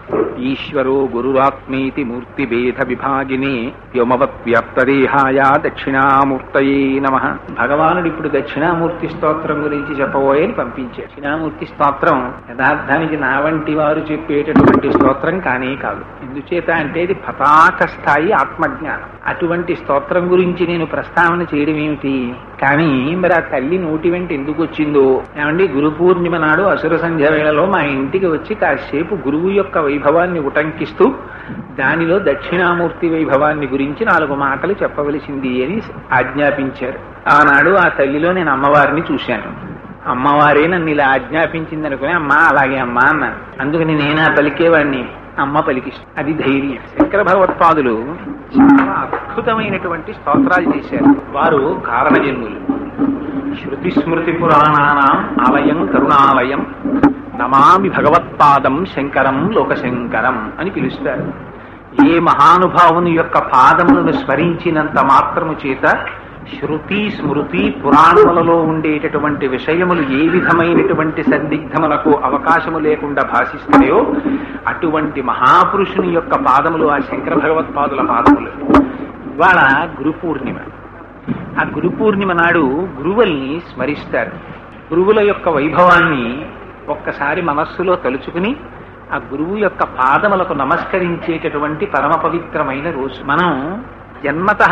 ఈశ్వరో గురురాత్మేతి మూర్తిభేద విభాగినే వ్యోమవద్వ్యాప్తదేహాయ దక్షిణామూర్తయే నమః. భగవానుడు ఇప్పుడు దక్షిణామూర్తి స్తోత్రం గురించి చెప్పబోయని పంపించాడు. దక్షిణామూర్తి స్తోత్రం యథార్థానికి నా వంటి వారు చెప్పేటటువంటి స్తోత్రం కానే కాదు. ఎందుచేత అంటే ఇది పతాక స్థాయి ఆత్మజ్ఞానం. అటువంటి స్తోత్రం గురించి నేను ప్రస్తావన చేయడం ఏమిటి? కానీ మరి ఆ తల్లి నోటి వెంట ఎందుకు వచ్చిందో ఏమండి, గురు పూర్ణిమ నాడు అసుర సంధ్య వేళలో మా ఇంటికి వచ్చి కాసేపు గురువు యొక్క వైభవాన్ని ఉటంకిస్తూ దానిలో దక్షిణామూర్తి వైభవాన్ని గురించి 4 మాటలు చెప్పవలసింది అని ఆజ్ఞాపించారు. ఆనాడు ఆ తల్లిలో నేను అమ్మవారిని చూశాను. అమ్మవారే నన్ను ఇలా ఆజ్ఞాపించింది అనుకుని అమ్మా అలాగే అమ్మా అన్నాను. అందుకని నేనా పలికేవాడిని, అమ్మ పలికిస్తుంది. అది ధైర్యం. శంకర భగవత్పాదులు చాలా అద్భుతమైనటువంటి స్తోత్రాలు చేశారు. వారు కారణజన్ములు. శృతి స్మృతి పురాణానాం ఆలయం కరుణాలయం నమామి భగవత్పాదం శంకరం లోకశంకరం అని పిలుస్తారు. ఏ మహానుభావుని యొక్క పాదములను స్మరించినంత మాత్రము చేత శృతి స్మృతి పురాణములలో ఉండేటటువంటి విషయములు ఏ విధమైనటువంటి సందిగ్ధములకు అవకాశము లేకుండా భాషిస్తాయో అటువంటి మహాపురుషుని యొక్క పాదములు ఆ శంకర భగవత్పాదుల పాదములు. ఇవాళ గురు పూర్ణిమ. ఆ గురు పూర్ణిమ నాడు గురువుల్ని స్మరిస్తారు. గురువుల యొక్క వైభవాన్ని ఒక్కసారి మనస్సులో తలుచుకుని ఆ గురువు యొక్క పాదములకు నమస్కరించేటటువంటి పరమ పవిత్రమైన రోజు. మనం జన్మతః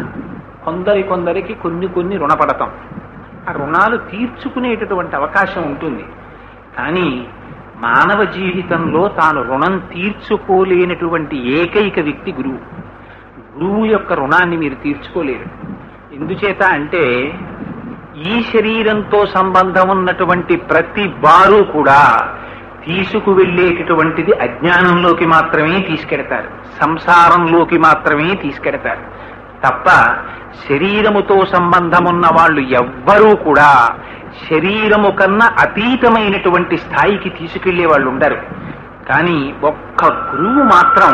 కొందరికి కొన్ని రుణపడతాం. ఆ రుణాలు తీర్చుకునేటటువంటి అవకాశం ఉంటుంది. కానీ మానవ జీవితంలో తాను రుణం తీర్చుకోలేనటువంటి ఏకైక వ్యక్తి గురువు. గురువు యొక్క రుణాన్ని మీరు తీర్చుకోలేరు. ఎందుచేత అంటే ఈ శరీరంతో సంబంధం ఉన్నటువంటి ప్రతి వారు కూడా తీసుకువెళ్ళేటటువంటిది అజ్ఞానంలోకి మాత్రమే తీసుకెడతారు, సంసారంలోకి మాత్రమే తీసుకెడతారు తప్ప శరీరముతో సంబంధమున్న వాళ్ళు ఎవ్వరూ కూడా శరీరము కన్నా అతీతమైనటువంటి స్థాయికి తీసుకెళ్లే వాళ్ళు ఉండరు. కానీ ఒక్క గురువు మాత్రం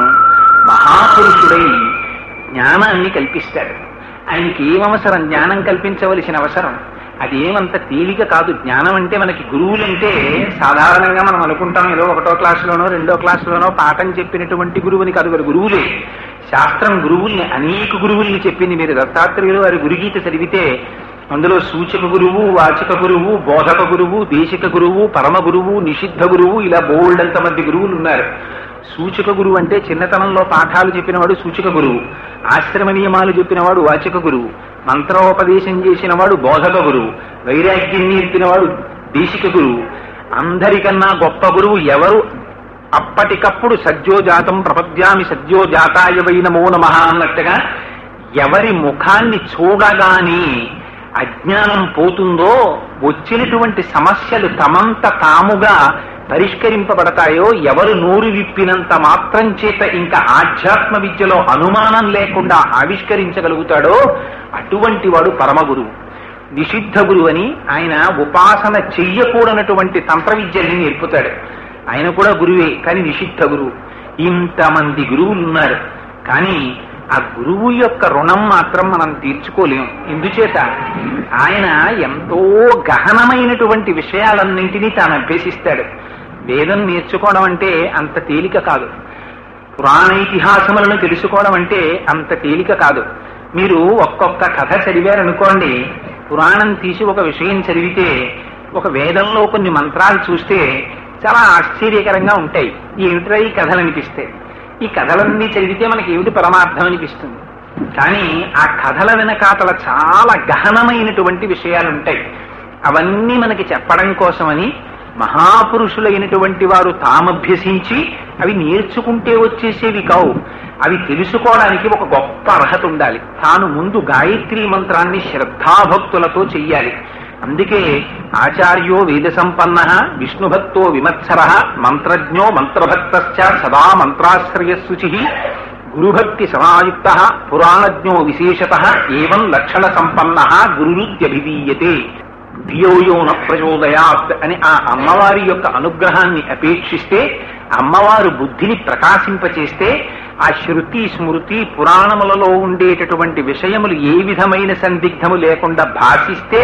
మహాపురుషుడై జ్ఞానాన్ని కల్పిస్తాడు. ఆయనకి ఏమవసరం? జ్ఞానం కల్పించవలసిన అవసరం అదేమంత తేలిక కాదు. జ్ఞానం అంటే మనకి గురువులంటే సాధారణంగా మనం అనుకుంటాం ఏదో 1వ క్లాసులోనో 2వ క్లాసులోనో పాఠం చెప్పినటువంటి గురువుని కాదు. వారు గురువులే. శాస్త్రం గురువుల్ని, అనేక గురువుల్ని చెప్పింది. మీరు దత్తాత్రేయులు వారి గురుగీత చదివితే అందులో సూచక గురువు, వాచక గురువు, బోధక గురువు, దేశిక గురువు, పరమ గురువు, నిషిద్ధ గురువు, ఇలా బోల్డంత మంది గురువులు ఉన్నారు. సూచక గురువు అంటే చిన్నతనంలో పాఠాలు చెప్పినవాడు సూచక గురువు, ఆశ్రమ నియమాలు చెప్పినవాడు వాచక గురువు, మంత్రోపదేశం చేసినవాడు బోధక గురువు, వైరాగ్యం నేర్పినవాడు దేశిక గురువు. అందరికన్నా గొప్ప గురువు ఎవరు? అప్పటికప్పుడు సద్యోజాతం ప్రపద్యామి సద్యోజాతాయ వై నమో నమః అన్నట్టుగా ఎవరి ముఖాన్ని చూడగానే అజ్ఞానం పోతుందో, వచ్చినటువంటి సమస్యలు తమంత తాముగా పరిష్కరింపబడతాయో, ఎవరు నోరు విప్పినంత మాత్రం చేత ఇంకా ఆధ్యాత్మ విద్యలో అనుమానం లేకుండా ఆవిష్కరించగలుగుతాడో అటువంటి వాడు పరమ గురువు. నిషిద్ధ గురువు అని ఆయన ఉపాసన చెయ్యకూడనటువంటి తంత్ర విద్యల్ని నేర్పుతాడు. ఆయన కూడా గురువే, కానీ నిషిద్ధ గురువు. ఇంతమంది గురువులు ఉన్నారు. కానీ ఆ గురువు యొక్క రుణం మాత్రం మనం తీర్చుకోలేం. ఎందుచేత ఆయన ఎంతో గహనమైనటువంటి విషయాలన్నింటినీ తాను అభ్యసిస్తాడు. వేదం నేర్చుకోవడం అంటే అంత తేలిక కాదు. పురాణ ఇతిహాసములను తెలుసుకోవడం అంటే అంత తేలిక కాదు. మీరు ఒక్కొక్క కథ చదివారనుకోండి, పురాణం తీసి ఒక విషయం చదివితే, ఒక వేదంలో కొన్ని మంత్రాలు చూస్తే చాలా ఆశ్చర్యకరంగా ఉంటాయి. ఏమిట్రా ఈ కథలు అనిపిస్తాయి. ఈ కథలన్నీ చదివితే మనకి ఏమిటి పరమార్థం అనిపిస్తుంది. కానీ ఆ కథల వెనకాతల చాలా గహనమైనటువంటి విషయాలు ఉంటాయి. అవన్నీ మనకి చెప్పడం కోసమని మహాపురుషులైనటువంటి వారు తామభ్యసించి అవి నేర్చుకుంటే వచ్చేసేవి కావు. అవి తెలుసుకోవడానికి ఒక గొప్ప అర్హత ఉండాలి. తాను ముందు గాయత్రీ మంత్రాన్ని శ్రద్ధాభక్తులతో చెయ్యాలి. అందుకే ఆచార్యో వేద సంపన్న విష్ణుభక్తో విమత్సర మంత్రజ్ఞో మంత్రభక్తశ్చ సదా మంత్రాశ్రయశుచి గురుభక్తి సమాయుక్త పురాణజ్ఞో విశేషత ఏవం లక్షణ సంపన్న గురురుద్యభిధీయతే ధియోయోన ప్రచోదయాత్ అని ఆ అమ్మవారి యొక్క అనుగ్రహాన్ని అపేక్షిస్తే, అమ్మవారు బుద్ధిని ప్రకాశింపచేస్తే, ఆ శృతి స్మృతి పురాణములలో ఉండేటటువంటి విషయములు ఏ విధమైన సందిగ్ధము లేకుండా భాషిస్తే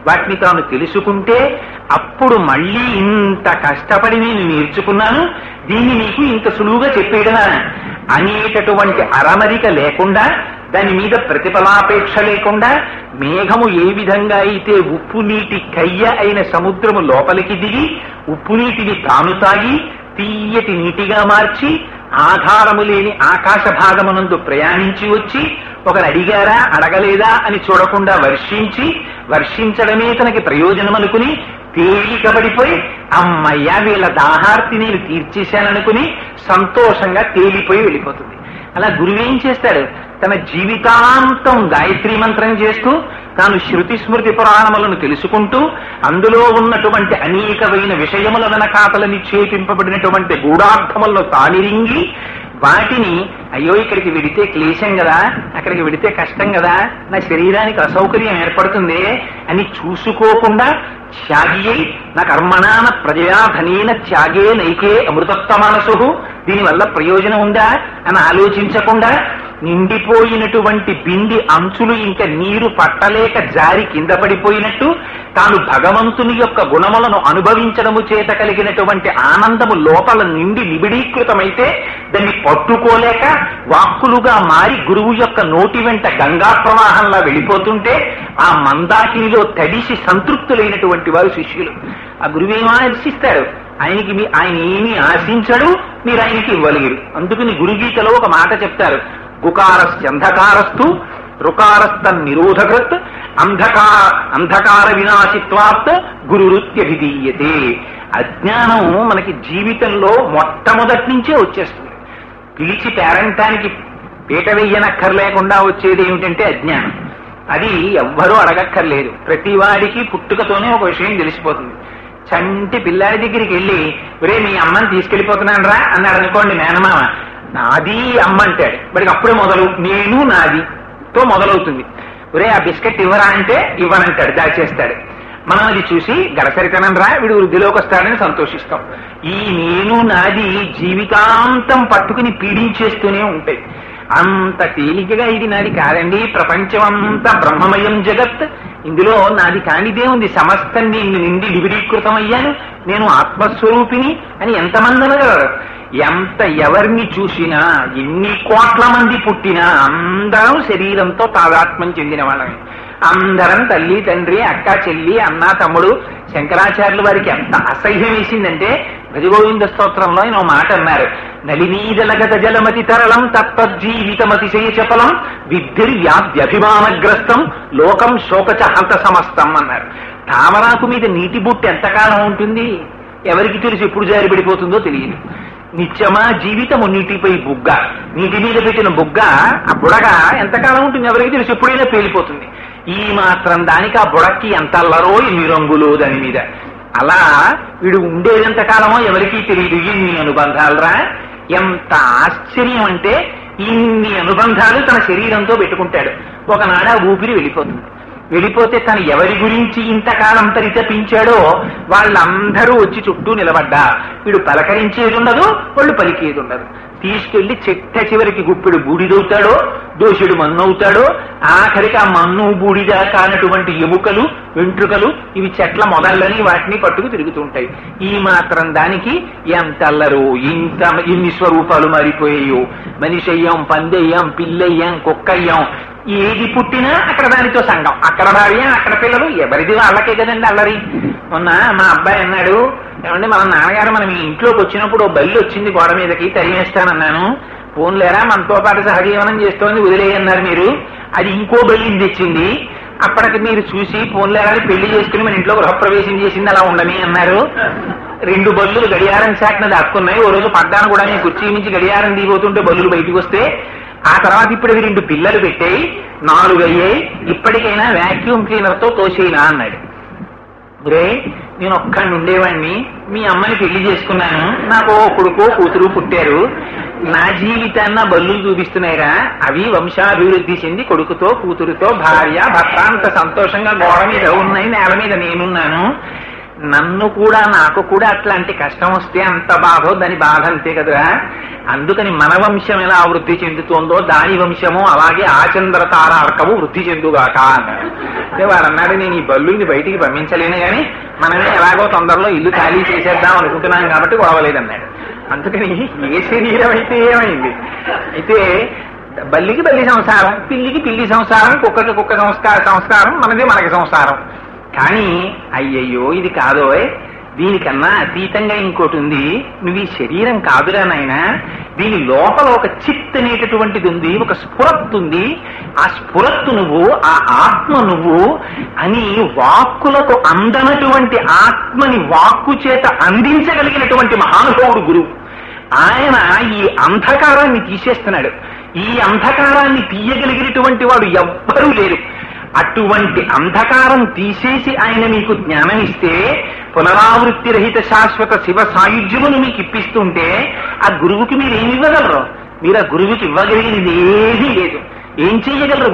వాటిని తాను తెలుసుకుంటే అప్పుడు మళ్ళీ ఇంత కష్టపడి నేను నేర్చుకున్నాను, దీన్ని నీకు ఇంత సులువుగా చెప్పేయడమా అనేటటువంటి అరమరిక లేకుండా, దాని మీద ప్రతిఫలాపేక్ష లేకుండా, మేఘము ఏ విధంగా అయితే ఉప్పు నీటి కయ్య అయిన సముద్రము లోపలికి దిగి ఉప్పు నీటిని తాను తాగి తీయటి నీటిగా మార్చి ఆధారము లేని ఆకాశ భాగమునందు ప్రయాణించి వచ్చి ఒకరు అడిగారా అడగలేదా అని చూడకుండా వర్షించడమే తనకి ప్రయోజనం అనుకుని తేలికబడిపోయి అమ్మయ్యా వీళ్ళ దాహార్తి నేను తీర్చేశాననుకుని సంతోషంగా తేలిపోయి వెళ్ళిపోతుంది. అలా గురువేం చేస్తాడు? తన జీవితాంతం గాయత్రీ మంత్రం చేస్తూ తాను శృతి స్మృతి పురాణములను తెలుసుకుంటూ అందులో ఉన్నటువంటి అనేకమైన విషయముల వెనకాతల నిక్షేపింపబడినటువంటి గూఢార్థములను తానిరింగి వాటిని అయ్యో ఇక్కడికి వెడితే క్లేశం కదా, అక్కడికి వెడితే కష్టం కదా, నా శరీరానికి అసౌకర్యం ఏర్పడుతుంది అని చూసుకోకుండా త్యాగి అయి నా కర్మణాన ప్రజయా ధనేన త్యాగే నైకే అమృతత్వ మనసు, దీనివల్ల ప్రయోజనం ఉందా అని ఆలోచించకుండా నిండిపోయినటువంటి బింది అంచులు ఇంకా నీరు పట్టలేక జారి కింద పడిపోయినట్టు తాను భగవంతుని యొక్క గుణములను అనుభవించడము చేత కలిగినటువంటి ఆనందము లోపల నిండి నిబిడీకృతమైతే దాన్ని పట్టుకోలేక వాక్కులుగా మారి గురువు యొక్క నోటి వెంట గంగా ప్రవాహంలా వెళ్ళిపోతుంటే ఆ మందాకినిలో తడిసి సంతృప్తులైనటువంటి వారు శిష్యులు. ఆ గురువేమో ఆశిస్తాడు, ఆయన ఏమీ ఆశించడు, మీరు ఆయనకి ఇవ్వలేరు. అందుకని గురుగీతలో ఒక మాట చెప్తారు, గుకారస్యంధకారస్తు రుకారస్తన్ నిరోధకృత్ అంధకార వినాశిత్వాత్ గురురుత్యభిధీయతే. అజ్ఞానం మనకి జీవితంలో మొట్టమొదటి నుంచే వచ్చేస్తుంది. పిలిచి పేరంటానికి పీట వెయ్యనక్కర్లేకుండా వచ్చేది ఏమిటంటే అజ్ఞానం. అది ఎవ్వరూ అడగక్కర్లేదు, ప్రతివాడికి పుట్టుకతోనే ఒక విషయం తెలిసిపోతుంది. చంటి పిల్లాడి దగ్గరికి వెళ్ళి ఒరే మీ అమ్మని తీసుకెళ్లిపోతున్నాను రా అన్నాడు అనుకోండి మేనమామ, నాది అమ్మ అంటాడు. వాడికి అప్పుడే మొదలు నేను నాదితో మొదలవుతుంది. ఒరే ఆ బిస్కెట్ ఇవ్వరా అంటే ఇవ్వనంటాడు, దాచేస్తాడు. మనం అది చూసి గడసరితనం రా వీడు వృద్ధిలోకి వస్తాడని సంతోషిస్తాం. ఈ నేను నాది జీవితాంతం పట్టుకుని పీడించేస్తూనే ఉంటాయి. అంత తేలికగా ఇది నాది కాదండి, ప్రపంచమంతా బ్రహ్మమయం జగత్, ఇందులో నాది కానిదే ఉంది, సమస్తం నిండి వివిధీకృతమయ్యాను, నేను ఆత్మస్వరూపిణి అని ఎంతమంది అనగలరు? ఎవరిని చూసినా ఎన్ని కోట్ల మంది పుట్టినా అందరం శరీరంతో తాదాత్మ్యం చెందిన వాళ్ళని. అందరం తల్లి తండ్రి అక్క చెల్లి అన్న తమ్ముడు. శంకరాచార్యుల వారికి ఎంత అసహ్యం వేసిందంటే భజగోవింద స్తోత్రంలో ఆయన మాట అన్నారు, నలినీజలగత జలమతి తరళం తత్వజ్జీవితమతిశయ చపలం విద్ధిర్వ్యాధ్యభిమానగ్రస్తం లోకం శోకచ హంత సమస్తం అన్నారు. తామరాకు మీద నీటి బుట్టు ఎంతకాలం ఉంటుంది? ఎవరికి తెలుసు ఎప్పుడు జారిపడిపోతుందో తెలియదు. నిత్యమా జీవితము నీటిపై బుగ్గ, నీటి మీద పెట్టిన బుగ్గ ఆ బుడగ ఎంతకాలం ఉంటుంది ఎవరికి తెలుసు, ఎప్పుడైనా పేలిపోతుంది. ఈ మాత్రం దానికి ఆ బుడక్కి ఎంత అల్లరో ఎన్ని రంగులో దాని మీద. అలా వీడు ఉండేదెంతకాలమో ఎవరికీ తెలియదు. ఇన్ని అనుబంధాలరా, ఎంత ఆశ్చర్యం అంటే ఇన్ని అనుబంధాలు తన శరీరంతో పెట్టుకుంటాడు. ఒకనాడు ఆ ఊపిరి వెళ్ళిపోతే తను ఎవరి గురించి ఇంతకాలం పరితపించాడో వాళ్ళందరూ వచ్చి చుట్టూ నిలబడ్డా వీడు పలకరించేది ఉండదు, వాళ్ళు పలికేది ఉండదు. తీసుకెళ్లి చెట్ట చివరికి గుప్పెడు బూడిదవుతాడో, దోషుడు మన్నవుతాడో, ఆఖరికి ఆ మన్ను బూడిద కానటువంటి ఎముకలు వెంట్రుకలు ఇవి చెట్ల మొదళ్ళని వాటిని పట్టుకు తిరుగుతుంటాయి. ఈ మాత్రం దానికి ఎంత అల్లరు, ఇన్ని స్వరూపాలు మారిపోయాయో. మనిషి అయ్యాం, పందెయ్యాం, పిల్లయ్యాం, కుక్కయ్యాం, ఏది పుట్టినా అక్కడ దానితో సంఘం, అక్కడ భార్య అక్కడ పిల్లలు, ఎవరిది వాళ్ళకే కదండి అల్లరి. మొన్న మా అబ్బాయి అన్నాడు, ఏమంటే మన నాన్నగారు మనం ఇంట్లోకి వచ్చినప్పుడు బల్లి వచ్చింది గోడ మీదకి, తరిమేస్తానన్నాను. ఫోన్లేరా మనతో పాటు సహజీవనం చేస్తోంది వదిలేయన్నారు మీరు, అది ఇంకో బల్లిని తెచ్చింది, అప్పటికి మీరు చూసి ఫోన్లేరా పెళ్లి చేసుకుని మన ఇంట్లో గృహప్రవేశం చేసింది, అలా ఉండని అన్నారు. 2 బల్లులు గడియారం శాఖన దాక్కున్నాయి. ఓ రోజు పడ్డాను కూడా నేను కుర్చీ నుంచి గడియారం దిగిపోతుంటే బల్లులు బయటకు వస్తే, ఆ తర్వాత ఇప్పుడు 2 పిల్లలు పెట్టాయి, 4 అయ్యాయి, ఇప్పటికైనా వ్యాక్యూమ్ క్లీనర్ తో తోసేయినా అన్నాడు. రే నేను ఒక్కడిని ఉండేవాడిని, మీ అమ్మని పెళ్లి చేసుకున్నాను, నాకు కొడుకో కూతురు పుట్టారు, నా జీవితాన్న బల్లులు చూపిస్తున్నాయిరా, అవి వంశాభివృద్ధి చెంది కొడుకుతో కూతురుతో భార్య భర్త అంత సంతోషంగా గోడ మీద ఉన్నాయి, నేల మీద నేనున్నాను. నన్ను కూడా నాకు కూడా అట్లాంటి కష్టం వస్తే అంత బాధో దాని బాధ అంతే కదరా. అందుకని మన వంశం ఎలా వృద్ధి చెందుతోందో దాని వంశము అలాగే ఆచంద్ర తారార్కము వృద్ధి చెందుగాక అన్నాడు. అంటే వాడు అన్నాడు, నేను ఈ బల్లుని బయటికి పంపించలేను కానీ మనమే ఎలాగో తొందరలో ఇల్లు ఖాళీ చేసేద్దాం అనుకుంటున్నాం కాబట్టి గొడవలేదన్నాడు. అందుకని ఏ శరీరం అయితే ఏమైంది, అయితే బల్లికి బల్లి సంసారం, పిల్లికి పిల్లి సంసారం, కుక్కకి కుక్క సంస్కారం, మనది మనకి సంసారం. కానీ అయ్యయ్యో ఇది కాదోయ్, దీనికన్నా అతీతంగా ఇంకోటి ఉంది. నువ్వు ఈ శరీరం కాదురా నాయనా, దీని లోపల ఒక చిత్ అనేటటువంటిది ఉంది, ఒక స్ఫురత్తు ఉంది. ఆ స్ఫురత్తు నువ్వు, ఆ ఆత్మ నువ్వు అని వాక్కులకు అందనటువంటి ఆత్మని వాక్కు చేత అందించగలిగినటువంటి మహానుభావుడు గురువు. ఆయన ఈ అంధకారాన్ని తీసేస్తున్నాడు. ఈ అంధకారాన్ని తీయగలిగినటువంటి వాడు ఎవ్వరూ లేరు. అటువంటి అంధకారం తీసేసి ఆయన మీకు జ్ఞానం ఇస్తే, పునరావృత్తి రహిత శాశ్వత శివ సాయుధ్యమును మీకు ఇప్పిస్తుంటే ఆ గురువుకి మీరు ఏమి ఇవ్వగలరు? మీరు ఆ గురువుకి ఇవ్వగలిగినది ఏదీ లేదు. ఏం చెయ్యగలరు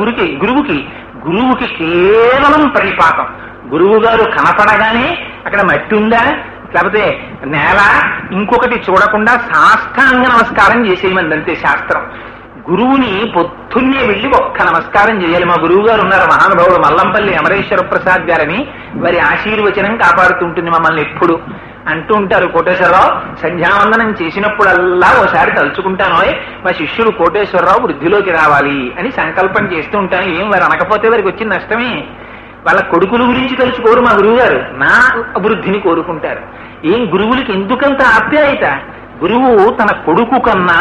గురువుకి కేవలం ప్రణిపాతం. గురువు గారు కనపడగానే అక్కడ మట్టి ఉందా, లేకపోతే నేల, ఇంకొకటి చూడకుండా సాష్టాంగ నమస్కారం చేసేయమందంతే శాస్త్రం. గురువుని పొద్దున్నే వెళ్ళి ఒక్క నమస్కారం చేయాలి. మా గురువు గారు ఉన్నారు, మహానుభావుడు మల్లంపల్లి అమరేశ్వర ప్రసాద్ గారని. వారి ఆశీర్వచనం కాపాడుతుంటుంది మమ్మల్ని ఎప్పుడు. అంటూ ఉంటారు, కోటేశ్వరరావు సంధ్యావందనం చేసినప్పుడల్లా ఓసారి తలుచుకుంటాను, మా శిష్యుడు కోటేశ్వరరావు వృద్ధిలోకి రావాలి అని సంకల్పం చేస్తూ ఉంటాను. ఏం వారు అనకపోతే వారికి వచ్చిన నష్టమే. వాళ్ళ కొడుకుల గురించి తలుచుకోరు మా గురువు గారు, నా అభివృద్ధిని కోరుకుంటారు. ఏం గురువులకి ఎందుకంత ఆప్యాయత? గురువు తన కొడుకు కన్నా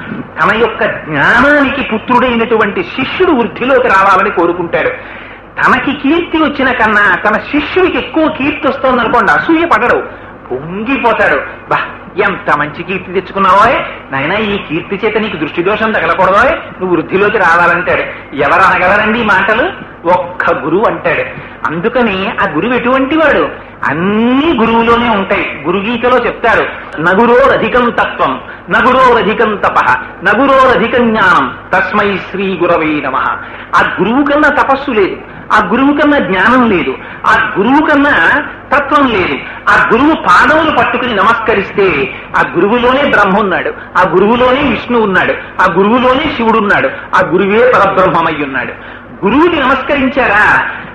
తన యొక్క జ్ఞానానికి పుత్రుడైనటువంటి శిష్యుడు వృద్ధిలోకి రావాలని కోరుకుంటాడు. తనకి కీర్తి వచ్చిన కన్నా తన శిష్యుడికి ఎక్కువ కీర్తి వస్తోందనుకోండి, అసూయ పడడు, పొంగిపోతాడు. బా ఎంత మంచి కీర్తి తెచ్చుకున్నావో నాయనా, ఈ కీర్తి చేత నీకు దృష్టి దోషం తగలకూడదో, నువ్వు వృద్ధిలోకి రావాలంటాడు. ఎవరు అనగలరండి ఈ మాటలు? ఒక్క గురువు అంటాడు. అందుకని ఆ గురువు ఎటువంటి వాడు? అన్ని గురువులోనే ఉంటాయి. గురుగీతలో చెప్తారు, నగురోరధికం తత్వం, నగురోరధికం తప, నగురోరధికం జ్ఞానం, తస్మై శ్రీ గురవే నమః. ఆ గురువు కన్నా తపస్సు లేదు, ఆ గురువు కన్నా జ్ఞానం లేదు, ఆ గురువు కన్నా తత్వం లేదు. ఆ గురువు పాదములు పట్టుకుని నమస్కరిస్తే ఆ గురువులోనే బ్రహ్మ ఉన్నాడు, ఆ గురువులోనే విష్ణు ఉన్నాడు, ఆ గురువులోనే శివుడున్నాడు, ఆ గురువే పరబ్రహ్మమై ఉన్నాడు. గురువుకి నమస్కరించారా,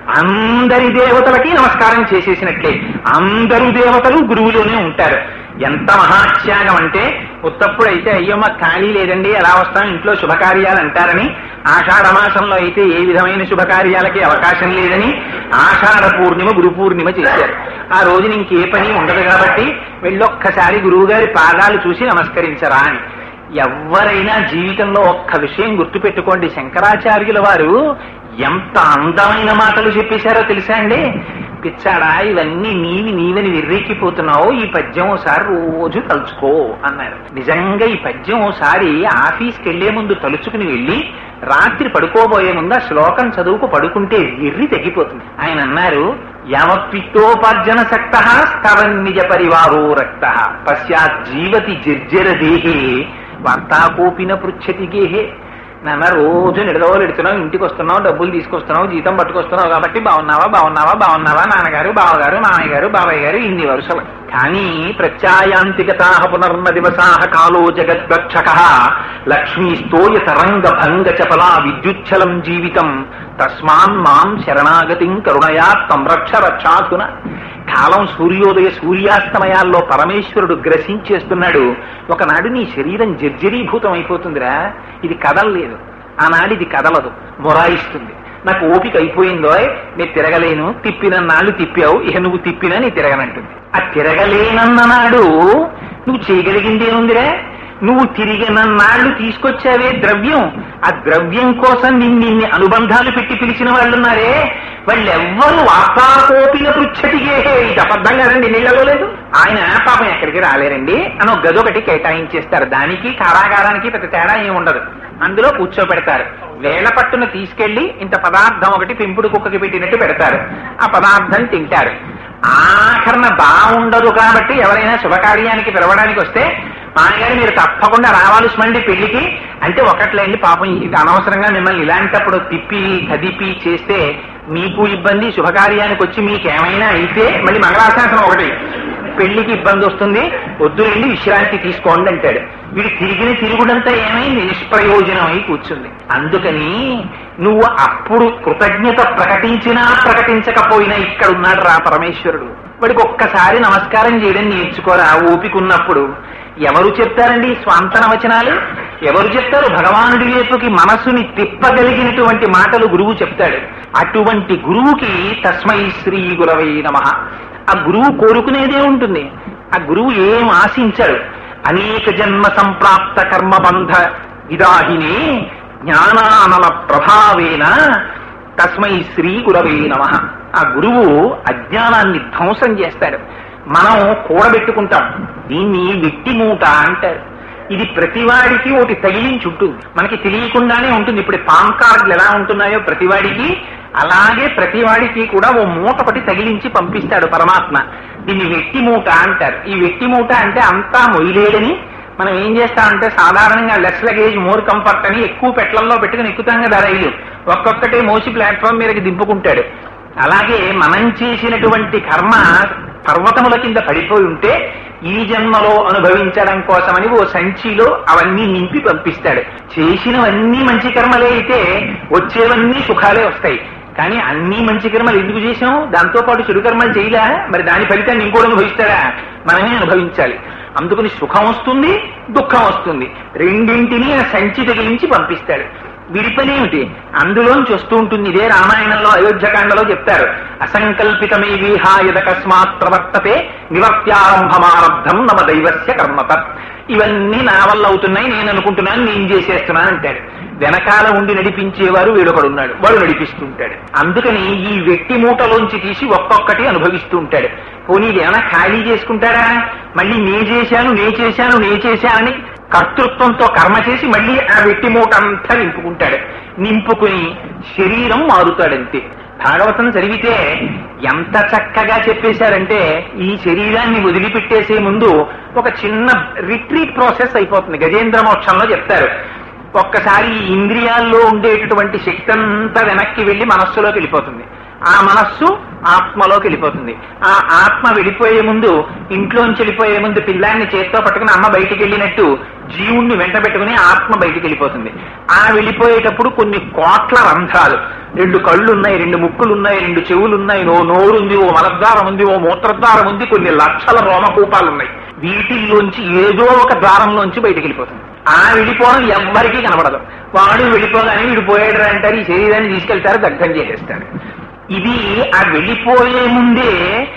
అందరి దేవతలకి నమస్కారం చేసేసినట్లే. అందరూ దేవతలు గురువులోనే ఉంటారు. ఎంత మహాత్యాగం అంటే, ఉత్తప్పుడైతే అయ్యో మాకు ఖాళీ లేదండి, ఎలా వస్తాం, ఇంట్లో శుభకార్యాలు అంటారని, ఆషాఢమాసంలో అయితే ఏ విధమైన శుభకార్యాలకి అవకాశం లేదని ఆషాఢ పూర్ణిమ గురు పూర్ణిమ చేశారు. ఆ రోజున ఇంకే పని ఉండదు కాబట్టి వెళ్ళొక్కసారి గురువుగారి పాదాలు చూసి నమస్కరించరా అని. ఎవరైనా జీవితంలో ఒక్క విషయం గుర్తుపెట్టుకోండి, శంకరాచార్యుల వారు ఎంత అందమైన మాటలు చెప్పేశారో తెలుసా అండి? పిచ్చాడా, ఇవన్నీ నీవని విర్రెక్కిపోతున్నావు, ఈ పద్యం ఓసారి రోజు తలుచుకో అన్నారు. నిజంగా ఈ పద్యం ఓసారి ఆఫీస్కి వెళ్లే ముందు తలుచుకుని వెళ్ళి రాత్రి పడుకోబోయే ముందు ఆ శ్లోకం చదువుకు పడుకుంటే విర్రి తగ్గిపోతుంది. ఆయన అన్నారు, యావత్పిత్తోపార్జన శక్త స్తవన్ నిజ పరివారో రక్త పశ్చాత్ జీవతి జర్జర దేహే వార్తాకోపిన పృచ్చతి గేహే. నాన్న రోజు నిడదవలెడుతున్నావు, ఇంటికి వస్తున్నావు, డబ్బులు తీసుకొస్తున్నావు, జీతం పట్టుకొస్తున్నావు కాబట్టి బాగున్నావా నాన్నగారు, బావగారు, మామయ్య గారు, బాబాయ్ గారు, ఇన్ని వరుసలు. కానీ ప్రత్యాయాంతిగతా పునర్న దివసాహ కాలో జగద్భక్షక లక్ష్మీస్తోయ తరంగ భంగ చపలా విద్యుచ్చలం జీవితం తస్మాన్ మాం శరణాగతిం కరుణయా సంరక్ష రక్షాధున. కాలం సూర్యోదయ సూర్యాస్తమయాల్లో పరమేశ్వరుడు గ్రసించేస్తున్నాడు. ఒకనాడు నీ శరీరం జర్జరీభూతం అయిపోతుందిరా, ఇది కదలలేదు, ఆనాడు ఇది కదలదు, మొరాయిస్తుంది. నాకు ఓపిక అయిపోయిందో, నేను తిరగలేను, తిప్పినన్నాళ్ళు తిప్పావు, ఇక నువ్వు తిప్పినా నీ తిరగనంటుంది. ఆ తిరగలేనన్ననాడు నువ్వు చేయగలిగిందేముందిరా? నువ్వు తిరిగినన్నాళ్ళు తీసుకొచ్చావే ద్రవ్యం, ఆ ద్రవ్యం కోసం నిన్ని అనుబంధాలు పెట్టి పిలిచిన వాళ్ళున్నారే, వాళ్ళెవ్వరూ వార్తాకోపిన పృచ్చతిగే. ఇది అబద్ధం కదండి, నీళ్ళలో లేదు. ఆయన పాపం ఎక్కడికి రాలేరండి అని ఒక గదొకటి కేటాయించేస్తారు. దానికి కారాగారానికి పెద్ద తేడా ఏమి ఉండదు. అందులో కూర్చోపెడతారు. వేళ్ల పట్టున తీసుకెళ్లి ఇంత పదార్థం ఒకటి పెంపుడు కుక్కకి పెట్టినట్టు పెడతారు. ఆ పదార్థం తింటారు. ఆఖరణ బాగుండదు కాబట్టి ఎవరైనా శుభకార్యానికి పిలవడానికి వస్తే, మామగారు మీరు తప్పకుండా రావాలి స్మండి పెళ్లికి అంటే, ఒకట్లేండి పాపం ఇది అనవసరంగా మిమ్మల్ని ఇలాంటప్పుడు తిప్పి కదిపి చేస్తే మీకు ఇబ్బంది, శుభకార్యానికి వచ్చి మీకేమైనా అయితే మళ్ళీ మంగళాశాసనం ఒకటి, పెళ్లికి ఇబ్బంది వస్తుంది, వద్దులేండి విశ్రాంతి తీసుకోండి అంటాడు. వీడు తిరుగుడంతా ఏమైంది? నిష్ప్రయోజనం అయి కూర్చుంది. అందుకని నువ్వు అప్పుడు కృతజ్ఞత ప్రకటించినా ప్రకటించకపోయినా ఇక్కడ ఉన్నాడు రా పరమేశ్వరుడు. వాడికి ఒక్కసారి నమస్కారం చేయడం నేర్చుకోరా ఓపికన్నప్పుడు. ఎవరు చెప్తారండి స్వాంతన వచనాలు? ఎవరు చెప్తారు? భగవానుడి వైపుకి మనసుని తిప్పగలిగినటువంటి మాటలు గురువు చెప్తాడు. అటువంటి గురువుకి తస్మై శ్రీ గురవై నమః. ఆ గురువు కోరుకునేదే ఉంటుంది. ఆ గురువు ఏం ఆశించాడు? అనేక జన్మ సంప్రాప్త కర్మబంధ విదాహినే జ్ఞానానల ప్రభావేన తస్మై శ్రీ గురవే నమః. ఆ గురువు అజ్ఞానాన్ని ధ్వంసం చేస్తాడు. మనం కూడబెట్టుకుంటాం, దీన్ని వెట్టి మూట అంటారు. ఇది ప్రతివాడికి ఒకటి తగిలించి ఉంటుంది, మనకి తెలియకుండానే ఉంటుంది. ఇప్పుడు పాన్ కార్డులు ఎలా ఉంటున్నాయో ప్రతివాడికి, అలాగే ప్రతివాడికి కూడా ఓ మూట ఒకటి తగిలించి పంపిస్తాడు పరమాత్మ. దీన్ని వెట్టి మూట అంటారు. ఈ వెట్టి మూట అంటే అంతా మొయ్యలేడని మనం ఏం చేస్తామంటే సాధారణంగా లెస్ లగేజ్ మోర్ కంఫర్ట్ అని ఎక్కువ పెట్లల్లో పెట్టుకుని ఎక్కుతాం కదా రైలు, ఒక్కొక్కటే మోసి ప్లాట్ఫామ్ మీదకి దింపుకుంటాడు. అలాగే మనం చేసినటువంటి కర్మ పర్వతముల కింద పడిపోయి ఉంటే ఈ జన్మలో అనుభవించడం కోసమని ఓ సంచిలో అవన్నీ నింపి పంపిస్తాడు. చేసినవన్నీ మంచి కర్మలే అయితే వచ్చేవన్నీ సుఖాలే వస్తాయి. కానీ అన్ని మంచి కర్మలు ఎందుకు చేశాం? దాంతో పాటు చెడు కర్మలు చేయలే, మరి దాని ఫలితాన్ని ఇంకోటి అనుభవిస్తాడా? మనమే అనుభవించాలి. అందుకని సుఖం వస్తుంది, దుఃఖం వస్తుంది, రెండింటినీ ఆ సంచి తగిలించి పంపిస్తాడు. విడిపనేమిటి? అందులోంచి వస్తూ ఉంటుంది. ఇదే రామాయణంలో అయోధ్యకాండలో చెప్తారు. అసంకల్పితమే విహాయదకస్మాత్ ప్రవర్తతే నివర్త్యారంభమారబ్ధం నమ దైవస్య కర్మత. ఇవన్నీ నా వల్ల అవుతున్నాయి, నేను అనుకుంటున్నాను, నేను చేసేస్తున్నాను అంటాడు. వెనకాల ఉండి నడిపించేవారు వీడొకడున్నాడు, వాడు నడిపిస్తుంటాడు. అందుకని ఈ వెట్టి మూటలోంచి తీసి ఒక్కొక్కటి అనుభవిస్తూ ఉంటాడు. పోనీ ఏమైనా ఖాళీ చేసుకుంటాడా? మళ్ళీ నే చేశానని కర్తృత్వంతో కర్మ చేసి మళ్ళీ ఆ వెట్టి మూట అంతా నింపుకుంటాడు. నింపుకుని శరీరం మారుతాడంతే. భాగవతం చదివితే ఎంత చక్కగా చెప్పేశారంటే ఈ శరీరాన్ని వదిలిపెట్టేసే ముందు ఒక చిన్న రిట్రీట్ ప్రాసెస్ అయిపోతుంది. గజేంద్ర మోక్షంలో చెప్తారు. ఒక్కసారి ఈ ఇంద్రియాల్లో ఉండేటటువంటి శక్తి అంతా వెనక్కి వెళ్లి మనస్సులోకి వెళ్ళిపోతుంది. ఆ మనస్సు ఆత్మలోకి వెళ్ళిపోతుంది. ఆ ఆత్మ వెళ్ళిపోయే ముందు, ఇంట్లోంచి వెళ్ళిపోయే ముందు పిల్లాన్ని చేత్తో పట్టుకుని అమ్మ బయటికి వెళ్ళినట్టు జీవుణ్ణి వెంట పెట్టుకుని ఆత్మ బయటికి వెళ్ళిపోతుంది. ఆ వెళ్ళిపోయేటప్పుడు కొన్ని కోట్ల రంధ్రాలు, 2 కళ్ళు ఉన్నాయి, 2 ముక్కులు ఉన్నాయి, 2 చెవులు ఉన్నాయి, ఓ నోరుంది, ఓ మలద్వారం ఉంది, ఓ మూత్రద్వారం ఉంది, కొన్ని లక్షల రోమకూపాలు ఉన్నాయి. వీటిల్లోంచి ఏదో ఒక ద్వారంలోంచి బయటికి వెళ్ళిపోతుంది. ఆ వెళ్ళిపోవడం ఎవ్వరికీ కనబడదు. వాడు వెళ్ళిపోగానే వీడు పోయాడు అంటారు. ఈ శరీరాన్ని తీసుకెళ్తారు, దగ్ధం చేసేస్తారు. ఇది ఆ వెళ్ళిపోయే ముందే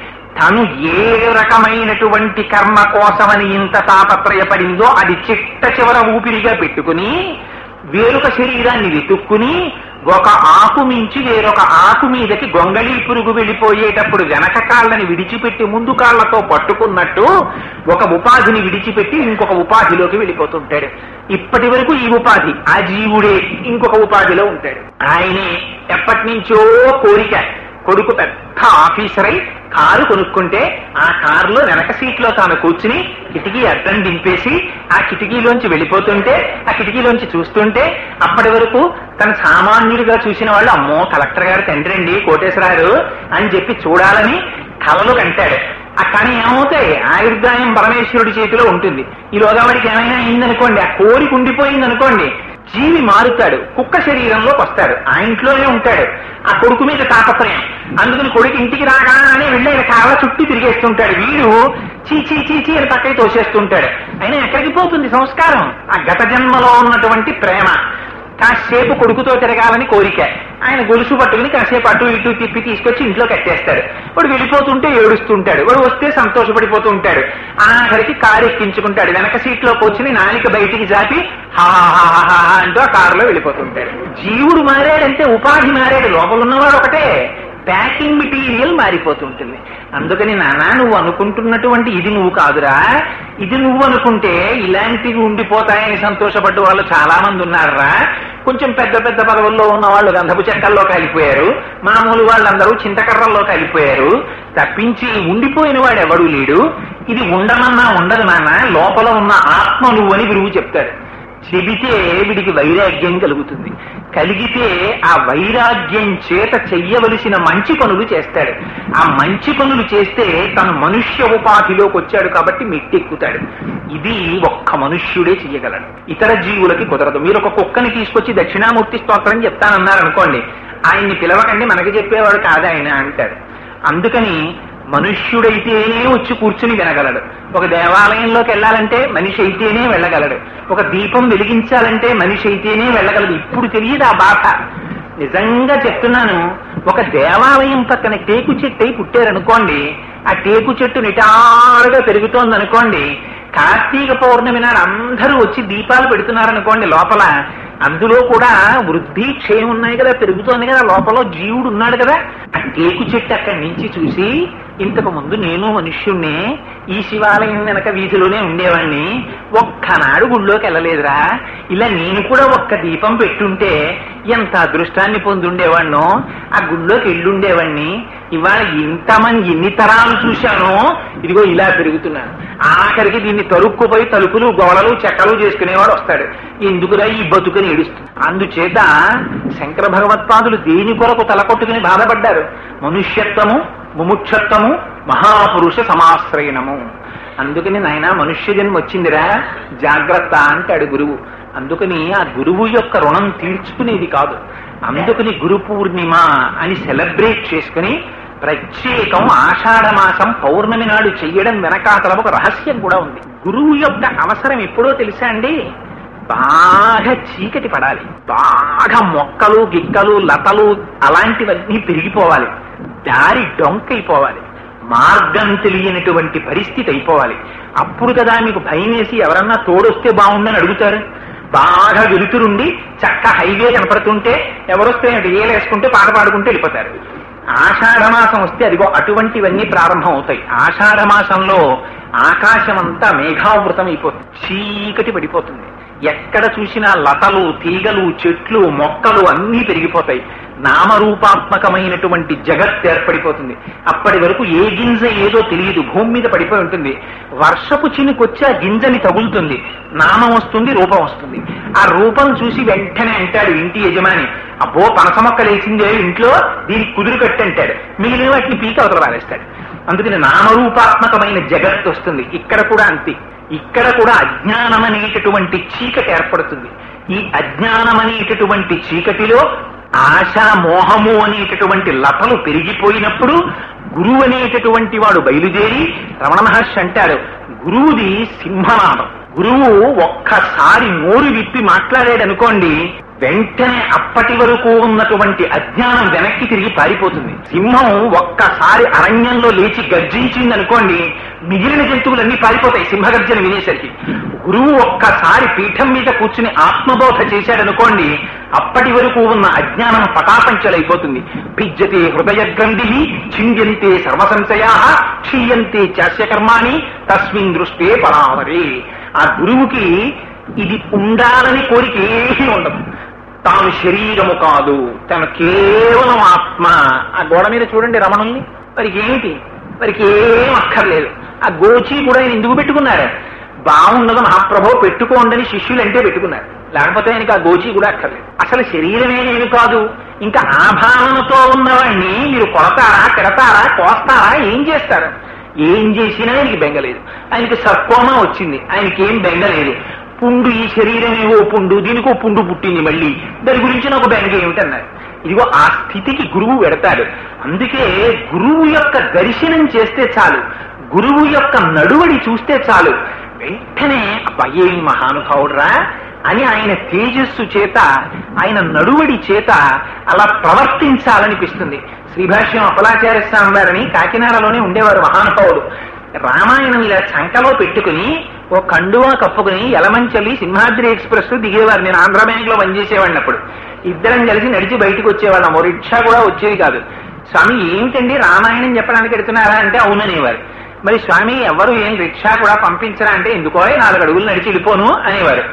తను ఏ రకమైనటువంటి కర్మ కోసమని ఇంత తాపత్రయపడిందో అది చిట్ట చివర ఊపిరిగా పెట్టుకుని వేరొక శరీరాన్ని వెతుక్కుని ఒక ఆకు మించి వేరొక ఆకు మీదకి గొంగళీ పురుగు వెళ్ళిపోయేటప్పుడు వెనక కాళ్ళని విడిచిపెట్టి ముందు కాళ్లతో పట్టుకున్నట్టు ఒక ఉపాధిని విడిచిపెట్టి ఇంకొక ఉపాధిలోకి వెళ్ళిపోతుంటాడు. ఇప్పటి వరకు ఈ ఉపాధి, ఆ జీవుడే ఇంకొక ఉపాధిలో ఉంటాడు. ఆయనే ఎప్పటి నుంచో కోరిక, కొడుకు పెద్ద ఆఫీసర్ అయి కారు కొనుక్కుంటే ఆ కారులో వెనక సీట్లో తాను కూర్చుని కిటికీ అద్దం దింపేసి ఆ కిటికీలోంచి వెళ్ళిపోతుంటే, ఆ కిటికీలోంచి చూస్తుంటే అప్పటి వరకు తను సామాన్యుడిగా చూసిన వాళ్ళు అమ్మో కలెక్టర్ గారు తండ్రి అండి కోటేశ్వరారు అని చెప్పి చూడాలని కలలు కంటాడు. కానీ ఏమవుతాయి? ఆయుర్దాయం పరమేశ్వరుడి చేతిలో ఉంటుంది. ఈలోగా వాడికి ఏమైనా అయిందనుకోండి, ఆ కోరిక ఉండిపోయిందనుకోండి, జీవి మారుతాడు, కుక్క శరీరంలోకి వస్తాడు, ఆ ఇంట్లోనే ఉంటాడు. ఆ కొడుకు మీద తాపత్రయం, అందుకని కొడుకు ఇంటికి రాగానే వెళ్ళి కాళ్ళ చుట్టూ తిరిగేస్తుంటాడు. వీడు చీచీ చీచీ అని పక్కకి తోసేస్తుంటాడు. అయినా ఎక్కడికి పోతుంది సంస్కారం? ఆ గత జన్మలో ఉన్నటువంటి ప్రేమ. కాసేపు కొడుకుతో తిరగాలని కోరిక, ఆయన గొలుసు పట్టుకుని కాసేపు అటు ఇటు తిప్పి తీసుకొచ్చి ఇంట్లో కట్టేస్తాడు. వాడు వెళ్ళిపోతుంటే ఏడుస్తుంటాడు, వాడు వస్తే సంతోషపడిపోతూ ఉంటాడు. ఆఖరికి కారు ఎక్కించుకుంటాడు, వెనక సీట్లో కూర్చుని నాలిక బయటికి జాపి హాహాహా అంటూ ఆ కారులో వెళ్ళిపోతుంటాడు. జీవుడు మారాడంటే ఉపాధి మారాడు, లోపల ఉన్నవాడు ఒకటే, ప్యాకింగ్ మెటీరియల్ మారిపోతుంటుంది. అందుకని నాన్న నువ్వు అనుకుంటున్నటువంటి ఇది నువ్వు కాదురా, ఇది నువ్వు అనుకుంటే ఇలాంటివి ఉండిపోతాయని సంతోషపడ్డ వాళ్ళు చాలా మంది ఉన్నారా. కొంచెం పెద్ద పెద్ద పదవుల్లో ఉన్న వాళ్ళు గంధపు చెక్కల్లో కలిపోయారు, మామూలు వాళ్ళందరూ చింతకర్రల్లో కలిపోయారు. తప్పించి ఉండిపోయిన వాడు ఎవడూ లేడు. ఇది ఉండమన్నా ఉండదు నాన్న, లోపల ఉన్న ఆత్మ నువ్వు అని గురువు చెప్తాడు. చెబితే వీడికి వైరాగ్యం కలుగుతుంది. కలిగితే ఆ వైరాగ్యం చేత చెయ్యవలసిన మంచి పనులు చేస్తాడు. ఆ మంచి పనులు చేస్తే తను మనుష్య ఉపాధిలోకి వచ్చాడు కాబట్టి మెట్టెక్కుతాడు. ఇది ఒక్క మనుష్యుడే చెయ్యగలడు, ఇతర జీవులకి కుదరదు. మీరు ఒక కుక్కని తీసుకొచ్చి దక్షిణామూర్తి స్తోత్రం చెప్తానన్నారనుకోండి, ఆయన్ని పిలవకండి, మనకి చెప్పేవాడు కాదు ఆయన అంటాడు. అందుకని మనుష్యుడైతేనే వచ్చి కూర్చుని వినగలడు. ఒక దేవాలయంలోకి వెళ్ళాలంటే మనిషి అయితేనే వెళ్ళగలడు. ఒక దీపం వెలిగించాలంటే మనిషి అయితేనే వెళ్ళగలడు. ఇప్పుడు తెలియదు ఆ బాధ. నిజంగా చెప్తున్నాను, ఒక దేవాలయం పక్కన టేకు చెట్టు అయి పుట్టారనుకోండి, ఆ టేకు చెట్టు నిటారుగా పెరుగుతోందనుకోండి, కార్తీక పౌర్ణమి నాడు అందరూ వచ్చి దీపాలు పెడుతున్నారనుకోండి, లోపల అందులో కూడా వృద్ధి క్షయం ఉన్నాయి కదా, పెరుగుతోంది కదా, లోపల జీవుడు ఉన్నాడు కదా. ఆ టేకు చెట్టు అక్కడి నుంచి చూసి, ఇంతకు ముందు నేను మనుష్యుణ్ణే, ఈ శివాలయం వెనక వీధిలోనే ఉండేవాణ్ణి, ఒక్కనాడు గుళ్ళోకి వెళ్ళలేదురా, ఇలా నేను కూడా ఒక్క దీపం పెట్టుంటే ఎంత అదృష్టాన్ని పొందుండేవాణ్ణో, ఆ గుళ్ళోకి వెళ్ళుండేవాణ్ణి, ఇవాళ ఇంతమంది ఎన్ని తరాలు చూశానో, ఇదిగో ఇలా పెరుగుతున్నాను. ఆఖరికి దీన్ని తరుక్కుపోయి తలుపులు గోడలు చెక్కలు చేసుకునేవాడు వస్తాడు, ఎందుకురా ఈ బతుకుని ఏడుస్తుంది. అందుచేత శంకర భగవత్పాదులు దేని కొరకు తలకొట్టుకుని బాధపడ్డారు? మనుష్యత్వము, ముముక్షత్వము, మహాపురుష సమాశ్రయణము. అందుకని నాయన మనుష్య జన్మ వచ్చిందిరా, జాగ్రత్త అంటాడు గురువు. అందుకని ఆ గురువు యొక్క రుణం తీర్చుకునేది కాదు. అందుకని గురు పూర్ణిమ అని సెలబ్రేట్ చేసుకుని ప్రత్యేకం ఆషాఢమాసం పౌర్ణమి నాడు చెయ్యడం వెనకాతల ఒక రహస్యం కూడా ఉంది. గురువు యొక్క అవసరం ఎప్పుడో తెలుసా అండి? బాగా చీకటి పడాలి, బాగా మొక్కలు గిక్కలు లతలు అలాంటివన్నీ పెరిగిపోవాలి, దారి డొంకైపోవాలి, మార్గం తెలియనటువంటి పరిస్థితి అయిపోవాలి. అప్పుడు కదా మీకు భయం వేసి ఎవరన్నా తోడొస్తే బాగుండని అడుగుతారు. బాగా వెలుతురుండి చక్క హైవే కనపడుతుంటే ఎవరొస్తే ఏలేసుకుంటే పాట పాడుకుంటే వెళ్ళిపోతారు. ఆషాఢమాసం వస్తే అదిగో అటువంటివన్నీ ప్రారంభం అవుతాయి. ఆషాఢమాసంలో ఆకాశం అంతా మేఘావృతం అయిపోతుంది, చీకటి పడిపోతుంది. ఎక్కడ చూసినా లతలు తీగలు చెట్లు మొక్కలు అన్నీ పెరిగిపోతాయి. నామరూపాత్మకమైనటువంటి జగత్ ఏర్పడిపోతుంది. అప్పటి వరకు ఏ గింజ ఏదో తెలియదు, భూమి మీద పడిపోయి ఉంటుంది. వర్షపు చినుకొచ్చి ఆ గింజని తగులుతుంది, నామం వస్తుంది, రూపం వస్తుంది. ఆ రూపం చూసి వెంటనే అంటాడు ఇంటి యజమాని, అబ్బో పనస మొక్క లేచిందే ఇంట్లో, దీనికి కుదురు కట్టి అంటాడు. మిగిలిన వాటిని పీక అవతల పారేస్తాడు. అందుకని నామరూపాత్మకమైన జగత్ వస్తుంది. ఇక్కడ కూడా అంతే. ఇక్కడ కూడా అజ్ఞానం అనేటటువంటి చీకటి ఏర్పడుతుంది. ఈ అజ్ఞానం అనేటటువంటి చీకటిలో ఆశ మోహము అనేటటువంటి లతలు పెరిగిపోయినప్పుడు గురువు అనేటటువంటి వాడు బయలుదేరి, రమణ మహర్షి అంటాడు, గురువుది సింహనాదం. గురువు ఒక్కసారి నోరు విప్పి మాట్లాడాడనుకోండి, వెంటనే అప్పటి వరకు ఉన్నటువంటి అజ్ఞానం వెనక్కి తిరిగి పారిపోతుంది. సింహం ఒక్కసారి అరణ్యంలో లేచి గర్జించింది అనుకోండి, మిగిలిన జంతువులన్నీ పారిపోతాయి సింహగర్జన వినేసరికి. గురువు ఒక్కసారి పీఠం మీద కూర్చుని ఆత్మబోధ చేశాడనుకోండి, అప్పటి వరకు ఉన్న అజ్ఞానం పటాపంచలైపోతుంది. భిజ్యతే హృదయ గ్రంథి, ఛింద్యంతే సర్వసంశయా, క్షీయంతే చాస్యకర్మాణి, తస్మిన్ దృష్టే పరావరే. ఆ గురువుకి ఇది ఉండాలని కోరిక ఏమీ ఉండదు. తాను శరీరము కాదు, తను కేవలం ఆత్మ. ఆ గోడ మీద చూడండి రమణుల్ని, వారికి ఏమిటి, వారికి ఏం అక్కర్లేదు. ఆ గోచి కూడా ఆయన ఎందుకు పెట్టుకున్నారు? బాగుండదు మహాప్రభో పెట్టుకోండి శిష్యులు అంటే పెట్టుకున్నారు, లేకపోతే ఆయనకి ఆ గోచి కూడా అక్కర్లేదు. అసలు శరీరమే నేను కాదు. ఇంకా ఆ భావనతో ఉన్నవాడిని మీరు కొడతారా, తిడతారా, కోస్తారా, ఏం చేస్తారు? ఏం చేసినా ఆయనకి బెంగలేదు. ఆయనకి సర్కోమా వచ్చింది, ఆయనకి ఏం బెంగలేదు. పుండు, ఈ శరీరమేవో పుండు, దీనికో పుండు పుట్టింది, మళ్ళీ దాని గురించి నాకు బెంగ ఏమిటన్నారు. ఇదిగో ఆ స్థితికి గురువు వెడతాడు. అందుకే గురువు యొక్క దర్శనం చేస్తే చాలు, గురువు యొక్క నడువడి చూస్తే చాలు, వెంటనే అబ్బాయి మహానుభావుడురా అని ఆయన తేజస్సు చేత, ఆయన నడువడి చేత అలా ప్రవర్తించాలనిపిస్తుంది. శ్రీభాష్యం అప్పలాచార్య స్వామి వారిని కాకినాడలోనే ఉండేవారు మహానుభావుడు. రామాయణం ఇలా చంకలో పెట్టుకుని ఓ కండువా కప్పుకుని యలమంచలి సింహాద్రి ఎక్స్ప్రెస్ దిగేవారు. నేను ఆంధ్ర బ్యాంక్ లో పనిచేసేవాడిని. అప్పుడు ఇద్దరం కలిసి నడిచి బయటకు వచ్చేవాళ్ళం. ఓ రిక్షా కూడా వచ్చేది కాదు. స్వామి ఏమిటండి రామాయణం చెప్పడానికి ఎడుతున్నారా అంటే అవుననేవారు. మరి స్వామి ఎవరు ఏం రిక్షా కూడా పంపించరా అంటే ఎందుకో 4 అడుగులు నడిచి వెళ్ళిపోను అనేవారు.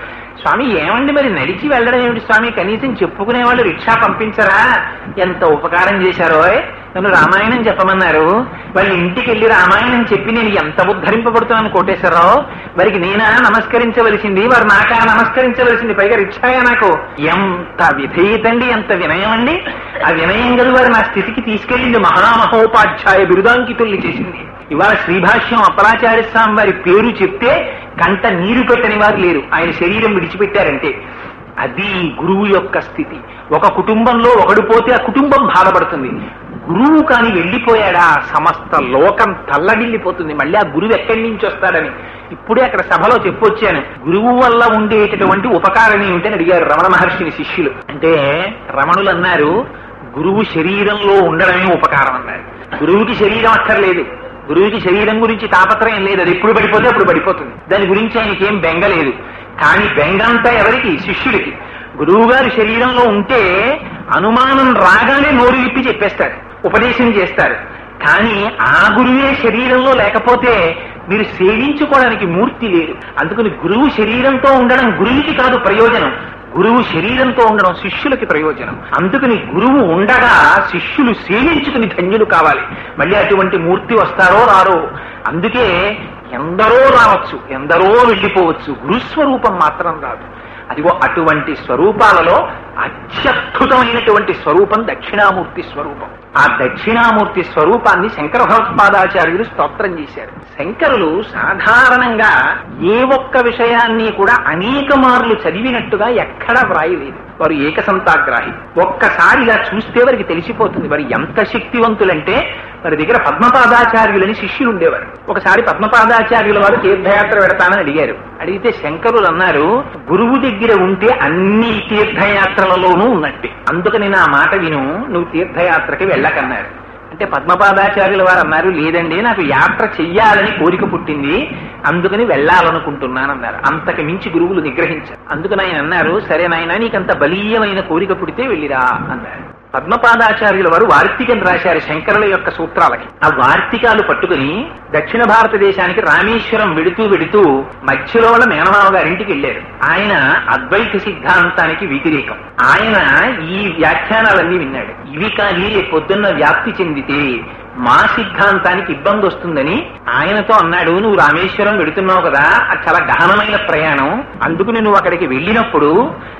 స్వామి ఏమండి మరి నడిచి వెళ్ళడం ఏమిటి స్వామి, కనీసం చెప్పుకునే వాళ్ళు రిక్షా పంపించరా, ఎంత ఉపకారం చేశారో, నన్ను రామాయణం చెప్పమన్నారు, వాళ్ళ ఇంటికి వెళ్ళి రామాయణం చెప్పి నేను ఎంత ఉద్ధరింపబడుతున్నాను కోటేశ్వరరావు, వారికి నేనా నమస్కరించవలసింది, వారు నాకా నమస్కరించవలసింది, పైగా రిక్షాయా నాకు. ఎంత విధేయతండి, ఎంత వినయం అండి. ఆ వినయం గది వారు నా స్థితికి తీసుకెళ్ళింది, మహామహోపాధ్యాయ బిరుదాంకితుల్ని చేసింది. ఇవాళ శ్రీభాష్యం అప్పలాచార్య స్వామి వారి పేరు చెప్తే కంట నీరు పెట్టని వారు లేరు, ఆయన శరీరం విడిచిపెట్టారంటే. అది గురువు యొక్క స్థితి. ఒక కుటుంబంలో ఒకడు పోతే ఆ కుటుంబం బాధపడుతుంది, గురువు కాని వెళ్ళిపోయాడా సమస్త లోకం తల్లడిల్లిపోతుంది. మళ్ళీ ఆ గురువు ఎక్కడి నుంచి వస్తాడని ఇప్పుడే అక్కడ సభలో చెప్పొచ్చాను. గురువు వల్ల ఉండేటటువంటి ఉపకారం ఏమిటని అడిగారు రమణ మహర్షిని శిష్యులు. అంటే రమణులు అన్నారు, గురువు శరీరంలో ఉండడమే ఉపకారం అన్నారు. గురువుకి శరీరం అక్కర్లేదు, గురువుకి శరీరం గురించి తాపత్రయం లేదు, అది ఎప్పుడు పడిపోతే అప్పుడు పడిపోతుంది, దాని గురించి ఆయనకి ఏం బెంగ లేదు. కానీ బెంగ అంతా ఎవరికి? శిష్యుడికి. గురువు గారి శరీరంలో ఉంటే అనుమానం రాగానే నోరు విప్పి చెప్పేస్తారు, ఉపదేశం చేస్తారు. కానీ ఆ గురువే శరీరంలో లేకపోతే మీరు సేవించుకోవడానికి మూర్తి లేదు. అందుకని గురువు శరీరంతో ఉండడం గురువుకి కాదు ప్రయోజనం, గురువు శరీరంతో ఉండడం శిష్యులకి ప్రయోజనం. అందుకని గురువు ఉండగా శిష్యులు సేవించుకుని ధన్యులు కావాలి. మళ్ళీ అటువంటి మూర్తి వస్తారో రారో. అందుకే ఎందరో రావచ్చు, ఎందరో వెళ్ళిపోవచ్చు, గురుస్వరూపం మాత్రం రాదు. అదిగో అటువంటి స్వరూపాలలో అత్యద్భుతమైనటువంటి స్వరూపం దక్షిణామూర్తి స్వరూపం. ఆ దక్షిణామూర్తి స్వరూపాన్ని శంకర భగవత్పాదాచార్యులు స్తోత్రం చేశారు. శంకరులు సాధారణంగా ఏ ఒక్క విషయాన్ని కూడా అనేక మార్లు చదివినట్టుగా ఎక్కడా వ్రాయలేదు. వారు ఏకసంతాగ్రాహి. ఒక్కసారిగా చూస్తే వారికి తెలిసిపోతుంది వారు ఎంత శక్తివంతులంటే. వారి దగ్గర పద్మపాదాచార్యులని శిష్యులు ఉండేవారు. ఒకసారి పద్మపాదాచార్యుల వారు తీర్థయాత్ర పెడతానని అడిగారు. అడిగితే శంకరులు అన్నారు, గురువు దగ్గర ఉంటే అన్ని తీర్థయాత్రలలోనూ ఉన్నట్టే, అందుకని నా మాట విను, నువ్వు తీర్థయాత్రకి వెళ్ళకన్నారు. అంటే పద్మపాదాచార్యుల వారు అన్నారు, లేదండి నాకు యాత్ర చెయ్యాలని కోరిక పుట్టింది, అందుకని వెళ్ళాలనుకుంటున్నానన్నారు. అంతకు మించి గురువులు నిగ్రహించారు. అందుకని ఆయన అన్నారు, సరే నాయన నీకంత బలీయమైన కోరిక పుడితే వెళ్ళిరా అన్నారు. పద్మపాదాచార్యుల వారు వార్తికం రాశారు శంకరుల యొక్క సూత్రాలకి. ఆ వార్తికాలు పట్టుకుని దక్షిణ భారతదేశానికి రామేశ్వరం వెడుతూ మధ్యలో వాళ్ళ మేనమావ గారింటికి వెళ్ళారు. ఆయన అద్వైత సిద్ధాంతానికి వ్యతిరేకం. ఆయన ఈ వ్యాఖ్యానాలన్నీ విన్నాడు. ఇవి కానీ రేపు పొద్దున్న వ్యాప్తి చెందితే మా సిద్ధాంతానికి ఇబ్బంది వస్తుందని ఆయనతో అన్నాడు, నువ్వు రామేశ్వరం వెడుతున్నావు కదా, అది చాలా గహనమైన ప్రయాణం, అందుకని నువ్వు అక్కడికి వెళ్ళినప్పుడు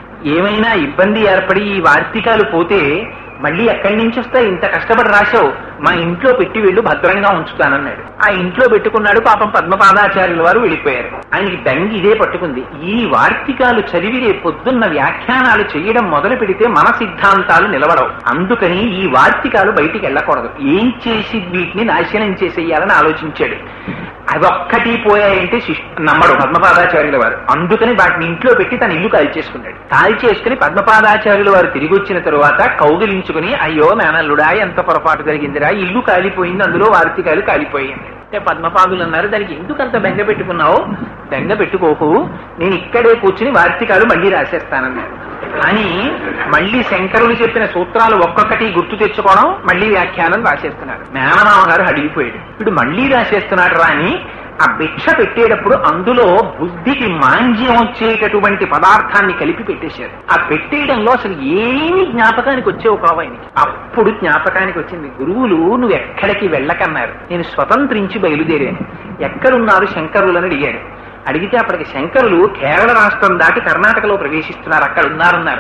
ఏమైనా ఇబ్బంది ఏర్పడి ఈ వార్తికాలు పోతే మళ్ళీ ఎక్కడి నుంచి వస్తాయి, ఇంత కష్టపడి రాశావు, మా ఇంట్లో పెట్టి వెళ్ళు, భద్రంగా ఉంచుతానన్నాడు. ఆ ఇంట్లో పెట్టుకున్నాడు. పాపం పద్మపాదాచార్యుల వారు వెళ్ళిపోయారు. ఆయనకి దంగి ఇదే పట్టుకుంది, ఈ వార్తికాలు చదివి రేపు పొద్దున్న వ్యాఖ్యానాలు చేయడం మొదలు పెడితే మన సిద్ధాంతాలు నిలబడవు, అందుకని ఈ వార్తికాలు బయటికి వెళ్ళకూడదు, ఏం చేసి వీటిని నాశనం చేసేయాలని ఆలోచించాడు. అదొక్కటి పోయాయంటే నమ్మడు పద్మపాదాచార్యుల వారు. అందుకని వాటిని ఇంట్లో పెట్టి తన ఇల్లు కాల్చేసుకున్నాడు. కాల్చేసుకుని పద్మపాదాచార్యుల వారు తిరిగి వచ్చిన తరువాత కౌగిలించుకుని, అయ్యో మేనల్లుడా ఎంత పొరపాటు జరిగిందిరా, ఇల్లు కాలిపోయింది, అందులో వార్తికాలు కాలిపోయింది అంటే పద్మపాదులు అన్నారు, దానికి ఎందుకంత బెంగ పెట్టుకున్నావు, బెంగ పెట్టుకోకు, నేను ఇక్కడే కూర్చుని వార్తికాలు మళ్ళీ రాసేస్తానన్నాడు. అని మళ్ళీ శంకరులు చెప్పిన సూత్రాలు ఒక్కొక్కటి గుర్తు తెచ్చుకోవడం, మళ్ళీ వ్యాఖ్యానం రాసేస్తున్నారు. మేనమామ గారు అడిగిపోయాడు, ఇప్పుడు మళ్ళీ రాసేస్తున్నాడు రా అని. ఆ భిక్ష పెట్టేటప్పుడు అందులో బుద్ధికి మాంజ్యం వచ్చేటటువంటి పదార్థాన్ని కలిపి పెట్టేశారు. ఆ పెట్టేయడంలో అసలు ఏమీ జ్ఞాపకానికి వచ్చేవి కావు ఆయనకి. అప్పుడు జ్ఞాపకానికి వచ్చింది, గురువులు నువ్వు ఎక్కడికి వెళ్ళకన్నారు, నేను స్వతంత్రించి బయలుదేరాను. ఎక్కడున్నారు శంకరులని అడిగాడు. అడిగితే అప్పటికి శంకరులు కేరళ రాష్ట్రం దాటి కర్ణాటకలో ప్రవేశిస్తున్నారు, అక్కడ ఉన్నారన్నారు.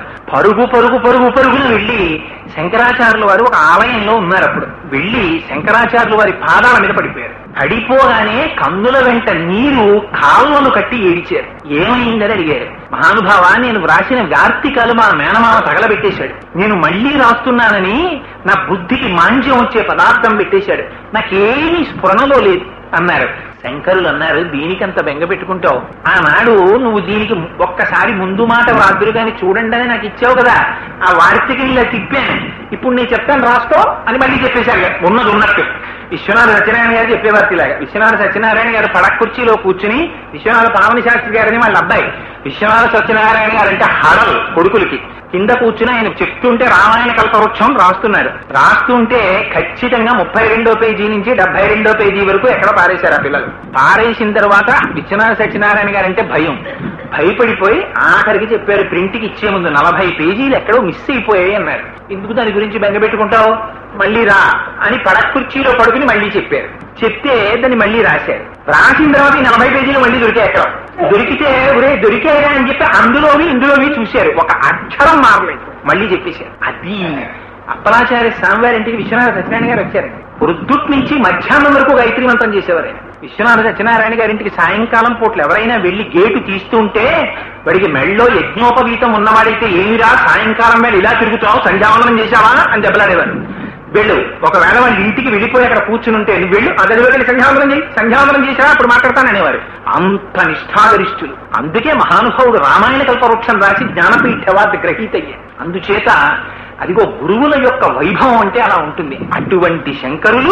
పరుగున వెళ్లి శంకరాచార్యుల వారు ఒక ఆలయంలో ఉన్నారు. అప్పుడు వెళ్లి శంకరాచార్యుల వారి పాదాల మీద పడిపోయారు. పడిపోగానే కన్నుల వెంట నీరు కాళ్ళను కట్టి ఏడిచారు. ఏమైందని అడిగారు. మహానుభావ, నేను వ్రాసిన వార్తికాలు మా మేనమామ తగలబెట్టేశాడు, నేను మళ్లీ రాస్తున్నానని నా బుద్ధికి మాంజ్యం వచ్చే పదార్థం పెట్టేశాడు, నాకేమీ స్ఫురణలో లేదు అన్నారు. శంకరులు అన్నారు, దీనికంత బెంగ పెట్టుకుంటావు, ఆనాడు నువ్వు దీనికి ఒక్కసారి ముందు మాట వ్రాదురు గాని చూడండి అని నాకు ఇచ్చావు కదా, ఆ వార్తికని ఇలా తిప్పాను, ఇప్పుడు నేను చెప్తాను రాస్తో అని మళ్ళీ చెప్పేశారు ఉన్నది ఉన్నట్టు. విశ్వనాథ సత్యనారాయణ గారు చెప్పేవారు ఇలాగా. విశ్వనాథ సత్యనారాయణ గారు పడక కుర్చీలో కూర్చుని, విశ్వనాథ పావని శాస్త్రి గారిని వాళ్ళ అబ్బాయి, విశ్వనాథ సత్యనారాయణ గారు అంటే హడలు కొడుకులకి, కింద కూర్చుని ఆయన చెప్తుంటే రామాయణ కల్పవృక్షం రాస్తున్నాడు. రాస్తుంటే ఖచ్చితంగా 32వ పేజీ నుంచి 72వ పేజీ వరకు ఎక్కడ పారేశారు ఆ పిల్లలు. పారేసిన తర్వాత విశ్వనాథ సత్యనారాయణ గారు అంటే భయపడిపోయి ఆఖరికి చెప్పారు, ప్రింట్కి ఇచ్చే ముందు 40 పేజీలు ఎక్కడో మిస్ అయిపోయాయి అన్నారు. ఎందుకు దాని గురించి బెంగపెట్టుకుంటావు, మళ్ళీ రా అని పడక కుర్చీలో పడుకుని మళ్ళీ చెప్పారు. చెప్తే దాన్ని మళ్ళీ రాశారు. రాసిన తర్వాత ఈ 40 పేజీలు మళ్ళీ దొరికాయి. ఎక్కడ దొరికితే దొరికాయా అని చెప్పి ఇందులోవి చూశారు, ఒక అక్షరం మారలేదు, మళ్ళీ చెప్పేశారు. అది అప్పలాచార్య స్వామివారింటికి విశ్వనాథ సత్యనారాయణ గారు వచ్చారండి. పొద్దుట్ నుంచి మధ్యాహ్నం వరకు గాయత్రీ మంత్రం చేసేవారు. విశ్వనాథ సత్యనారాయణ గారింటికి సాయంకాలం పూట్లు ఎవరైనా వెళ్లి గేటు తీస్తుంటే వాడికి మెళ్ళలో యజ్ఞోపవీతం ఉన్నవాడైతే ఏమిరా సాయంకాలం వేళ ఇలా తిరుగుతావు, సంధ్యావందనం చేశావా అని దెబ్బలాడేవారు. వెళ్ళు, ఒకవేళ వాళ్ళ ఇంటికి వెళ్ళిపోయి అక్కడ కూర్చుని ఉంటే నువ్వు వెళ్ళు, అదే సంధ్యావందనం చేశావా అప్పుడు మాట్లాడతాననేవారు. అంత నిష్ఠాగరిష్ఠులు. అందుకే మహానుభావుడు రామాయణ కల్పవృక్షం రాసి జ్ఞానపీఠ అవార్డు గ్రహీత అయ్యారు. అందుచేత అదిగో గురువుల యొక్క వైభవం అంటే అలా ఉంటుంది. అటువంటి శంకరులు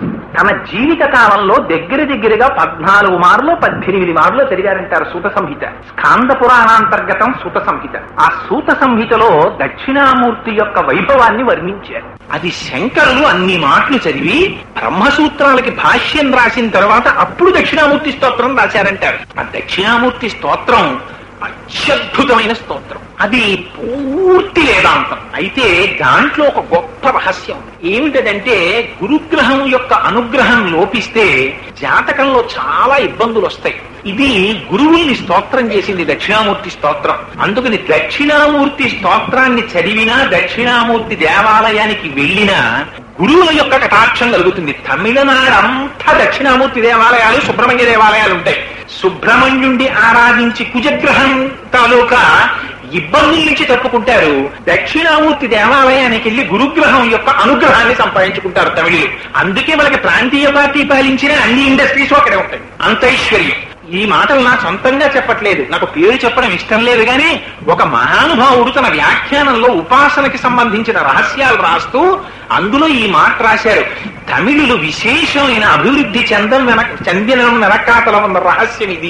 తన జీవిత కాలంలో దగ్గరగా 14 మార్లు 18 మార్లు చదివారంటారు సూత సంహిత. స్కాంద పురాణాంతర్గతం సూత సంహిత. ఆ సూత సంహితలో దక్షిణామూర్తి యొక్క వైభవాన్ని వర్ణించారు. అది శంకరులు అన్ని మాటలు చదివి బ్రహ్మసూత్రాలకి భాష్యం రాసిన తర్వాత అప్పుడు దక్షిణామూర్తి స్తోత్రం రాశారంటారు. ఆ దక్షిణామూర్తి స్తోత్రం అత్యద్భుతమైన స్తోత్రం. అది పూర్తి వేదాంతం. అయితే దాంట్లో ఒక గొప్ప రహస్యం ఏమిటంటే, గురుగ్రహం యొక్క అనుగ్రహం లోపిస్తే జాతకంలో చాలా ఇబ్బందులు వస్తాయి. ఇది గురువుల్ని స్తోత్రం చేసింది దక్షిణామూర్తి స్తోత్రం. అందుకని దక్షిణామూర్తి స్తోత్రాన్ని చదివినా, దక్షిణామూర్తి దేవాలయానికి వెళ్ళినా గురువుల యొక్క కటాక్షం కలుగుతుంది. తమిళనాడు అంతా దక్షిణామూర్తి దేవాలయాలు, సుబ్రహ్మణ్య దేవాలయాలు ఉంటాయి. సుబ్రహ్మణ్యుండి ఆరాధించి కుజగ్రహం తాలూకా ఇబ్బందుల నుంచి తప్పుకుంటారు. దక్షిణామూర్తి దేవాలయానికి వెళ్లి గురుగ్రహం యొక్క అనుగ్రహాన్ని సంపాదించుకుంటారు తమిళులు. అందుకే వాళ్ళకి ప్రాంతీయ పార్టీ పాలించిన అన్ని ఇండస్ట్రీస్ అక్కడే ఉంటాయి. అంత ఐశ్వర్యం. ఈ మాటలు నా సొంతంగా చెప్పట్లేదు, నాకు పేరు చెప్పడం ఇష్టం లేదు. కానీ ఒక మహానుభావుడు తన వ్యాఖ్యానంలో ఉపాసనకి సంబంధించిన రహస్యాలు రాస్తూ అందులో ఈ మాట రాశారు. తమిళులు విశేషమైన అభివృద్ధి చెందిన వెనకాతల ఉన్న రహస్యం ఇది.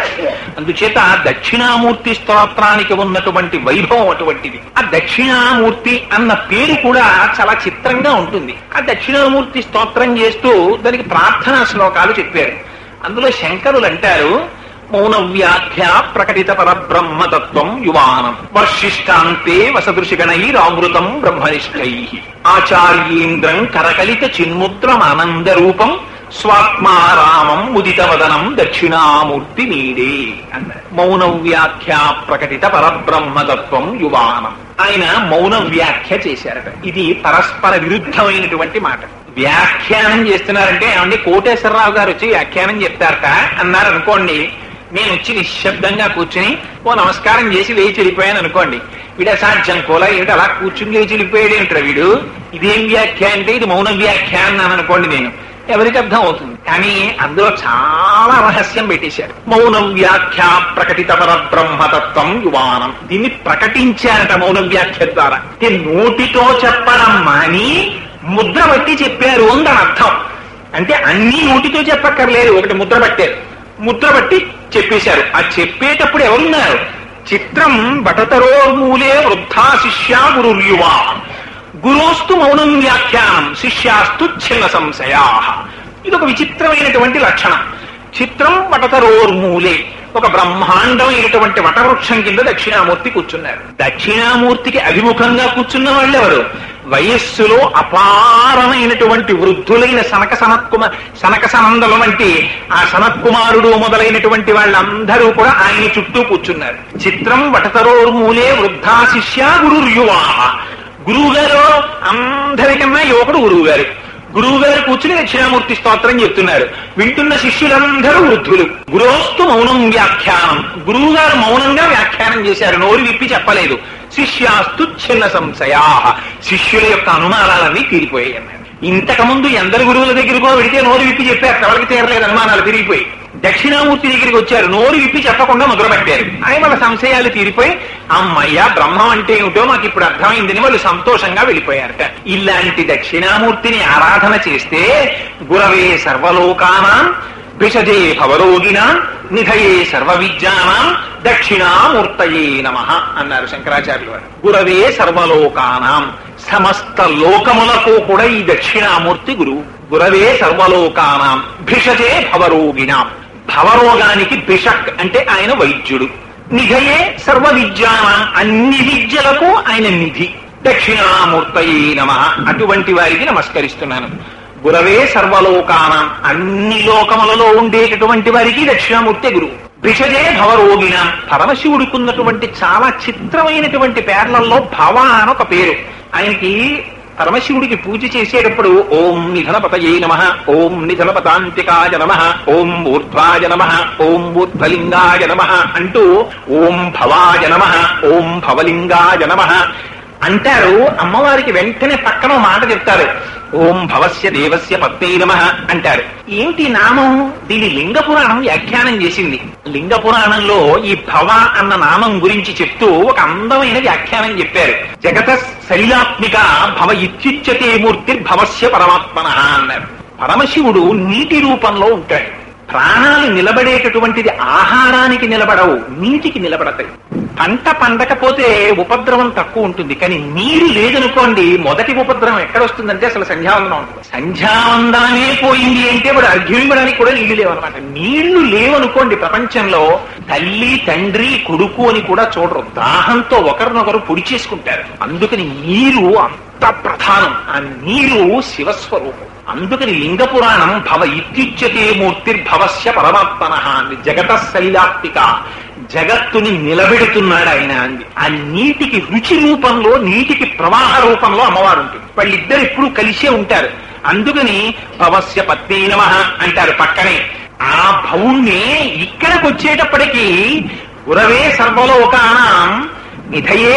అందుచేత దక్షిణామూర్తి స్తోత్రానికి ఉన్నటువంటి వైభవం అటువంటిది. ఆ దక్షిణామూర్తి అన్న పేరు కూడా చాలా చిత్రంగా ఉంటుంది. ఆ దక్షిణామూర్తి స్తోత్రం చేస్తూ దానికి ప్రార్థనా శ్లోకాలు చెప్పారు. అందులో శంకరులు అంటారు, మౌన వ్యాఖ్య ప్రకటిత పరబ్రహ్మతత్వం యువానం వర్షిష్టాంతే వసదృశిగణైరామృతం బ్రహ్మనిష్టై ఆచార్యేంద్రం కరకలిత చిన్ముద్రమానంద రూపం స్వాత్మారామం ముదితవదనం దక్షిణామూర్తి నీడే అన్నారు. మౌన వ్యాఖ్య ప్రకటిత పరబ్రహ్మతత్వం యువానం. ఆయన మౌన వ్యాఖ్య చేశారట. ఇది పరస్పర విరుద్ధమైనటువంటి మాట. వ్యాఖ్యానం చేస్తున్నారంటే ఏమండి కోటేశ్వరరావు గారు వచ్చి వ్యాఖ్యానం చెప్తారట అన్నారు అనుకోండి, నేను వచ్చి నిశ్శబ్దంగా కూర్చుని ఓ నమస్కారం చేసి లేచి వెళ్ళిపోయాను అనుకోండి, వీడు అసాధ్యం కోలా ఏమిటి అలా కూర్చుని లేచి వెళ్ళిపోయాడు ఏమిటారు వీడు, ఇదేం వ్యాఖ్య అంటే ఇది మౌన వ్యాఖ్య అన్నాను అనుకోండి, నేను ఎవరికి అర్థం అవుతుంది. కానీ అందులో చాలా రహస్యం పెట్టేశారు. మౌనం వ్యాఖ్య ప్రకటిత పరబ్రహ్మతత్వం యువానం. దీన్ని ప్రకటించారట మౌన వ్యాఖ్య ద్వారా. నోటితో చెప్పడం మాని ముద్ర బట్టి చెప్పారు అని దాని అర్థం. అంటే అన్ని నోటితో చెప్పక్కర్లేదు, ఒకటి ముద్ర పట్టారు, ముద్ర బట్టి చెప్పేశారు. ఆ చెప్పేటప్పుడు ఎవరున్నారు? చిత్రం బటతరోర్మూలే వృద్ధా శిష్యా గురుర్యువా గురోస్తు మౌనం వ్యాఖ్యానం శిష్యాస్తు చిన్న సంశయా. ఇది ఒక విచిత్రమైనటువంటి లక్షణం. చిత్రం వటతరోర్మూలే, ఒక బ్రహ్మాండమైనటువంటి వటవృక్షం కింద దక్షిణామూర్తి కూర్చున్నారు. దక్షిణామూర్తికి అభిముఖంగా కూర్చున్న వాళ్ళు ఎవరు? వయస్సులో అపారమైనటువంటి వృద్ధులైన సనక సనందల వంటి ఆ సనత్కుమారుడు మొదలైనటువంటి వాళ్ళందరూ కూడా ఆయన చుట్టూ కూర్చున్నారు. చిత్రం వటతరోర్మూలే వృద్ధా శిష్యా గురుర్యువా. గురువు గారు అందరికన్నా యువకుడు గురువు గారు. గురువు గారు కూర్చుని దక్షిణామూర్తి స్తోత్రం చెప్తున్నారు. వింటున్న శిష్యులందరూ వృద్ధులు. గురోస్తు మౌనం వ్యాఖ్యానం. గురువు గారు మౌనంగా వ్యాఖ్యానం చేశారు, నోరు విప్పి చెప్పలేదు. శిష్యాస్తు చిన్న సంశయా. శిష్యుల యొక్క అనుమానాలన్నీ తీరిపోయాయి అన్నారు. ఇంతకుముందు ఎందరు గురువుల దగ్గరకో వెడితే నోరు విప్పి చెప్పారు, ఎవరికి తీరలేదు, అనుమానాలు తిరిగిపోయి. దక్షిణామూర్తి దగ్గరికి వచ్చారు, నోరు విప్పి చెప్పకుండా మొదలుపెట్టారు. ఆయన వాళ్ళ సంశయాలు తీరిపోయి అమ్మయ్య బ్రహ్మం అంటే ఏమిటో మాకు ఇప్పుడు అర్థమైందని వాళ్ళు సంతోషంగా వెళ్ళిపోయారట. ఇలాంటి దక్షిణామూర్తిని ఆరాధన చేస్తే గురవే సర్వలోకానాం విషజే భవరోగిణాం నిధయే సర్వ విద్యానాం దక్షిణామూర్తయే నమః అన్నారు శంకరాచార్యులు వారు. గురవే సర్వలోకానాం, సమస్త లోకములకు కూడా ఈ దక్షిణామూర్తి గురువు. గురవే సర్వలోకానాం భిషజే భవరోగిణాం, భవరోగానికి భిషక్ అంటే ఆయన వైద్యుడు. నిధయే సర్వ విద్యానాం, అన్ని విద్యలకు ఆయన నిధి. దక్షిణామూర్తయే నమః, అటువంటి వారికి నమస్కరిస్తున్నాను. గురవే సర్వలోకానాం, అన్ని లోకములలో ఉండేటటువంటి వారికి దక్షిణామూర్తి గురువు. భిషజే భవరోగిణాం, పరమశివుడికున్నటువంటి చాలా చిత్రమైనటువంటి పేర్లలో భవ అనొక పేరు. ఆయనకి పరమశివుడికి పూజ చేసేటప్పుడు ఓం నిధనపతయే నమః, ఓం నిధనపతాంతికాయ నమః, ఓం ఊర్ధ్వాయ నమః, ఓం ఊర్ధ్వలింగాయ నమః అంటూ ఓం భవాయ నమః, ఓం భవలింగాయ నమః అంటారు. అమ్మవారికి వెంటనే పక్కన మాట చెప్తారు, ఓం భవస్య దేవస్య పత్నే నమః అంటారు. ఏమిటి నామం? దీని లింగ పురాణం వ్యాఖ్యానం చేసింది. లింగ పురాణంలో ఈ భవ అన్న నామం గురించి చెప్తూ ఒక అందమైన వ్యాఖ్యానం చెప్పారు. జగత శైలాత్మిక భవ ఇత్యుచ్యతే మూర్తిర్భవస్య పరమాత్మనః అన్నారు. పరమశివుడు నీటి రూపంలో ఉంటాడు. ప్రాణాలు నిలబడేటటువంటిది ఆహారానికి నిలబడవు, నీటికి నిలబడతాయి. పంట పండకపోతే ఉపద్రవం తక్కువ ఉంటుంది, కానీ నీరు లేదనుకోండి మొదటి ఉపద్రవం ఎక్కడొస్తుందంటే అసలు సంధ్యావందనం ఉంటుంది. సంధ్యావందనమే పోయింది అంటే వాడు అర్ఘ్యమివ్వడానికి కూడా నీళ్లు లేవన్నమాట. నీళ్లు లేవనుకోండి ప్రపంచంలో తల్లి తండ్రి కొడుకు అని కూడా చూడరు, దాహంతో ఒకరినొకరు పొడి చేసుకుంటారు. అందుకని నీరు అంత ప్రధానం. ఆ నీరు శివస్వరూపం. అందుకని లింగ పురాణం భవ ఇత్యుచ్యతే మూర్తిర్భవస్య పరమాత్మనః అంది. జగత శైలాత్మిక, జగత్తుని నిలబెడుతున్నాడు ఆయన అంది. ఆ నీటికి రుచి రూపంలో, నీటికి ప్రవాహ రూపంలో అమ్మవారు ఉంటుంది. వాళ్ళిద్దరు ఎప్పుడు కలిసే ఉంటారు. అందుకని భవస్య పత్నే నమః అంటారు పక్కనే. ఆ భవుణ్ణి ఇక్కడికి వచ్చేటప్పటికీ గురవే సర్వలోకానాం నిధయే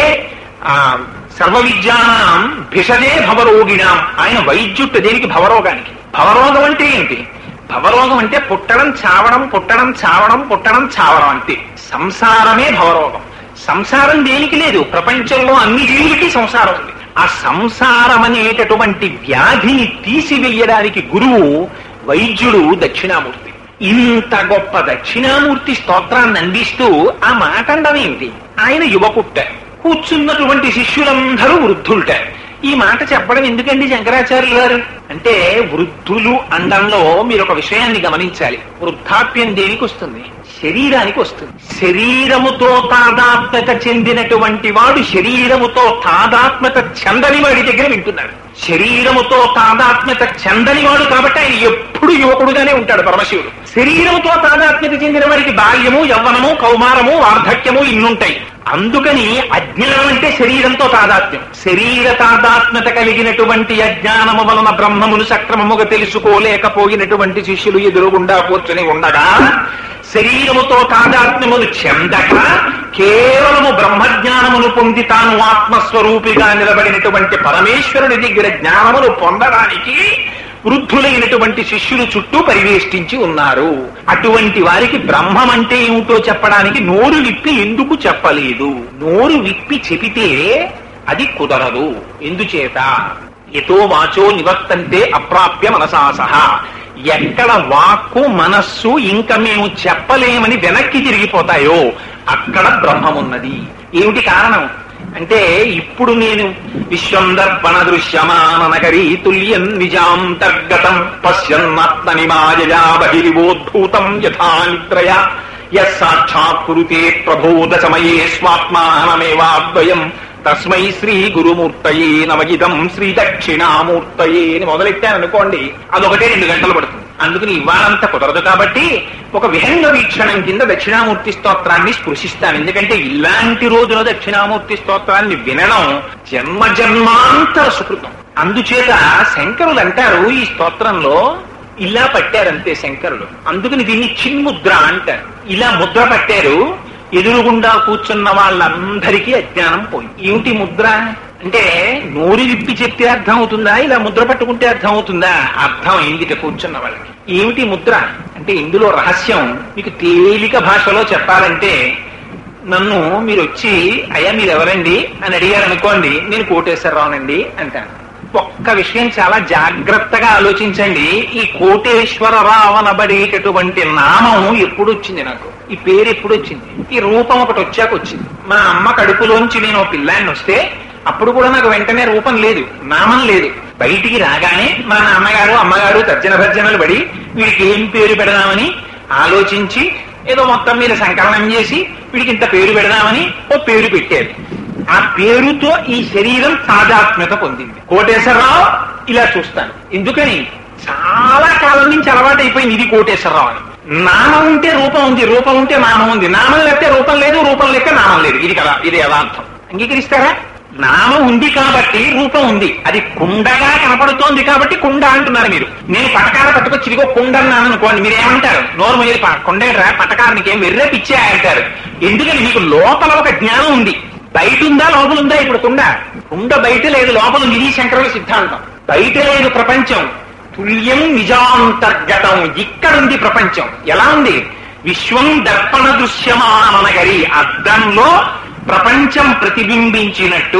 సర్వ విద్యానాం భిషజే భవరోగిణాం, ఆయన వైద్యుట్టు దేనికి? భవరోగానికి. భవరోగం అంటే ఏంటి? భవరోగం అంటే పుట్టడం చావడం, పుట్టడం చావడం, పుట్టడం చావడం అంతే. సంసారమే భవరోగం. సంసారం దేనికి లేదు? ప్రపంచంలో అన్ని జీవులకి సంసారం ఉంది. ఆ సంసారం అనేటటువంటి వ్యాధిని తీసివేయడానికి గురువు వైద్యుడు దక్షిణామూర్తి. ఇంత గొప్ప దక్షిణామూర్తి స్తోత్రాన్ని అందిస్తూ ఆ మాట అనడం ఏమిటి? ఆయన యువకుట్ట, కూర్చున్నటువంటి శిష్యులందరూ వృద్ధులుట. ఈ మాట చెప్పడం ఎందుకండి శంకరాచార్యులు గారు అంటే, వృద్ధులు అండంలో మీరు ఒక విషయాన్ని గమనించాలి. వృద్ధాప్యం దేనికి వస్తుంది? శరీరానికి వస్తుంది. శరీరముతో తాదాత్మ్యత చెందినటువంటి వాడు శరీరముతో తాదాత్మ్యత చెందని వాడి దగ్గర వింటున్నాడు. శరీరముతో తాదాత్మ్యత చెందని వాడు కాబట్టి ఆయన ఎప్పుడు యువకుడుగానే ఉంటాడు పరమశివుడు. శరీరముతో తాదాత్మ్యత చెందిన వాడికి బాల్యము, యవ్వనము, కౌమారము, వార్ధక్యము ఇన్నుంటాయి. అందుకని అజ్ఞానం అంటే శరీరంతో తాదాత్మ్యం. శరీర తాదాత్మ్యత కలిగినటువంటి అజ్ఞానము వలన బ్రహ్మమును సక్రమముగా తెలుసుకోలేకపోయినటువంటి శిష్యులు ఎదురుగుండా కూర్చొని ఉండగా, శరీరముతో తాదాత్మ్యమును చెందక కేవలము బ్రహ్మజ్ఞానమును పొంది తాను ఆత్మస్వరూపిగా నిలబడినటువంటి పరమేశ్వరుని దగ్గర జ్ఞానమును పొందడానికి వృద్ధులైనటువంటి శిష్యులు చుట్టూ పరివేష్టించి ఉన్నారు. అటువంటి వారికి బ్రహ్మం అంటే ఏమిటో చెప్పడానికి నోరు విప్పి ఎందుకు చెప్పలేదు? నోరు విప్పి చెబితే అది కుదరదు. ఎందుచేత? యతో వాచో నివర్తంతే అప్రాప్య మనసా సహా. ఎక్కడ వాక్కు మనస్సు ఇంకా మేము చెప్పలేమని వెనక్కి తిరిగిపోతాయో అక్కడ బ్రహ్మమున్నది. ఏమిటి కారణం అంటే, ఇప్పుడు నేను విశ్వం దర్పణ దృశ్యమాననగరీ తుల్యం నిజాంతర్గతం పశ్యన్నాత్మని మాయయా బహిరివోద్భూతం యథా నిద్రయా యస్సాక్షాత్ కురుతే ప్రబోధ సమయే స్వాత్మానమేవాద్వయం తస్మై శ్రీ గురుమూర్తయే నమగిదం శ్రీ దక్షిణామూర్తయే అని మొదలెట్టాననుకోండి, అదొకటే 2 గంటలు పడుతుంది. అందుకని ఇవాళంతా కుదరదు కాబట్టి ఒక విహంగ వీక్షణం కింద దక్షిణామూర్తి స్తోత్రాన్ని స్పృశిస్తాను. ఎందుకంటే ఇలాంటి రోజున దక్షిణామూర్తి స్తోత్రాన్ని వినడం జన్మ జన్మాంతర సుకృతం. అందుచేత శంకరులు అంటారు, ఈ స్తోత్రంలో ఇలా పట్టారంతే శంకరులు. అందుకని దీన్ని చిన్ముద్ర అంటారు. ఇలా ముద్ర పట్టారు. ఎదురుగుండా కూర్చున్న వాళ్ళందరికీ అజ్ఞానం పోయి. ఏమిటి ముద్ర అంటే, నోరు విప్పి చెప్తే అర్థం అవుతుందా? ఇలా ముద్ర పట్టుకుంటే అర్థం అవుతుందా? అర్థం అయింది కూర్చున్న వాళ్ళకి. ఏమిటి ముద్ర అంటే, అంటే ఇందులో రహస్యం మీకు తేలిక భాషలో చెప్పాలంటే, నన్ను మీరు వచ్చి అయ్యా మీరు ఎవరండి అని అడిగారు అనుకోండి, నేను కోటేశ్వరరావునండి అంటాను. ఒక్క విషయం చాలా జాగ్రత్తగా ఆలోచించండి. ఈ కోటేశ్వరరావు అనబడేటటువంటి నామం ఎప్పుడు వచ్చింది నాకు? ఈ పేరు ఎప్పుడు వచ్చింది? ఈ రూపం ఒకటి వచ్చాక వచ్చింది. మా అమ్మ కడుపులోంచి నేను పిల్లాన్ని వస్తే అప్పుడు కూడా నాకు వెంటనే రూపం లేదు, నామం లేదు. బయటికి రాగానే మా నాన్నగారు అమ్మగారు తర్జన భర్జనలు పడి వీడికి ఏం పేరు పెడదామని ఆలోచించి ఏదో మొత్తం మీద సంకలనం చేసి వీడికి ఇంత పేరు పెడదామని ఓ పేరు పెట్టారు. ఆ పేరుతో ఈ శరీరం తాదాత్మ్యత పొందింది. కోటేశ్వరరావు ఇలా చూస్తాను. ఎందుకని? చాలా కాలం నుంచి అలవాటు అయిపోయింది ఇది కోటేశ్వరరావు అని. నామం ఉంటే రూపం ఉంది, రూపం ఉంటే నామం ఉంది, నామం లేకపోతే రూపం లేదు, రూపం లేక నామం లేదు. ఇది కదా, ఇది యథార్థం. అంగీకరిస్తారా? నామం ఉంది కాబట్టి రూపం ఉంది. అది కుండగా కనపడుతోంది కాబట్టి కుండ అంటున్నారు మీరు. నేను పటకార పట్టుకొచ్చి ఇదిగో కుండ అన్నాను అనుకోండి, మీరు ఏమంటారు? నోరు మీద కొండరా పటకారానికి ఏం వెర్రే పిచ్చే అంటారు. ఎందుకని? మీకు లోపల ఒక జ్ఞానం ఉంది. బయట ఉందా లోపల ఉందా? ఇప్పుడు కుండ బయట లేదు, లోపల ఉంది. ఇది శంకరుల సిద్ధాంతం. బయట లేదు ప్రపంచం, తుల్యం నిజాంతర్గతం. ఇక్కడుంది ప్రపంచం. ఎలా ఉంది? విశ్వం దర్పణ దృశ్యమానగరి. అద్దంలో ప్రపంచం ప్రతిబింబించినట్టు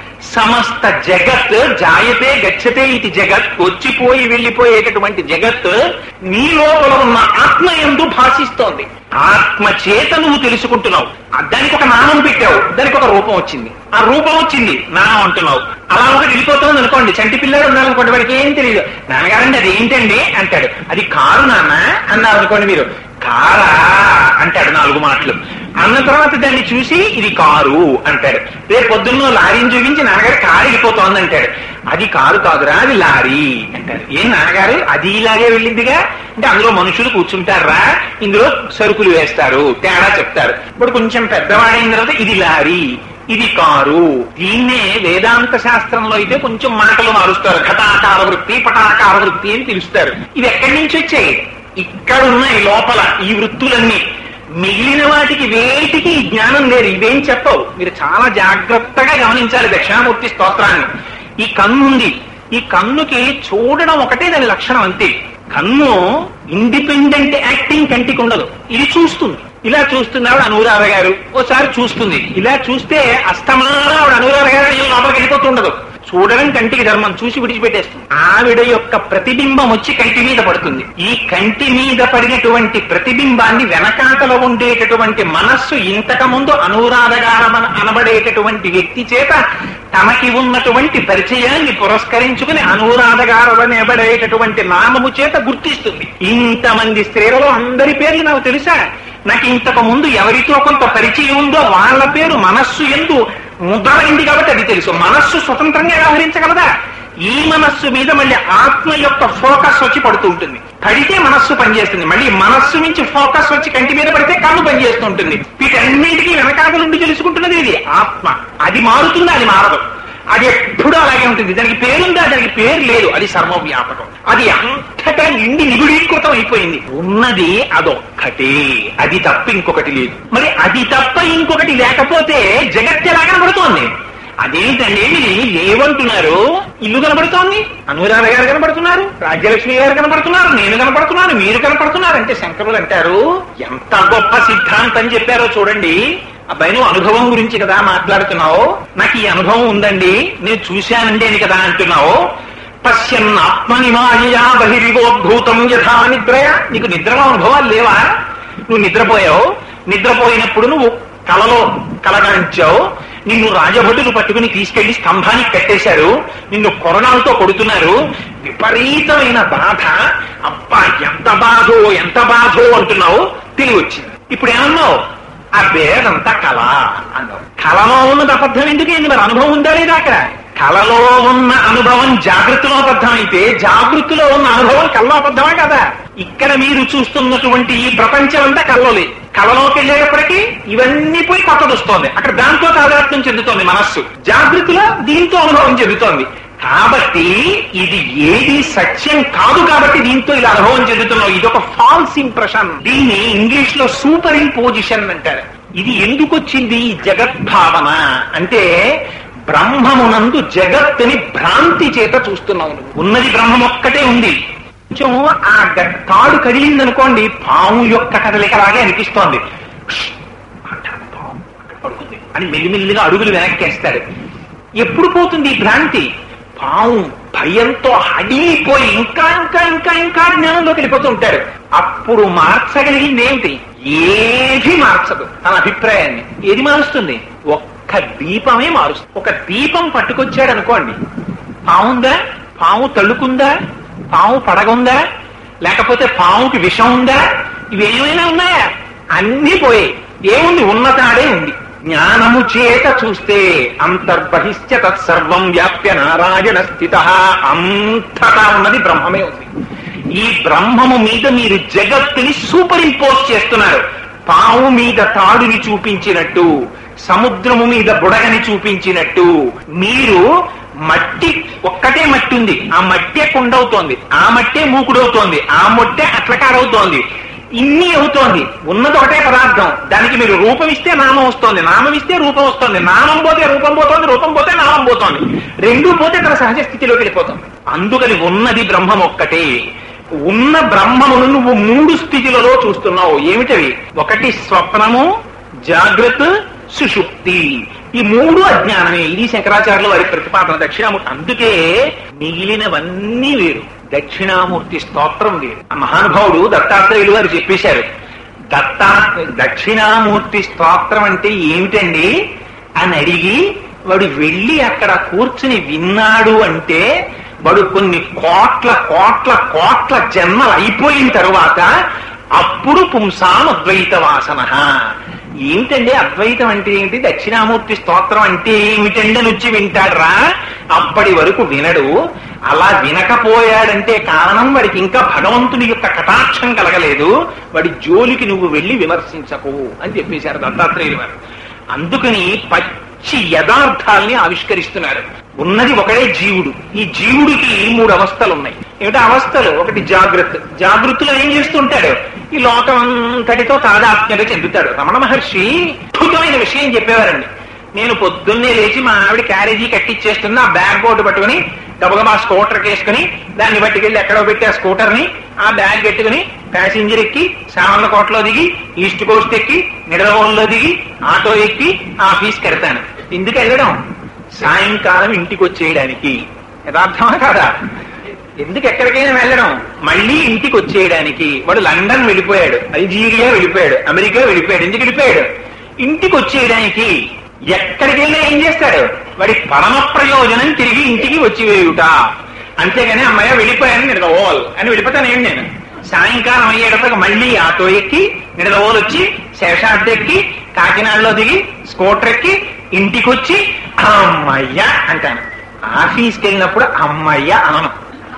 సమస్త జగత్ జాయతే గచ్చతే ఇది జగత్, వచ్చిపోయి వెళ్ళిపోయేటటువంటి జగత్ నీ లోపల ఉన్న ఆత్మ యందు భాషిస్తోంది. ఆత్మ చేత నువ్వు తెలుసుకుంటున్నావు. దానికి ఒక నామం పెట్టావు, దానికి ఒక రూపం వచ్చింది. ఆ రూపం వచ్చింది, నామం అంటున్నావు. అలా ఒకటి వెళ్ళిపోతుంది అనుకోండి. చంటి పిల్లలు ఉన్నారనుకోండి, వాడికి ఏం తెలియదు. నాన్నగారండి అది ఏంటండి అంటాడు. అది కారు నాన్న అన్నారు అనుకోండి, మీరు కారా అంటాడు 4 మాటలు. అన్న తర్వాత దాన్ని చూసి ఇది కారు అంటాడు. రేపు పొద్దున్న లారీని చూపించి నాన్నగారు కారు వెళ్ళిపోతోంది అంటాడు. అది కారు కాదురా, అది లారీ అంటారు. ఏం నాన్నగారు అది ఇలాగే వెళ్ళిందిగా అంటే, అందులో మనుషులు కూర్చుంటారా, ఇందులో సరుకులు వేస్తారు, తేడా చెప్తారు. ఇప్పుడు కొంచెం పెద్దవాడైన తర్వాత ఇది లారీ, ఇది కారు. దీన్నే వేదాంత శాస్త్రంలో అయితే కొంచెం మాటలు మారుస్తారు. ఘటాకార వృత్తి, పటాకార వృత్తి అని పిలుస్తారు. ఇవి ఎక్కడి నుంచి వచ్చాయి? ఇక్కడున్నాయి లోపల ఈ వృత్తులన్నీ. మిగిలిన వాటికి వేటికి జ్ఞానం లేదు. ఇవేం చెప్పవు. మీరు చాలా జాగ్రత్తగా గమనించాలి దక్షిణామూర్తి స్తోత్రాన్ని. ఈ కన్ను ఉంది, ఈ కన్నుకి చూడడం ఒకటే దాని లక్షణం అంతే. కన్ను ఇండిపెండెంట్ యాక్టింగ్ కంటికి ఉండదు. ఇది చూస్తుంది. ఇలా చూస్తుంది ఆవిడ అనురాధ గారు, ఓసారి చూస్తుంది. ఇలా చూస్తే అస్తమాన ఆవిడ అనురాధ గారు లోపలికి వెళ్ళిపోతుండదు. చూడడం కంటికి ధర్మం, చూసి విడిచిపెట్టేస్తుంది. ఆవిడ యొక్క ప్రతిబింబం వచ్చి కంటి మీద పడుతుంది. ఈ కంటి మీద పడినటువంటి ప్రతిబింబాన్ని వెనకాతలో ఉండేటటువంటి మనస్సు ఇంతకు ముందు అనురాధగారం అనబడేటటువంటి వ్యక్తి చేత తమకి ఉన్నటువంటి పరిచయాన్ని పురస్కరించుకుని అనురాధగారం అనబడేటటువంటి నామము చేత గుర్తిస్తుంది. ఇంతమంది స్త్రీలలో అందరి పేర్లు నాకు తెలుసా? నాకు ఇంతకు ముందు ఎవరితో కొంత పరిచయం ఉందో వాళ్ళ పేరు మనస్సు యందు ముద్రమైంది కాబట్టి అది తెలుసు. మనస్సు స్వతంత్రంగా వ్యవహరించగలదా? ఈ మనస్సు మీద మళ్ళీ ఆత్మ యొక్క ఫోకస్ వచ్చి పడుతూ ఉంటుంది. పడితే మనస్సు పనిచేస్తుంది. మళ్ళీ మనస్సు నుంచి ఫోకస్ వచ్చి కంటి మీద పడితే కన్ను పనిచేస్తూ ఉంటుంది. వీటన్నింటికీ వెనకాల నుండి తెలుసుకుంటున్నది ఇది ఆత్మ. అది మారుతుంది, అది మారదు. అది ఎప్పుడూ అలాగే ఉంటుంది. దానికి పేరుందా? దానికి పేరు లేదు. అది సర్వవ్యాపకం. అది అంతటా నిండి నిగుడీకృతం అయిపోయింది. ఉన్నది అదొక్కటే, అది తప్ప ఇంకొకటి లేదు. మరి అది తప్ప ఇంకొకటి లేకపోతే జగత్ ఎలా కనబడుతోంది? అదేంటండి మీరు ఏమంటున్నారు? ఇల్లు కనబడుతోంది, అనురాధ గారు కనబడుతున్నారు, రాజ్యలక్ష్మి గారు కనబడుతున్నారు, నేను కనబడుతున్నాను, మీరు కనబడుతున్నారు అంటే శంకరులు అంటారు ఎంత గొప్ప సిద్ధాంతం చెప్పారో చూడండి. అబ్బాయి నువ్వు అనుభవం గురించి కదా మాట్లాడుతున్నావు, నాకు ఈ అనుభవం ఉందండి, నేను చూశానండి అని కదా అంటున్నావు. పశ్యన్ ఆత్మనిమాయా బహిరివోద్భూతం యథా నిద్రయ. నీకు నిద్రలో అనుభవాలు లేవా? నువ్వు నిద్రపోయావు. నిద్రపోయినప్పుడు నువ్వు కలలో కలగంచావు. నిన్ను రాజభటులు పట్టుకుని తీసుకెళ్లి స్తంభానికి కట్టేశారు. నిన్ను కొరణాలతో కొడుతున్నారు. విపరీతమైన బాధ. అబ్బా ఎంత బాధో ఎంత బాధో అంటున్నావు. తెలివి వచ్చింది. ఇప్పుడు ఏమన్నావు? ఆ భేదంతా కళ అన్నావు. కళలో ఉన్నది అబద్ధం ఎందుకైంది? మరి అనుభవం ఉందా లేదా? అక్కడ కళలో ఉన్న అనుభవం జాగృతిలో అబద్ధమైతే జాగృతిలో ఉన్న అనుభవం కళ్ళలో అబద్ధమా కదా? ఇక్కడ మీరు చూస్తున్నటువంటి ఈ ప్రపంచం అంతా కళ్ళలో లేదు. కళలోకి వెళ్ళేటప్పటికీ ఇవన్నీ పోయి కొత్తది వస్తోంది. అక్కడ దాంతో తాదాత్మ్యం చెందుతోంది మనస్సు. జాగృతిలో దీంతో అనుభవం చెందుతోంది. కాబట్టి ఇది ఏది సత్యం కాదు కాబట్టి దీంతో ఇలా అనుభవం చెందుతున్నావు. ఇది ఒక ఫాల్స్ ఇంప్రెషన్. దీన్ని ఇంగ్లీష్ లో సూపర్ ఇంపోజిషన్ అంటారు. ఇది ఎందుకు వచ్చింది? ఈ జగద్భావన అంటే బ్రహ్మమునందు జగత్తుని భ్రాంతి చేత చూస్తున్నావు. ఉన్నది బ్రహ్మం ఒక్కటే ఉంది. కొంచెం ఆ తాడు కదిలిందనుకోండి పాము యొక్క కదలికలాగే అనిపిస్తోంది. పాము అక్కడ పడుకుంది అని మెల్లిమెల్లిగా అడుగులు వెనక్కేస్తాడు. ఎప్పుడు పోతుంది ఈ భ్రాంతి? పాము భయంతో అడిగిపోయి ఇంకా ఇంకా ఇంకా ఇంకా జ్ఞానంలోకి వెళ్ళిపోతూ ఉంటాడు. అప్పుడు మార్చగలిగింది ఏమిటి? ఏది మార్చదు తన అభిప్రాయాన్ని. ఏది మారుస్తుంది? ఒక్క దీపమే మారుస్తుంది. ఒక దీపం పట్టుకొచ్చాడు అనుకోండి, పావుందా? పాము తళ్ళుకుందా? పాము పడగుందా? లేకపోతే పాముకి విషం ఉందా? ఇవేమైనా ఉన్నాయా? అన్నీ పోయాయి. ఏముంది? ఉన్నతాడే ఉంది. జ్ఞానము చేత చూస్తే అంతర్బహిశ్చ తత్సర్వం వ్యాప్య నారాయణ స్థిత, అంతటా ఉన్నది బ్రహ్మమే ఉంది. ఈ బ్రహ్మము మీద మీరు జగత్తుని సూపర్ ఇంపోజ్ చేస్తున్నారు. పావు మీద తాడుని చూపించినట్టు, సముద్రము మీద బుడగని చూపించినట్టు మీరు మట్టి, ఒక్కటే మట్టి ఉంది, ఆ మట్టే కుండవుతోంది, ఆ మట్టే మూకుడవుతోంది, ఆ మట్టే అట్లకారవుతోంది, ఇన్ని అవుతోంది. ఉన్నది ఒకటే పదార్థం, దానికి మీరు రూపం ఇస్తే నామం వస్తోంది, నామం ఇస్తే రూపం వస్తోంది, నామం పోతే రూపం పోతోంది, రూపం పోతే నామం పోతోంది, రెండూ పోతే తన సహజ స్థితిలోకి వెళ్ళిపోతుంది. అందుకని ఉన్నది బ్రహ్మం ఒక్కటే. ఉన్న బ్రహ్మమును నువ్వు 3 స్థితిలలో చూస్తున్నావు. ఏమిటవి? ఒకటి స్వప్నము, జాగ్రత్త, సుషుప్తి. ఈ 3 అజ్ఞానమే. ఇది శంకరాచార్యుల వారి ప్రతిపాదన. దక్షిణామూర్తి అందుకే మిగిలినవన్నీ వేరు, దక్షిణామూర్తి స్తోత్రం వేరు. ఆ మహానుభావుడు దత్తాత్రేయులు వారు చెప్పేశారు, దక్షిణామూర్తి స్తోత్రం అంటే ఏమిటండి అని అడిగి వాడు వెళ్ళి అక్కడ కూర్చుని విన్నాడు అంటే వాడు కొన్ని కోట్ల కోట్ల కోట్ల జన్మలు అయిపోయిన తరువాత అప్పుడు పుంసాం అద్వైత వాసన. ఏమిటండి అద్వైతం అంటే ఏమిటి, దక్షిణామూర్తి స్తోత్రం అంటే ఏమిటండి అని వచ్చి వింటాడ్రా. అప్పటి వరకు వినడు. అలా వినకపోయాడంటే కారణం వాడికి ఇంకా భగవంతుని యొక్క కటాక్షం కలగలేదు. వాడి జోలికి నువ్వు వెళ్ళి విమర్శించకు అని చెప్పేశారు దత్తాత్రేయులు వారు. అందుకని పచ్చి యథార్థాల్ని ఆవిష్కరిస్తున్నారు. ఉన్నది ఒకడే జీవుడు. ఈ జీవుడికి 3 అవస్థలు ఉన్నాయి. ఏమిటా అవస్థలు? ఒకటి జాగ్రత్త. జాగృతిలో ఏం చేస్తుంటాడు? ఈ లోకం అంతటితో తాదాత్మ్యత చెందుతాడు. రమణ మహర్షి అద్భుతమైన విషయం చెప్పేవారండి. నేను పొద్దున్నే లేచి మా ఆవిడ క్యారేజీ కట్టిచ్చేస్తున్నా, ఆ బ్యాగ్ బోర్డు పట్టుకుని గబగబా స్కూటర్కి వేసుకుని దాన్ని పట్టుకెళ్ళి ఎక్కడో పెట్టి ఆ స్కూటర్ ని ఆ బ్యాగ్ పెట్టుకుని ప్యాసింజర్ ఎక్కి సామర్లకోటలో దిగి ఈస్ట్ కోస్ట్ ఎక్కి నిడదవోలులో దిగి ఆటో ఎక్కి ఆఫీస్కి వెళ్తాను. ఎందుకు వెళ్ళడం? సాయంకాలం ఇంటికి వచ్చేయడానికి. యథార్థమా కాదా? ఎందుకు ఎక్కడికైనా వెళ్ళడం? మళ్ళీ ఇంటికి వచ్చేయడానికి. వాడు లండన్ వెళ్ళిపోయాడు, అల్జీరియా వెళ్ళిపోయాడు, అమెరికా వెళ్ళిపోయాడు. ఎందుకు వెళ్ళిపోయాడు? ఇంటికి వచ్చేయడానికి. ఎక్కడికెళ్ళి ఏం చేస్తాడు? వాడి పరమ ప్రయోజనం తిరిగి ఇంటికి వచ్చి వేయుట. అంతేగాని అమ్మాయి వెళ్ళిపోయాను నిడదవోల్ అని వెళ్ళిపోతాను ఏం నేను. సాయంకాలం అయ్యేటప్పటికి మళ్ళీ ఆటో ఎక్కి నిడదవోలు వచ్చి శేషాద్రి ఎక్కి కాకినాడలో దిగి స్కూటర్ ఎక్కి ఇంటికి వచ్చి అమ్మయ్య అంటాను. ఆఫీస్కి వెళ్ళినప్పుడు అమ్మయ్య అనను,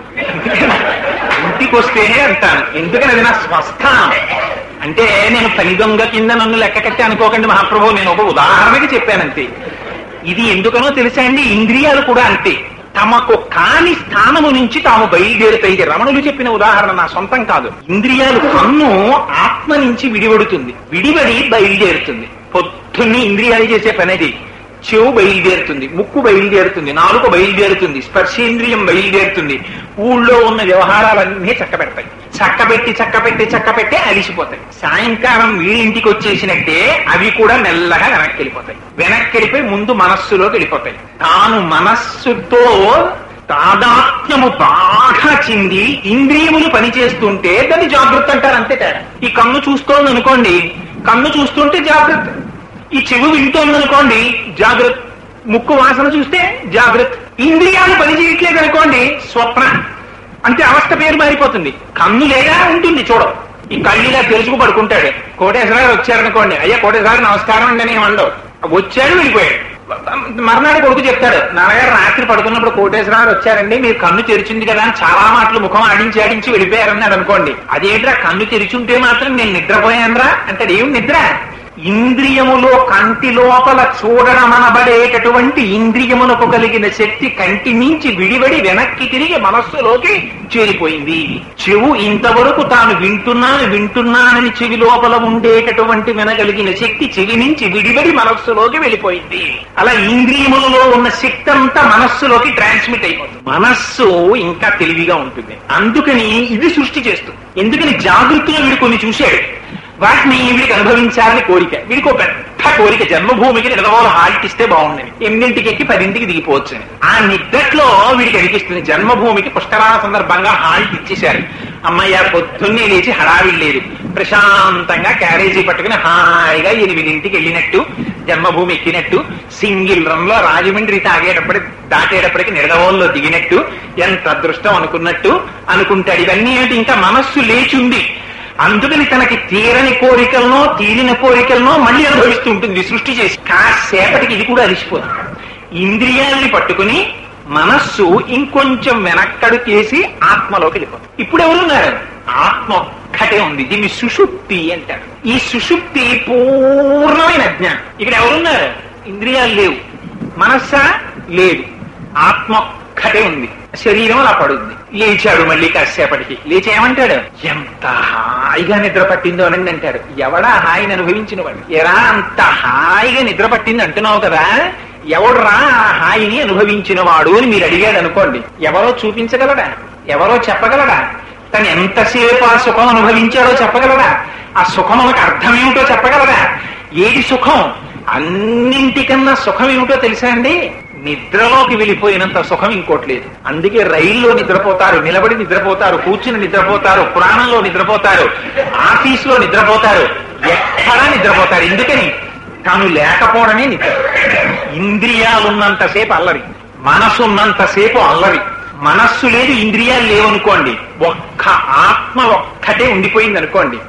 ఇంటికి వస్తేనే అంటాను. ఎందుకని అది నా స్వస్థానం. అంటే నేను పని దొంగ కింద నన్ను లెక్క కట్టి అనుకోకండి మహాప్రభు, నేను ఒక ఉదాహరణకి చెప్పానంతే. ఇది ఎందుకనో తెలుసా అండి, ఇంద్రియాలు కూడా అంతే. తమకు కాని స్థానము నుంచి తాము బయలుదేరుతాయి. రమణులు చెప్పిన ఉదాహరణ నా సొంతం కాదు. ఇంద్రియాలు, కన్ను ఆత్మ నుంచి విడివడుతుంది, విడివడి బయలుదేరుతుంది. పొద్దున్నే ఇంద్రియాలు చేసే పనేది. చెవు బయలుదేరుతుంది, ముక్కు బయలుదేరుతుంది, నాలుక బయలుదేరుతుంది, స్పర్శేంద్రియం బయలుదేరుతుంది. ఊళ్ళో ఉన్న వ్యవహారాలన్నీ చక్కబెడతాయి. చక్కబెట్టి అలిసిపోతాయి. సాయంకాలం వీడింటికి వచ్చేసినట్టే అవి కూడా మెల్లగా వెనక్కి వెళ్ళిపోతాయి. వెనక్కి వెళ్ళిపోయి ముందు మనస్సులోకి వెళ్ళిపోతాయి. తాను మనస్సుతో తాదాత్మ్యము బాగా చెంది ఇంద్రియములు పనిచేస్తుంటే దాన్ని జాగృతి అంటారు. అంతే తేడా. ఈ కన్ను చూస్తోంది అనుకోండి, కన్ను చూస్తుంటే జాగ్రత్త. ఈ చెవు వింటోందనుకోండి జాగ్రత్త. ముక్కు వాసన చూస్తే జాగ్రత్త. ఇంద్రియాలు పనిచేయట్లేదు అనుకోండి స్వప్న. అంతే, అవస్థ పేరు మారిపోతుంది. కన్ను లేదా ఉంటుంది చూడం. ఈ కళ్ళిలా తెలుసుకు పడుకుంటాడు. కోటేశ్వరరావు వచ్చారనుకోండి, అయ్యా కోటేశ్వరరావు నమస్కారం అండి అని వండవు. వచ్చాడు వెళ్ళిపోయాడు. మర్నాడు కొడుకు చెప్తాడు, నాన్నగారు రాత్రి పడుకున్నప్పుడు కోటేశ్వరరావు వచ్చారండి, మీరు కన్ను తెరిచింది కదా అని చాలా మాటలు ముఖం ఆడించి వెళ్ళిపోయారన్నాడు అనుకోండి. అదేంట్రా కన్ను తెరిచుంటే మాత్రం నేను నిద్రపోయానరా అంటాడు. ఏం నిద్ర? ఇంద్రియములో కంటి లోపల చూడడమనబడేటటువంటి ఇంద్రియమునకు కలిగిన శక్తి కంటి నుంచి విడివడి వెనక్కి తిరిగి మనస్సులోకి చేరిపోయింది. చెవు ఇంతవరకు తాను వింటున్నానని చెవి లోపల ఉండేటటువంటి వినగలిగిన శక్తి చెవి నుంచి విడివడి మనస్సులోకి వెళ్ళిపోయింది. అలా ఇంద్రియములలో ఉన్న శక్తి అంతా మనస్సులోకి ట్రాన్స్మిట్ అయిపోతుంది. మనస్సు ఇంకా తెలివిగా ఉంటుంది. అందుకని ఇది సృష్టి చేస్తుంది. ఎందుకని జాగృతిలో వీడు కొన్ని చూశాడు, వాటిని వీడికి అనుభవించాలని కోరిక. వీడికి ఒక పెద్ద కోరిక, జన్మభూమికి నిలవలో హాల్ట్ ఇస్తే బాగుండని, 8ంటికి ఎక్కి 10ంటికి దిగిపోవచ్చు అని. ఆ నిద్దట్లో వీడికి అనిపిస్తుంది జన్మభూమికి పుష్కరాల సందర్భంగా హాల్ట్ ఇచ్చేశారు. అమ్మయ్య పొద్దున్నే లేచి హడావిడి లేదు, ప్రశాంతంగా క్యారేజీ పట్టుకుని హాయిగా 8ంటికి వెళ్ళినట్టు, జన్మభూమి ఎక్కినట్టు, సింగిల్ రన్ లో రాజమండ్రి దాటేటప్పటికి నిడదవోల్లో దిగినట్టు, ఎంత అదృష్టం అనుకున్నట్టు అనుకుంటాడు. ఇవన్నీ అంటే ఇంకా మనస్సు లేచుంది. అందుకని తనకి తీరని కోరికలనో తీరిన కోరికలనో మళ్ళీ అనుభవిస్తూ ఉంటుంది సృష్టి చేసి. కాసేపటికి ఇది కూడా అలిసిపోతుంది. ఇంద్రియాలని పట్టుకుని మనస్సు ఇంకొంచెం వెనక్కడుకేసి ఆత్మలోకి వెళ్ళిపోతుంది. ఇప్పుడు ఎవరున్నారు? ఆత్మ ఒక్కటే ఉంది. దీన్ని సుషుప్తి అంటారు. ఈ సుషుప్తి పూర్ణమైన అజ్ఞానం. ఇక్కడ ఎవరున్నారు? ఇంద్రియాలు లేవు, మనస్సా లేదు, ఆత్మ ఒక్కటే ఉంది. శరీరం అలా పడుంది. లేచాడు మళ్ళీ కాసేపటికి. లేచి ఏమంటాడు? ఎంత హాయిగా నిద్ర పట్టిందో అని అంటాడు. ఎవడా హాయిని అనుభవించిన వాడు? ఎరా అంత హాయిగా నిద్ర పట్టింది అంటున్నావు కదా, ఎవడురా ఆ హాయిని అనుభవించిన వాడు అని మీరు అడిగాడు అనుకోండి. ఎవరో చూపించగలడా? ఎవరో చెప్పగలడా? తను ఎంతసేపు ఆ సుఖం అనుభవించాడో చెప్పగలడా? ఆ సుఖం మనకు అర్థమేమిటో చెప్పగలడా? ఏది సుఖం? అన్నింటికన్నా సుఖం ఏమిటో తెలుసా అండి? నిద్రలోకి వెళ్ళిపోయినంత సుఖం ఇంకోట్లేదు. అందుకే రైల్లో నిద్రపోతారు, నిలబడి నిద్రపోతారు, కూర్చుని నిద్రపోతారు, పురాణంలో నిద్రపోతారు, ఆఫీసులో నిద్రపోతారు, ఎక్కడా నిద్రపోతారు. ఎందుకని? తాను లేకపోవడమే నిద్ర. ఇంద్రియాలున్నంతసేపు అల్లరి, మనసు ఉన్నంతసేపు అల్లరి. మనస్సు లేదు, ఇంద్రియాలు లేవనుకోండి, ఒక్క ఆత్మ ఒక్కటే ఉండిపోయింది అనుకోండి.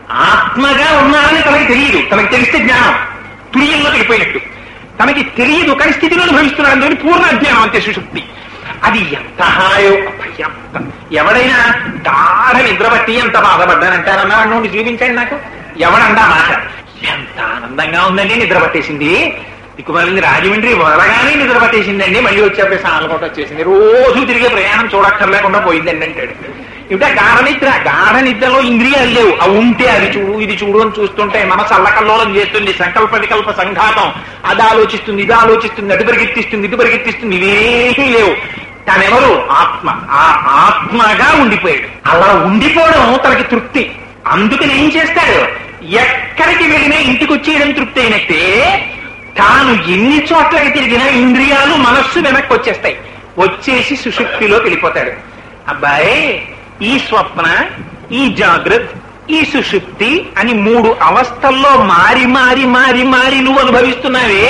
ఆత్మగా ఉన్నారని తనకి తెలియదు. తనకి తెలిస్తే జ్ఞానం తుర్యంలో వెళ్ళిపోయినట్టు. తనకి తెలియదు, కానీ స్థితిలో అనుభవిస్తున్నాడు. అందుకని పూర్ణ అజ్ఞానం, అంతే సుషుప్తి. అది ఎంత హాయో అభ్యంత. ఎవడైనా గాఢ నిద్రపట్టి ఎంత బాధపడ్డానంటారన్నా నుండి చూపించండి నాకు. ఎవడండా మాట? ఎంత ఆనందంగా ఉందండి, నిద్ర పట్టేసింది. దిక్కుమాలింది రాజమండ్రి వదలగానే నిద్ర పట్టేసిందండి, మళ్ళీ వచ్చేప్పుడు సాలకోట వచ్చేసింది, రోజు తిరిగే ప్రయాణం చూడక్కర్లేకుండా పోయిందండి అంటాడు. ఇవిట గాఢ నిద్ర. గాఢ నిద్రలో ఇంద్రియాలు లేవు. అవి ఉంటే అది చూడు ఇది చూడు అని చూస్తుంటే మనసు అల్లకల్లోలం చేస్తుంది. సంకల్ప వికల్ప సంఘాతం. అది ఆలోచిస్తుంది, ఇది ఆలోచిస్తుంది, అటు పరిగెత్తిస్తుంది, ఇటు పరిగెత్తిస్తుంది. ఇవేమీ లేవు. తనెవరు? ఆత్మ. ఆ ఆత్మగా ఉండిపోయాడు. అలా ఉండిపోవడం తనకి తృప్తి. అందుకని ఏం చేస్తాడు? ఎక్కడికి వెళ్ళినా ఇంటికి వచ్చేయడం తృప్తి అయినట్టే, తాను ఎన్ని చోట్లకి తిరిగినా ఇంద్రియాలు మనస్సు వెనక్కి వచ్చేస్తాయి. వచ్చేసి సుషుప్తిలోకి వెళ్ళిపోతాడు. అబ్బాయి, ఈ స్వప్న, ఈ జాగ్రత్త, ఈ సుషుప్తి అని 3 అవస్థల్లో మారి మారి మారి మారి నువ్వు అనుభవిస్తున్నావే,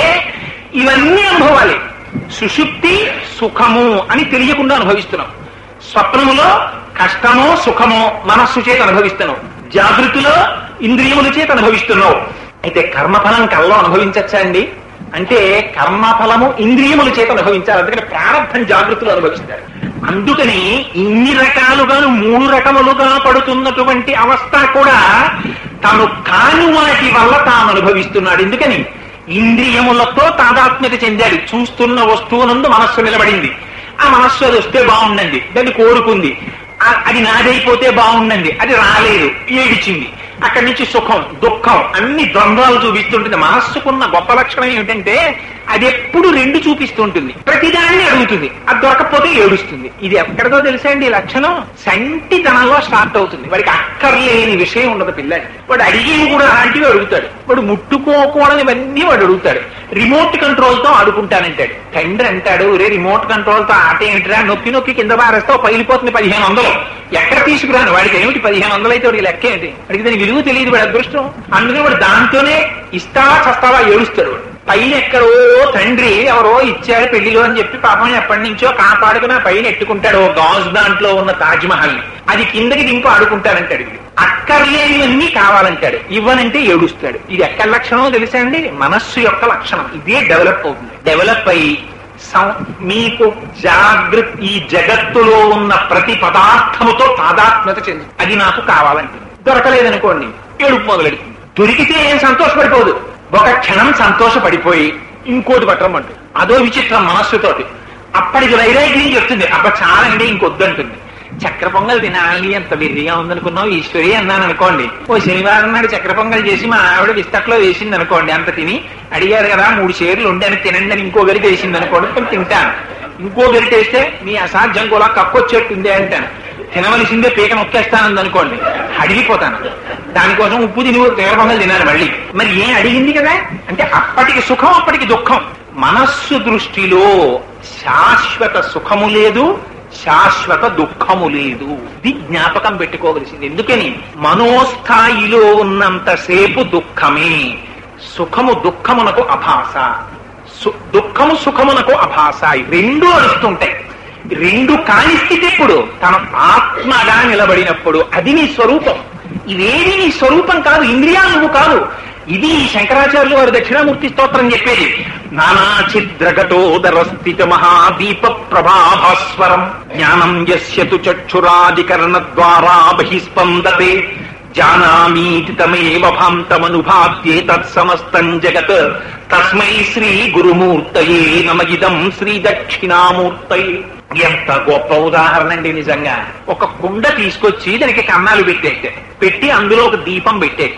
ఇవన్నీ అనుభవాలి. సుషుప్తి సుఖము అని తెలియకుండా అనుభవిస్తున్నావు. స్వప్నములో కష్టమో సుఖమో మనస్సు చేత అనుభవిస్తున్నావు. జాగృతిలో ఇంద్రియముల చేత అనుభవిస్తున్నావు. అయితే కర్మఫలం కల్లో అనుభవించచ్చా అండి అంటే, కర్మఫలము ఇంద్రియముల చేత అనుభవించాలి. అందుకని ప్రారంభం జాగృతిలో అనుభవిస్తారు. అందుకని ఇన్ని రకాలుగాను 3 రకములుగా పడుతున్నటువంటి అవస్థ కూడా తాను కాని వాటి వల్ల తాను అనుభవిస్తున్నాడు. ఎందుకని? ఇంద్రియములతో తాదాత్మ్యత చెందాడు. చూస్తున్న వస్తువునందు మనస్సు నిలబడింది. ఆ మనస్సు అది వస్తే బాగుండండి, దాన్ని కోరుకుంది. అది నాదైపోతే బాగుండండి, అది రాలేదు, ఏడిచింది. అక్కడి నుంచి సుఖం దుఃఖం అన్ని ద్వంద్వాలు చూపిస్తుంటుంది. మనస్సుకున్న గొప్ప లక్షణం ఏమిటంటే అది ఎప్పుడు 2 చూపిస్తూ ఉంటుంది. ప్రతిదాన్ని అడుగుతుంది, అది దొరకపోతే ఏడుస్తుంది. ఇది ఎక్కడిదో తెలుసా అండి ఈ లక్షణం? సంటితనంలో స్టార్ట్ అవుతుంది. వాడికి అక్కర్లేని విషయం ఉండదు పిల్లాడి. వాడు అడిగేవి కూడా అలాంటివి అడుగుతాడు. వాడు ముట్టుకోకూడనివన్నీ వాడు అడుగుతాడు. రిమోట్ కంట్రోల్ తో ఆడుకుంటానంటాడు. తండ్రి అంటాడు, రే రిమోట్ కంట్రోల్ తో ఆట ఏమిటిరా, నొక్కి నొక్కి కింద పారేస్తావు, పగిలిపోతుంది 1500. ఎక్కడ తీసుకురాను? వాడికి ఏమిటి 1500 అయితే వాడికి లెక్క ఏంటి? వాడికి దాని విలువ తెలియదు, వాడి అదృష్టం. అందుకని వాడు దాంతోనే ఇస్తావా చస్తావా ఏడుస్తాడు. పైన ఎక్కడో తండ్రి ఎవరో ఇచ్చాడు పెళ్లిలో అని చెప్పి పాపం ఎప్పటి నుంచో కాపాడుకుని పైన ఎట్టుకుంటాడు ఓ గాజు దాంట్లో ఉన్న తాజ్ మహల్ ని. అది కిందకి దింపు ఆడుకుంటాడంటాడు. అక్కర్లేనివన్నీ కావాలంటాడు, ఇవ్వనంటే ఏడుస్తాడు. ఇది ఎక్కడి లక్షణమో తెలుసా అండి? మనస్సు యొక్క లక్షణం. ఇదే డెవలప్ అవుతుంది. డెవలప్ అయ్యి మీకు జాగృత్ ఈ జగత్తులో ఉన్న ప్రతి పదార్థముతో తాదాత్మ్యత చెంది అది నాకు కావాలంటే, దొరకలేదనుకోండి ఏడుపు మొదలెడుతుంది. దొరికితే ఏం సంతోషపడిపోదు, ఒక క్షణం సంతోషపడిపోయి ఇంకోటి పట్టమంటుంది. అదో విచిత్రం మనస్సుతోటి. అప్పటికి వైరాగ్యం చెప్తుంది, అబ్బా చాలా అంటే ఇంకొద్దంటుంది. చక్కెర పొంగల్ తినాలి ఎంత వెర్రిగా ఉందనుకున్నావు ఈశ్వరి అన్నాను అనుకోండి. ఓ శనివారం నాడు చక్కెర పొంగల్ చేసి మా ఆవిడ విస్తట్లో వేసింది అనుకోండి, అంత తిని అడిగారు కదా 3 షేర్లు ఉండని తినండి అని ఇంకో గరిట వేసింది అనుకోండి, కొంచెం తింటాను. ఇంకో గరిట వేస్తే మీ అసాధ్యం కూడా కక్కొచ్చేట్టుంది అంటాను. తినవలసిందే పీక నొక్కేస్తానంది అనుకోండి, అడిగిపోతాను. దానికోసం ఉప్పు తిని చక్కెర పొంగల్ తినాలి మళ్ళీ. మరి ఏం అడిగింది కదా అంటే అప్పటికి సుఖం అప్పటికి దుఃఖం. మనస్సు దృష్టిలో శాశ్వత సుఖము లేదు, శాశ్వత దుఃఖము లేదు. ఇది జ్ఞాపకం పెట్టుకోవలసింది. ఎందుకని మనోస్థాయిలో ఉన్నంతసేపు దుఃఖమే. సుఖము దుఃఖమునకు అభాస, దుఃఖము సుఖమునకు అభాస. రెండు అరుస్తుంటాయి. రెండు కాని స్థితి ఎప్పుడు తన ఆత్మగా నిలబడినప్పుడు అది నీ స్వరూపం. ఇవేది నీ స్వరూపం కాదు, ఇంద్రియాలు నువ్వు కాదు. ఇది శంకరాచార్యులు వారు దక్షిణామూర్తి స్తోత్రం చెప్పేది. నానా ఛిద్రగటోదరస్థిత మహాదీప ప్రభాభాస్వరం జ్ఞానం యస్యతు చక్షురాదికరణ ద్వారా బహిస్పందతే జానామీతి తమేవ భాంతమనుభాత్యే తత్సమస్తం జగత్ తస్మై శ్రీ గురుమూర్తయే నమగిదం శ్రీ దక్షిణామూర్తయే. ఎంత గొప్ప ఉదాహరణ అండి నిజంగా. ఒక కుండ తీసుకొచ్చి దానికి కన్నాలు పెట్టి అందులో ఒక దీపం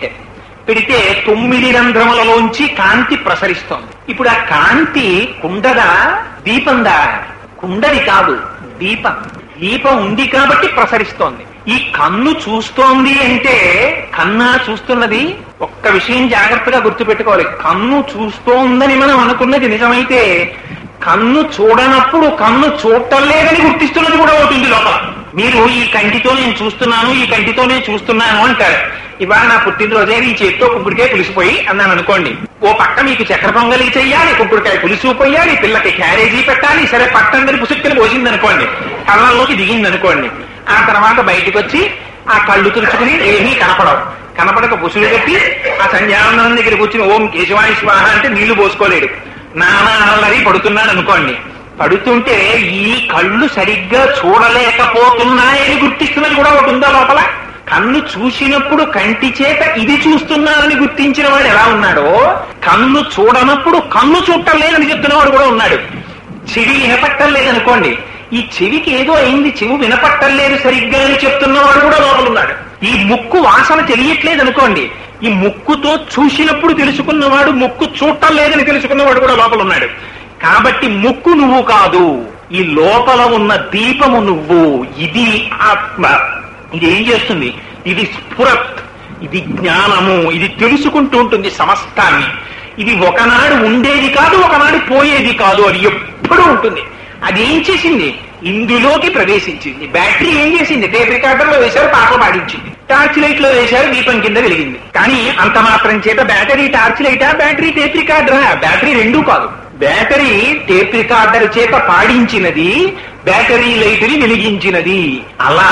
పెడితే 9 రంధ్రములలోంచి కాంతి ప్రసరిస్తోంది. ఇప్పుడు ఆ కాంతి కుండదా దీపందా? కుండది కాదు, దీపం. దీపం ఉంది కాబట్టి ప్రసరిస్తోంది. ఈ కన్ను చూస్తోంది అంటే కన్నా చూస్తున్నది. ఒక్క విషయం జాగ్రత్తగా గుర్తుపెట్టుకోవాలి. కన్ను చూస్తోందని మనం అనుకున్నది నిజమైతే కన్ను చూడనప్పుడు కన్ను చూడటం లేదని గుర్తిస్తున్నది కూడా అవుతుంది లోపల. మీరు ఈ కంటితో నేను చూస్తున్నాను, ఈ కంటితో నేను చూస్తున్నాను అంటారు. ఇవాళ నా పుట్టినరోజే ఈ చేతితో కుంకుడికాయ పులిసిపోయి అన్నాను అనుకోండి. ఓ పక్క మీకు చక్కెర పొంగలి చెయ్యాలి, కుంకుడికాయ పులిసి పోయాలి, పిల్లకి క్యారేజీ పెట్టాలి. సరే పట్టందరి పుసుక్కలు పోసింది అనుకోండి, కళ్ళల్లోకి దిగింది అనుకోండి. ఆ తర్వాత బయటకు వచ్చి ఆ కళ్ళు తుడుచుకుని ఏమీ కనపడక పుసులు కట్టి ఆ సంధ్యానందనం దగ్గర కూర్చుని ఓం కేశవాయ స్వాహ అంటే నీళ్లు పోసుకోలేడు. నానాలరి పడుతున్నాడు అనుకోండి. పడుతుంటే ఈ కళ్ళు సరిగ్గా చూడలేకపోతున్నాయని గుర్తిస్తున్నది కూడా ఒకటి ఉందా లోపల? కన్ను చూసినప్పుడు కంటి చేత ఇది చూస్తున్నానని గుర్తించిన వాడు ఎలా ఉన్నాడో, కన్ను చూడనప్పుడు కన్ను చూడటం లేదని చెప్తున్నవాడు కూడా ఉన్నాడు. చెవి వినపట్టం లేదనుకోండి, ఈ చెవికి ఏదో అయింది, చెవి వినపట్టం లేదు సరిగ్గా అని చెప్తున్నవాడు కూడా లోపల ఉన్నాడు. ఈ ముక్కు వాసన తెలియట్లేదు అనుకోండి, ఈ ముక్కుతో చూసినప్పుడు తెలుసుకున్నవాడు ముక్కు చూడటం లేదని తెలుసుకున్నవాడు కూడా లోపల ఉన్నాడు. కాబట్టి ముక్కు నువ్వు కాదు, ఈ లోపల ఉన్న దీపము నువ్వు. ఇది ఆత్మ. ఇది ఏం చేస్తుంది? ఇది స్ఫురత్, ఇది జ్ఞానము. ఇది తెలుసుకుంటూ ఉంటుంది సమస్తాన్ని. ఇది ఒకనాడు ఉండేది కాదు, ఒకనాడు పోయేది కాదు, అది ఎప్పుడూ ఉంటుంది. అది ఏం చేసింది? ఇందులోకి ప్రవేశించింది. బ్యాటరీ ఏం చేసింది? టేప్ రికార్డర్ లో వేశారు, పాటలు పాడించింది. టార్చ్ లైట్ లో వేశారు, దీపం కింద వెలిగింది. కానీ అంత మాత్రం చేత బ్యాటరీ టార్చ్ లైటా, బ్యాటరీ టేప్ రికార్డరా? బ్యాటరీ రెండూ కాదు. బ్యాటరీ టేప్ రికార్డర్ చేత పాడించినది, బ్యాటరీ లైట్ ని వెలిగించినది. అలా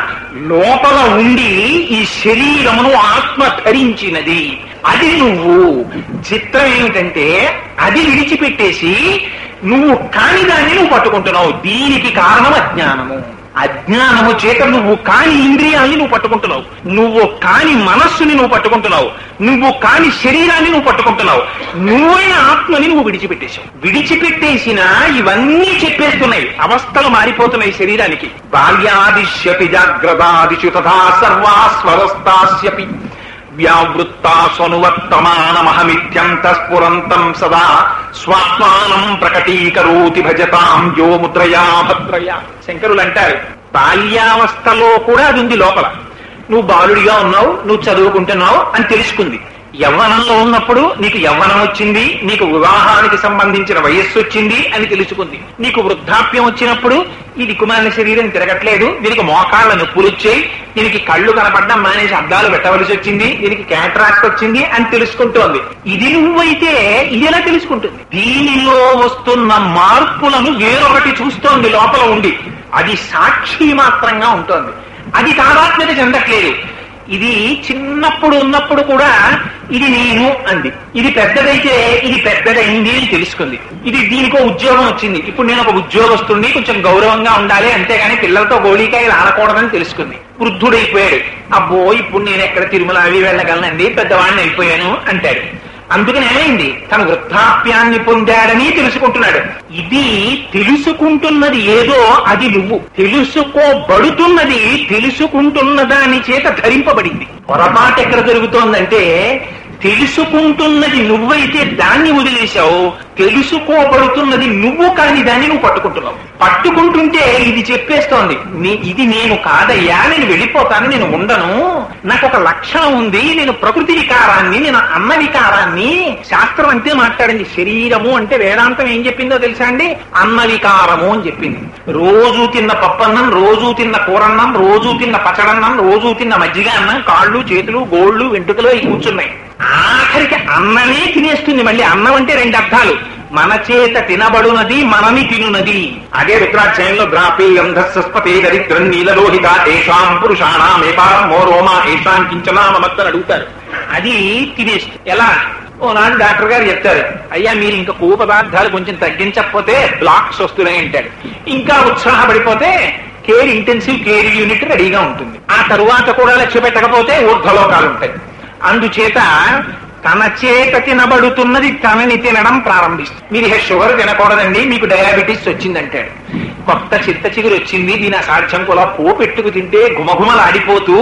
లోపల ఉండి ఈ శరీరమును ఆత్మ ధరించినది. అది నువ్వు. చిత్రం ఏమిటంటే అది విడిచిపెట్టేసి నువ్వు కాని దాన్ని నువ్వు పట్టుకుంటున్నావు. దీనికి కారణం అజ్ఞానము. అజ్ఞానము చేత నువ్వు కాని ఇంద్రియాన్ని నువ్వు పట్టుకుంటున్నావు, నువ్వు కాని మనస్సుని నువ్వు పట్టుకుంటున్నావు, నువ్వు కాని శరీరాన్ని నువ్వు పట్టుకుంటున్నావు. నువ్వైన ఆత్మని నువ్వు విడిచిపెట్టేశావు. విడిచిపెట్టేసినా ఇవన్నీ చెప్పేస్తున్నాయి, అవస్థలు మారిపోతున్నాయి శరీరానికి. బాల్యాదిశ్యపి జాగ్రత్తాదిషు తథా సర్వా స్వరస్తాస్యపి వ్యావృత్తాస్వనువర్తమానమహమిత్యంతఃస్ఫురంతం సదా స్వాత్మానం ప్రకటీకరోతి భజతాం యో ముద్రయా భద్రయా. శంకరులు అంటారు, బాల్యావస్థలో కూడా అది ఉంది లోపల. నువ్వు బాలుడిగా ఉన్నావు, నువ్వు చదువుకుంటున్నావు అని తెలుసుకుంది. యవ్వనంలో ఉన్నప్పుడు నీకు యవ్వనం వచ్చింది, నీకు వివాహానికి సంబంధించిన వయస్సు వచ్చింది అని తెలుసుకుంది. నీకు వృద్ధాప్యం వచ్చినప్పుడు ఈ దిక్కుమాలిన శరీరం తిరగట్లేదు, దీనికి మోకాళ్ళ నొప్పులు వచ్చాయి, దీనికి కళ్ళు కనపడడం మానేసి అద్దాలు పెట్టవలసి వచ్చింది, దీనికి క్యాటరాక్ట్ వచ్చింది అని తెలుసుకుంటోంది. ఇది నువ్వైతే ఇది ఎలా తెలుసుకుంటుంది? దీనిలో వస్తున్న మార్పులను వేరొకటి చూస్తోంది లోపల ఉండి. అది సాక్షి మాత్రంగా ఉంటోంది, అది తాదాత్మ్యత చెందట్లేదు. ఇది చిన్నప్పుడు ఉన్నప్పుడు కూడా ఇది నేను అంది, ఇది పెద్దదైతే ఇది పెద్దదైంది అని తెలుసుకుంది. ఇది దీనికో ఉద్యోగం వచ్చింది, ఇప్పుడు నేను ఒక ఉద్యోగస్తుడిని, కొంచెం గౌరవంగా ఉండాలి, అంతేగాని పిల్లలతో గోళీకాయలు ఆడకూడదని తెలుసుకుంది. వృద్ధుడైపోయాడు. అబ్బో ఇప్పుడు నేను ఎక్కడ తిరుమల అవి వెళ్ళగలనండి, పెద్దవాడిని అయిపోయాను అంటాడు. అందుకని ఏమైంది, తన వృద్ధాప్యాన్ని పొందాడని తెలుసుకుంటున్నాడు. ఇది తెలుసుకుంటున్నది ఏదో అది నువ్వు, తెలుసుకోబడుతున్నది తెలుసుకుంటున్న దాని చేత ధరింపబడింది. పొరపాటు ఎక్కడ జరుగుతోందంటే, తెలుసుకుంటున్నది నువ్వైతే దాన్ని వదిలేశావు, తెలుసుకోబడుతున్నది నువ్వు కాని దాన్ని నువ్వు పట్టుకుంటున్నావు. పట్టుకుంటుంటే ఇది చెప్పేస్తోంది, ఇది నేను కాదయ్యా, నేను వెళ్ళిపోతాను, నేను ఉండను, నాకు ఒక లక్షణం ఉంది, నేను ప్రకృతి వికారాన్ని, నేను అన్న వికారాన్ని. శాస్త్రం అంతే మాట్లాడింది. శరీరము అంటే వేదాంతం ఏం చెప్పిందో తెలుసా అండి, అన్న వికారము అని చెప్పింది. రోజు తిన్న పప్పన్నం, రోజు తిన్న కూరన్నం, రోజు తిన్న పచ్చడన్నం, రోజు తిన్న మజ్జిగ అన్నం, కాళ్ళు చేతులు గోళ్లు వెంట్రుకలు అవి కూర్చున్నాయి. ఆఖరికి అన్నమే తినేస్తుంది. మళ్ళీ అన్నం అంటే రెండు అర్థాలు, మన చేత తినబడునది, మనని తినునది. అదే రుద్రాధ్యాయంలో ద్రాపే గంధస్పతే దరిద్రం నీలలోహిత ఏషాం పురుషాణం ఏపారం మోరోమా ఏషాం కించనా మమత్తని అడుగుతారు. అది తినేస్తుంది. ఎలా? ఓనాడు డాక్టర్ గారు చెప్తారు, అయ్యా మీరు ఇంకా కొవ్వు పదార్థాలు కొంచెం తగ్గించకపోతే బ్లాక్స్ వస్తున్నాయి అంటాడు. ఇంకా ఉత్సాహపడిపోతే కేర్ ఇంటెన్సివ్ కేర్ యూనిట్ రెడీగా ఉంటుంది. ఆ తరువాత కూడా లక్ష్య పెట్టకపోతే ఊర్ధ్వలోకాలు ఉంటాయి. అందుచేత తన చేత తినబడుతున్నది తనని తినడం ప్రారంభిస్తుంది. మీరు షుగర్ తినకూడదండి, మీకు డయాబెటీస్ వచ్చిందంటాడు. కొత్త చిత్త చిగురు వచ్చింది, దీని అసాధ్యం కూడా పోపెట్టుకు తింటే గుమగుమలాడిపోతూ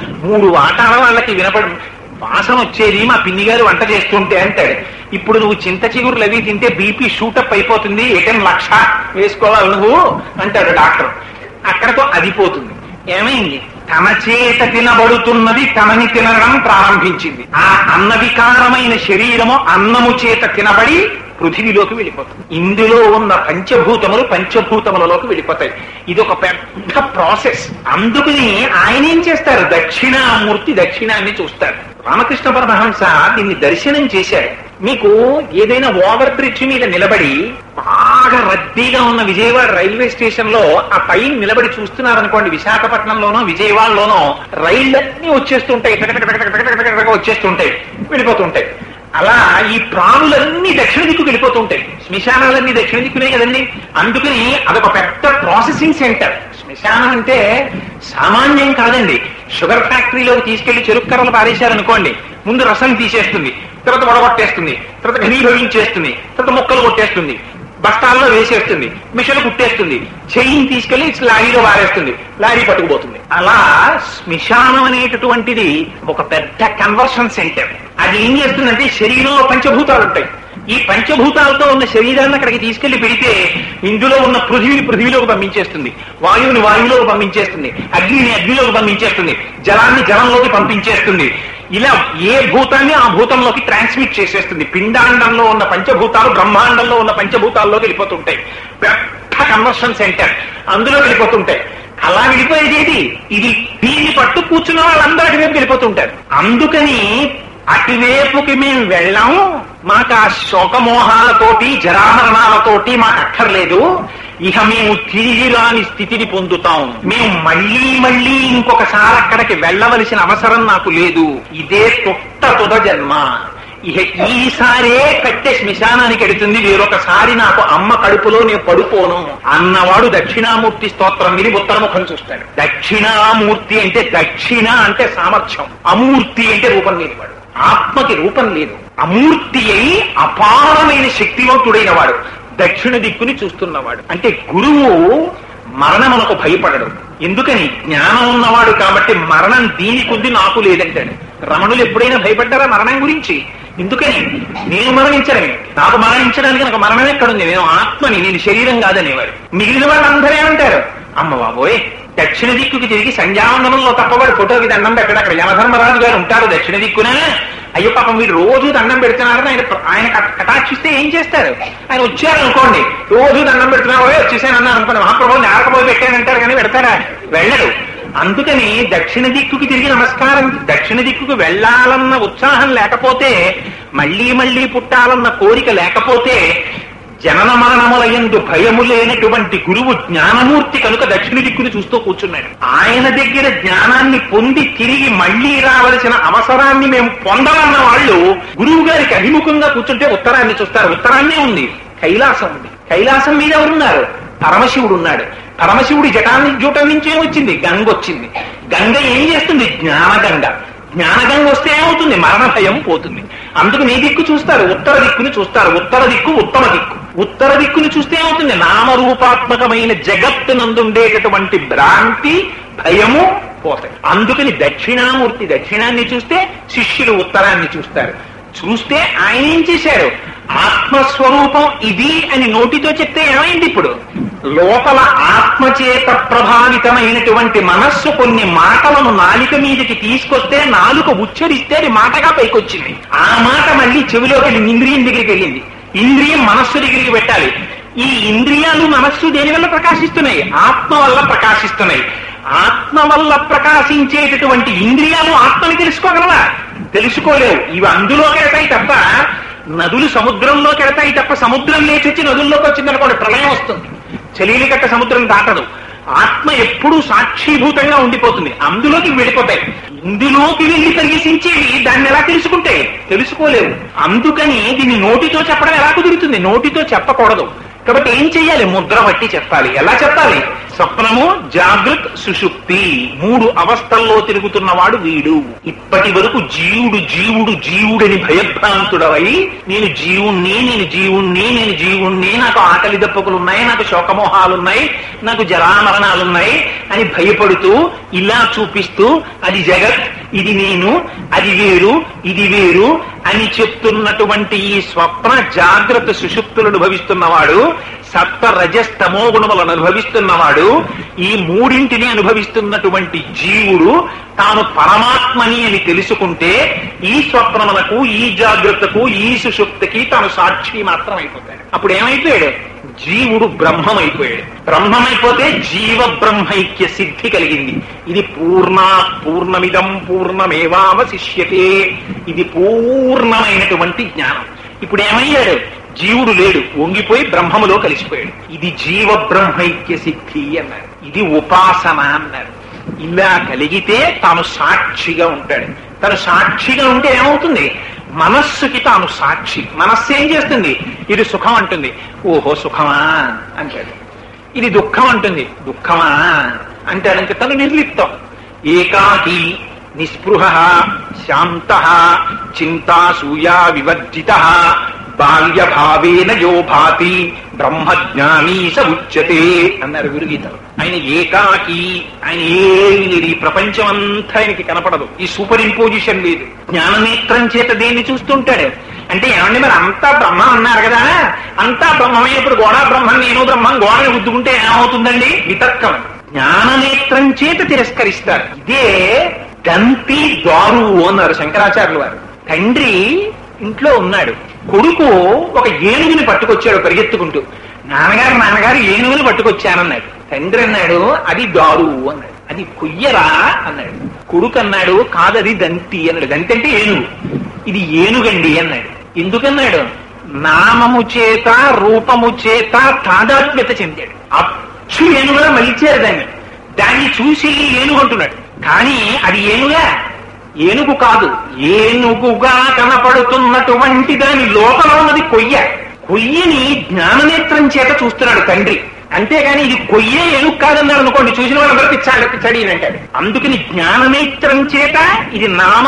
3 వాటాల వాళ్ళకి వినపడు వాసన వచ్చేది మా పిన్ని గారు వంట చేస్తుంటే అంటాడు. ఇప్పుడు నువ్వు చింత చిగురులు అవి తింటే బీపీ షూటప్ అయిపోతుంది, 1,00,000 వేసుకోవాలి నువ్వు అంటాడు డాక్టర్. అక్కడతో అది పోతుంది. ఏమైంది, తన చేత తినబడుతున్నది తనని తినడం ప్రారంభించింది. ఆ అన్న వికారమైన శరీరము అన్నము చేత తినబడి పృథివీలోకి వెళ్ళిపోతుంది. ఇందులో ఉన్న పంచభూతములు పంచభూతములలోకి వెళ్ళిపోతాయి. ఇది ఒక పెద్ద ప్రాసెస్. అందుకని ఆయన ఏం చేస్తారు, దక్షిణామూర్తి దక్షిణాన్ని చూస్తారు. రామకృష్ణ పరమహంస దీన్ని దర్శనం చేశారు. మీకు ఏదైనా ఓవర్ బ్రిడ్జ్ మీద నిలబడి బాగా రద్దీగా ఉన్న విజయవాడ రైల్వే స్టేషన్ లో ఆ పైన నిలబడి చూస్తున్నారనుకోండి, విశాఖపట్నంలోనో విజయవాడలోనో రైళ్లన్నీ వచ్చేస్తుంటాయి, వచ్చేస్తుంటాయి, వెళ్ళిపోతుంటాయి. అలా ఈ ప్రాణులన్నీ దక్షిణ దిక్కు వెళ్ళిపోతుంటాయి. శ్మశానాలన్నీ దక్షిణ దిక్కునే కదండి. అందుకని అదొక పెద్ద ప్రాసెసింగ్ సెంటర్. శ్మశానం అంటే సామాన్యం కాదండి. షుగర్ ఫ్యాక్టరీలోకి తీసుకెళ్లి చెరుకు కర్రలు పారేశారనుకోండి, ముందు రసం తీసేస్తుంది, తర్వాత వడగొట్టేస్తుంది, తర్వాత ఘనీభవించేస్తుంది, తర్వాత ముక్కలు కొట్టేస్తుంది, బస్తాల్లో వేసేస్తుంది, మిషన్ కుట్టేస్తుంది, చెయ్యిని తీసుకెళ్లి లారీలో వారేస్తుంది, లారీ పట్టుకుపోతుంది. అలా శ్మశానం అనేటటువంటిది ఒక పెద్ద కన్వర్షన్ సెంటర్. అది ఏం చేస్తుందంటే, శరీరంలో పంచభూతాలు ఉంటాయి. ఈ పంచభూతాలతో ఉన్న శరీరాన్ని అక్కడికి తీసుకెళ్లి పెడితే ఇందులో ఉన్న పృథివిని పృథివిలోకి పంపించేస్తుంది, వాయువుని వాయువులోకి పంపించేస్తుంది, అగ్నిని అగ్నిలోకి పంపించేస్తుంది, జలాన్ని జలంలోకి పంపించేస్తుంది. ఇలా ఏ భూతాన్ని ఆ భూతంలోకి ట్రాన్స్మిట్ చేసేస్తుంది. పిండాండంలో ఉన్న పంచభూతాలు బ్రహ్మాండంలో ఉన్న పంచభూతాల్లోకి వెళ్ళిపోతుంటాయి. పెద్ద కన్వర్షన్ సెంటర్, అందులో వెళ్ళిపోతుంటాయి. అలా వెళ్ళిపోయేది ఏది, ఇది దీన్ని పట్టు కూర్చున్న వాళ్ళందరూ అటువైపు వెళ్ళిపోతుంటారు. అందుకని అటువైపుకి మేము వెళ్ళాము, మాకు ఆ శోకమోహాలతోటి జరామరణాలతోటి మాకు అక్కర్లేదు, ఇక మేము తిరిగి రాని స్థితిని పొందుతాం, మేము మళ్ళీ మళ్ళీ ఇంకొకసారి అక్కడికి వెళ్ళవలసిన అవసరం నాకు లేదు, ఇదే తుద జన్మ, ఇక ఈసారే కట్టే శ్మశానానికి ఎడుతుంది, వేరొకసారి నాకు అమ్మ కడుపులో నేను పడుకోను అన్నవాడు దక్షిణామూర్తి స్తోత్రం విని ఉత్తరముఖం చూస్తాడు. దక్షిణామూర్తి అంటే దక్షిణ అంటే సామర్థ్యం, అమూర్తి అంటే రూపం లేనివాడు, ఆత్మకి రూపం లేదు, అమూర్తి అయి అపారమైన శక్తివంతుడైన వాడు, దక్షిణ దిక్కుని చూస్తున్నవాడు. అంటే గురువు మరణమునకు భయపడడు. ఎందుకని, జ్ఞానం ఉన్నవాడు కాబట్టి మరణం దీని కొద్ది నాకు లేదంటాడు. రమణులు ఎప్పుడైనా భయపడ్డారా మరణం గురించి? ఎందుకని, నేను మరణించడమే, నాకు మరణించడానికి నాకు మరణం ఎక్కడుంది, నేను ఆత్మని, నేను శరీరం కాదనేవాడు. మిగిలిన వాళ్ళందరూ ఏమంటారు, అమ్మ బాబోయ్ దక్షిణ దిక్కుకి తిరిగి సంధ్యావందనంలో తప్పవాడు ఫోటోకి దండం పెట్టాడు, అక్కడ యమధర్మరాజు గారు ఉంటారు దక్షిణ దిక్కున, అయ్యో పాపం వీడు రోజు దండం పెడుతున్నారని ఆయన కటాక్షిస్తే ఏం చేస్తారు? ఆయన వచ్చారనుకోండి, రోజు దండం పెడుతున్నారు, వచ్చేసాను అన్నారు అనుకోండి, మహాప్రభుని ఆరకపోయి పెట్టానంటారు కానీ పెడతారా? వెళ్ళడు. అందుకని దక్షిణ దిక్కుకి తిరిగి నమస్కారం, దక్షిణ దిక్కుకు వెళ్లాలన్న ఉత్సాహం లేకపోతే, మళ్లీ మళ్లీ పుట్టాలన్న కోరిక లేకపోతే, జనన మరణములయందు భయము లేనటువంటి గురువు జ్ఞానమూర్తి కనుక దక్షిణ దిక్కుని చూస్తూ కూర్చున్నాడు. ఆయన దగ్గర జ్ఞానాన్ని పొంది తిరిగి మళ్లీ రావలసిన అవసరాన్ని మేము పొందాలన్న వాళ్ళు గురువు గారికి అభిముఖంగా కూర్చుంటే ఉత్తరాన్ని చూస్తారు. ఉత్తరాన్నే ఉంది, కైలాసం ఉంది. కైలాసం మీద ఎవరున్నారు? పరమశివుడు ఉన్నాడు. పరమశివుడి జూటం నుంచే వచ్చింది గంగ వచ్చింది. గంగ ఏం చేస్తుంది? జ్ఞానగంగ. జ్ఞానగంగ వస్తే ఏమవుతుంది? మరణ భయం పోతుంది. అందుకు నీ దిక్కు చూస్తారు, ఉత్తర దిక్కుని చూస్తారు. ఉత్తర దిక్కు ఉత్తమ దిక్కు. ఉత్తర దిక్కుని చూస్తే ఏమవుతుంది? నామరూపాత్మకమైన జగత్తునందుండేటటువంటి భ్రాంతి భయము పోతాయి. అందుకని దక్షిణామూర్తి దక్షిణాన్ని చూస్తే శిష్యులు ఉత్తరాన్ని చూస్తారు. చూస్తే ఆయన ఏం చేశారు? ఆత్మస్వరూపం ఇది అని నోటితో చెప్తే ఏమైంది? ఇప్పుడు లోపల ఆత్మచేత ప్రభావితమైనటువంటి మనస్సు కొన్ని మాటలను నాలిక మీదకి తీసుకొస్తే నాలుక ఉచ్చరిస్తే అది మాటగా పైకొచ్చింది. ఆ మాట మళ్ళీ చెవిలోకి వెళ్ళింది, ఇంద్రియం దగ్గరికి వెళ్ళింది. ఇంద్రియం మనస్సు దగ్గరికి పెట్టాలి. ఈ ఇంద్రియాలు మనస్సు దేని వల్ల ప్రకాశిస్తున్నాయి? ఆత్మ వల్ల ప్రకాశిస్తున్నాయి. ఆత్మ వల్ల ప్రకాశించేటటువంటి ఇంద్రియాలు ఆత్మని తెలుసుకోగలవా? తెలుసుకోలేవు. ఇవి అందులోకి వెళ్తాయి తప్ప, నదులు సముద్రంలోకి వెళ్తాయి తప్ప, సముద్రం లేచొచ్చి నదుల్లోకి వచ్చిందనుకోండి ప్రళయం వస్తుంది. చెలీలికట్ట సముద్రం దాటదు. ఆత్మ ఎప్పుడూ సాక్షీభూతంగా ఉండిపోతుంది. అందులోకి వెళ్ళిపోతాయి. ఇందులోకి వెళ్ళి ప్రవేశించేవి దాన్ని ఎలా తెలుసుకుంటాయి? తెలుసుకోలేవు. అందుకని దీన్ని నోటితో చెప్పడం ఎలా కుదురుతుంది? నోటితో చెప్పకూడదు. కాబట్టి ఏం చెయ్యాలి? ముద్ర బట్టి చెప్పాలి. ఎలా చెప్పాలి? స్వప్నము, జాగృత్, సుషుప్తి 3 అవస్థల్లో తిరుగుతున్నవాడు వీడు. ఇప్పటి వరకు జీవుడు జీవుడు జీవుడని భయభ్రాంతుడవై నేను జీవుణ్ణి, నాకు ఆకలి దప్పకులున్నాయి, నాకు శోకమోహాలున్నాయి, నాకు జరామరణాలున్నాయి అని భయపడుతూ ఇలా చూపిస్తూ అది జగత్, ఇది నేను, అది వేరు, ఇది వేరు అని చెప్తున్నటువంటి ఈ స్వప్న జాగ్రత్త సుషుప్తులను అనుభవిస్తున్నవాడు, సప్త రజస్తమో గుణములను అనుభవిస్తున్నవాడు, ఈ 3 అనుభవిస్తున్నటువంటి జీవుడు తాను పరమాత్మని అని తెలుసుకుంటే ఈ స్వప్నములకు, ఈ జాగ్రత్తకు, ఈ సుషుప్తికి తాను సాక్షి మాత్రం అయిపోతాడు. అప్పుడు ఏమైపోయాడు? జీవుడు బ్రహ్మమైపోయాడు. బ్రహ్మమైపోతే జీవ బ్రహ్మైక్య సిద్ధి కలిగింది. ఇది పూర్ణమిదం పూర్ణమేవావశిష్యతే. ఇది పూర్ణమైనటువంటి జ్ఞానం. ఇప్పుడు ఏమయ్యాడు? జీవుడు లేడు, వంగిపోయి బ్రహ్మములో కలిసిపోయాడు. ఇది జీవ బ్రహ్మైక్య సిద్ధి అన్నారు. ఇది ఉపాసన అన్నారు. ఇలా కలిగితే తాను సాక్షిగా ఉంటాడు. తను సాక్షిగా ఉంటే ఏమవుతుంది? మనస్సుకి తాను సాక్షి. మనస్సు ఏం చేస్తుంది? ఇది సుఖం అంటుంది, ఓహో సుఖమా అంటాడు. ఇది దుఃఖం అంటుంది, దుఃఖమా అంటాడు. అంటే తను నిర్లిప్తం, ఏకాకి, నిస్పృహ, శాంత, చింతాసూయా వివర్జిత, బాల్యభావేన యో భాతి బ్రహ్మజ్ఞానీ స ఉచ్యతే అన్నారు గురుగీతలు. ఆయన ఏకాకి, ఆయన ఏమి లేదు, ఈ ప్రపంచం అంతా ఆయనకి కనపడదు, ఈ సూపర్ ఇంపోజిషన్ లేదు. జ్ఞాననేత్రం చేత దేన్ని చూస్తుంటాడు అంటే ఏమండి మరి అంతా బ్రహ్మ అన్నారు కదా, అంతా బ్రహ్మమైనప్పుడు గోడా బ్రహ్మం నేను బ్రహ్మం గోడని గుద్దుకుంటే ఏమవుతుందండి? వితర్కం. జ్ఞాననేత్రం చేత తిరస్కరిస్తారు. ఇదే దంతి దారు అన్నారు శంకరాచార్యులు వారు. తండ్రి ఇంట్లో ఉన్నాడు, కొడుకు ఒక ఏనుగుని పట్టుకొచ్చాడు పరిగెత్తుకుంటూ. నాన్నగారు ఏనుగుని పట్టుకొచ్చానన్నాడు. తండ్రి అన్నాడు అది దారు అన్నాడు. అది కొయ్యరా అన్నాడు. కొడుకు అన్నాడు కాదది దంతి అన్నాడు. దంతి అంటే ఏనుగు. ఇది ఏనుగండి అన్నాడు. ఎందుకన్నాడు? నామము చేత రూపము చేత తాదాత్మ్యత చెందాడు. అచ్చు ఏనుగులా మలిచారు దాన్ని చూసి ఏనుగు అంటున్నాడు. కానీ అది ఏనుగా? ఏనుగు కాదు. ఏనుగుగా కనపడుతున్నటువంటి దాని లోపల ఉన్నది కొయ్య. కొయ్యని జ్ఞాననేత్రం చేత చూస్తున్నాడు తండ్రి. అంతేగాని ఇది కొయ్యే ఏనుగు కాదన్నాడు అనుకోండి, చూసిన వాళ్ళందరూ పిచ్చాడి అంటాడు. అందుకని జ్ఞాననేత్రం చేత ఇది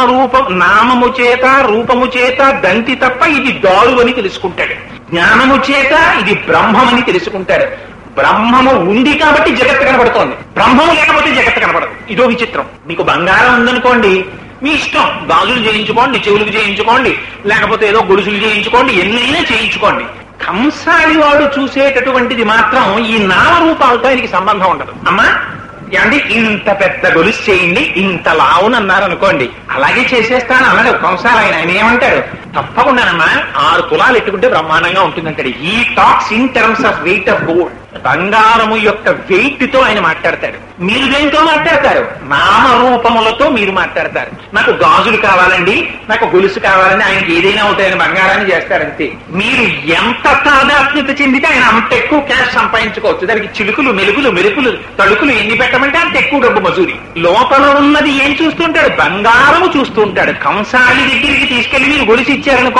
నామము చేత రూపము చేత దంతి తప్ప ఇది దారు అని తెలుసుకుంటాడు. జ్ఞానము చేత ఇది బ్రహ్మమని తెలుసుకుంటాడు. బ్రహ్మము ఉంది కాబట్టి జగత్తు కనపడుతోంది, బ్రహ్మము లేకపోతే జగత్తు కనపడదు. ఇదో విచిత్రం. మీకు బంగారం ఉందనుకోండి, మీ ఇష్టం, గాజులు చేయించుకోండి, చెవులకు చేయించుకోండి, లేకపోతే ఏదో గొలుసులు చేయించుకోండి, ఎన్నైనా చేయించుకోండి. కంసాలి వాడు చూసేటటువంటిది మాత్రం ఈ నామరూపాలతో ఆయనకి సంబంధం ఉండదు. అమ్మా ఏమండి ఇంత పెద్ద గొలుసు చేయండి, ఇంత లావునన్నారు అనుకోండి, అలాగే చేసేస్తాను అన్నాడు కంసాలి. ఆయన ఏమంటాడు? తప్పకుండానమ్మా 6 తులాలు ఎట్టుకుంటే బ్రహ్మాండంగా ఉంటుందంటాడు. ఈ talks in terms of weight of gold. బంగారము యొక్క వెయిట్ తో ఆయన మాట్లాడతాడు. మీరు దేంతో మాట్లాడతారు? నామరూపములతో మీరు మాట్లాడతారు. నాకు గాజులు కావాలండి, నాకు గొలుసు కావాలని, ఆయనకి ఏదైనా అవుతాయని బంగారాన్ని చేస్తారంతే. మీరు ఎంత తాదాత్మ్యత చెందితే ఆయన అంత ఎక్కువ క్యాష్ సంపాదించుకోవచ్చు. దానికి చిలుకులు, మెలుగులు, మెరుపులు, తడుకులు ఎన్ని పెట్టమంటే అంత ఎక్కువ డబ్బు మజూరి. లోపల ఉన్నది ఏం చూస్తుంటాడు? బంగారము చూస్తూ ఉంటాడు. కంసాలి దగ్గరికి తీసుకెళ్లి మీరు గొలుసు ఇచ్చారనుకోండి,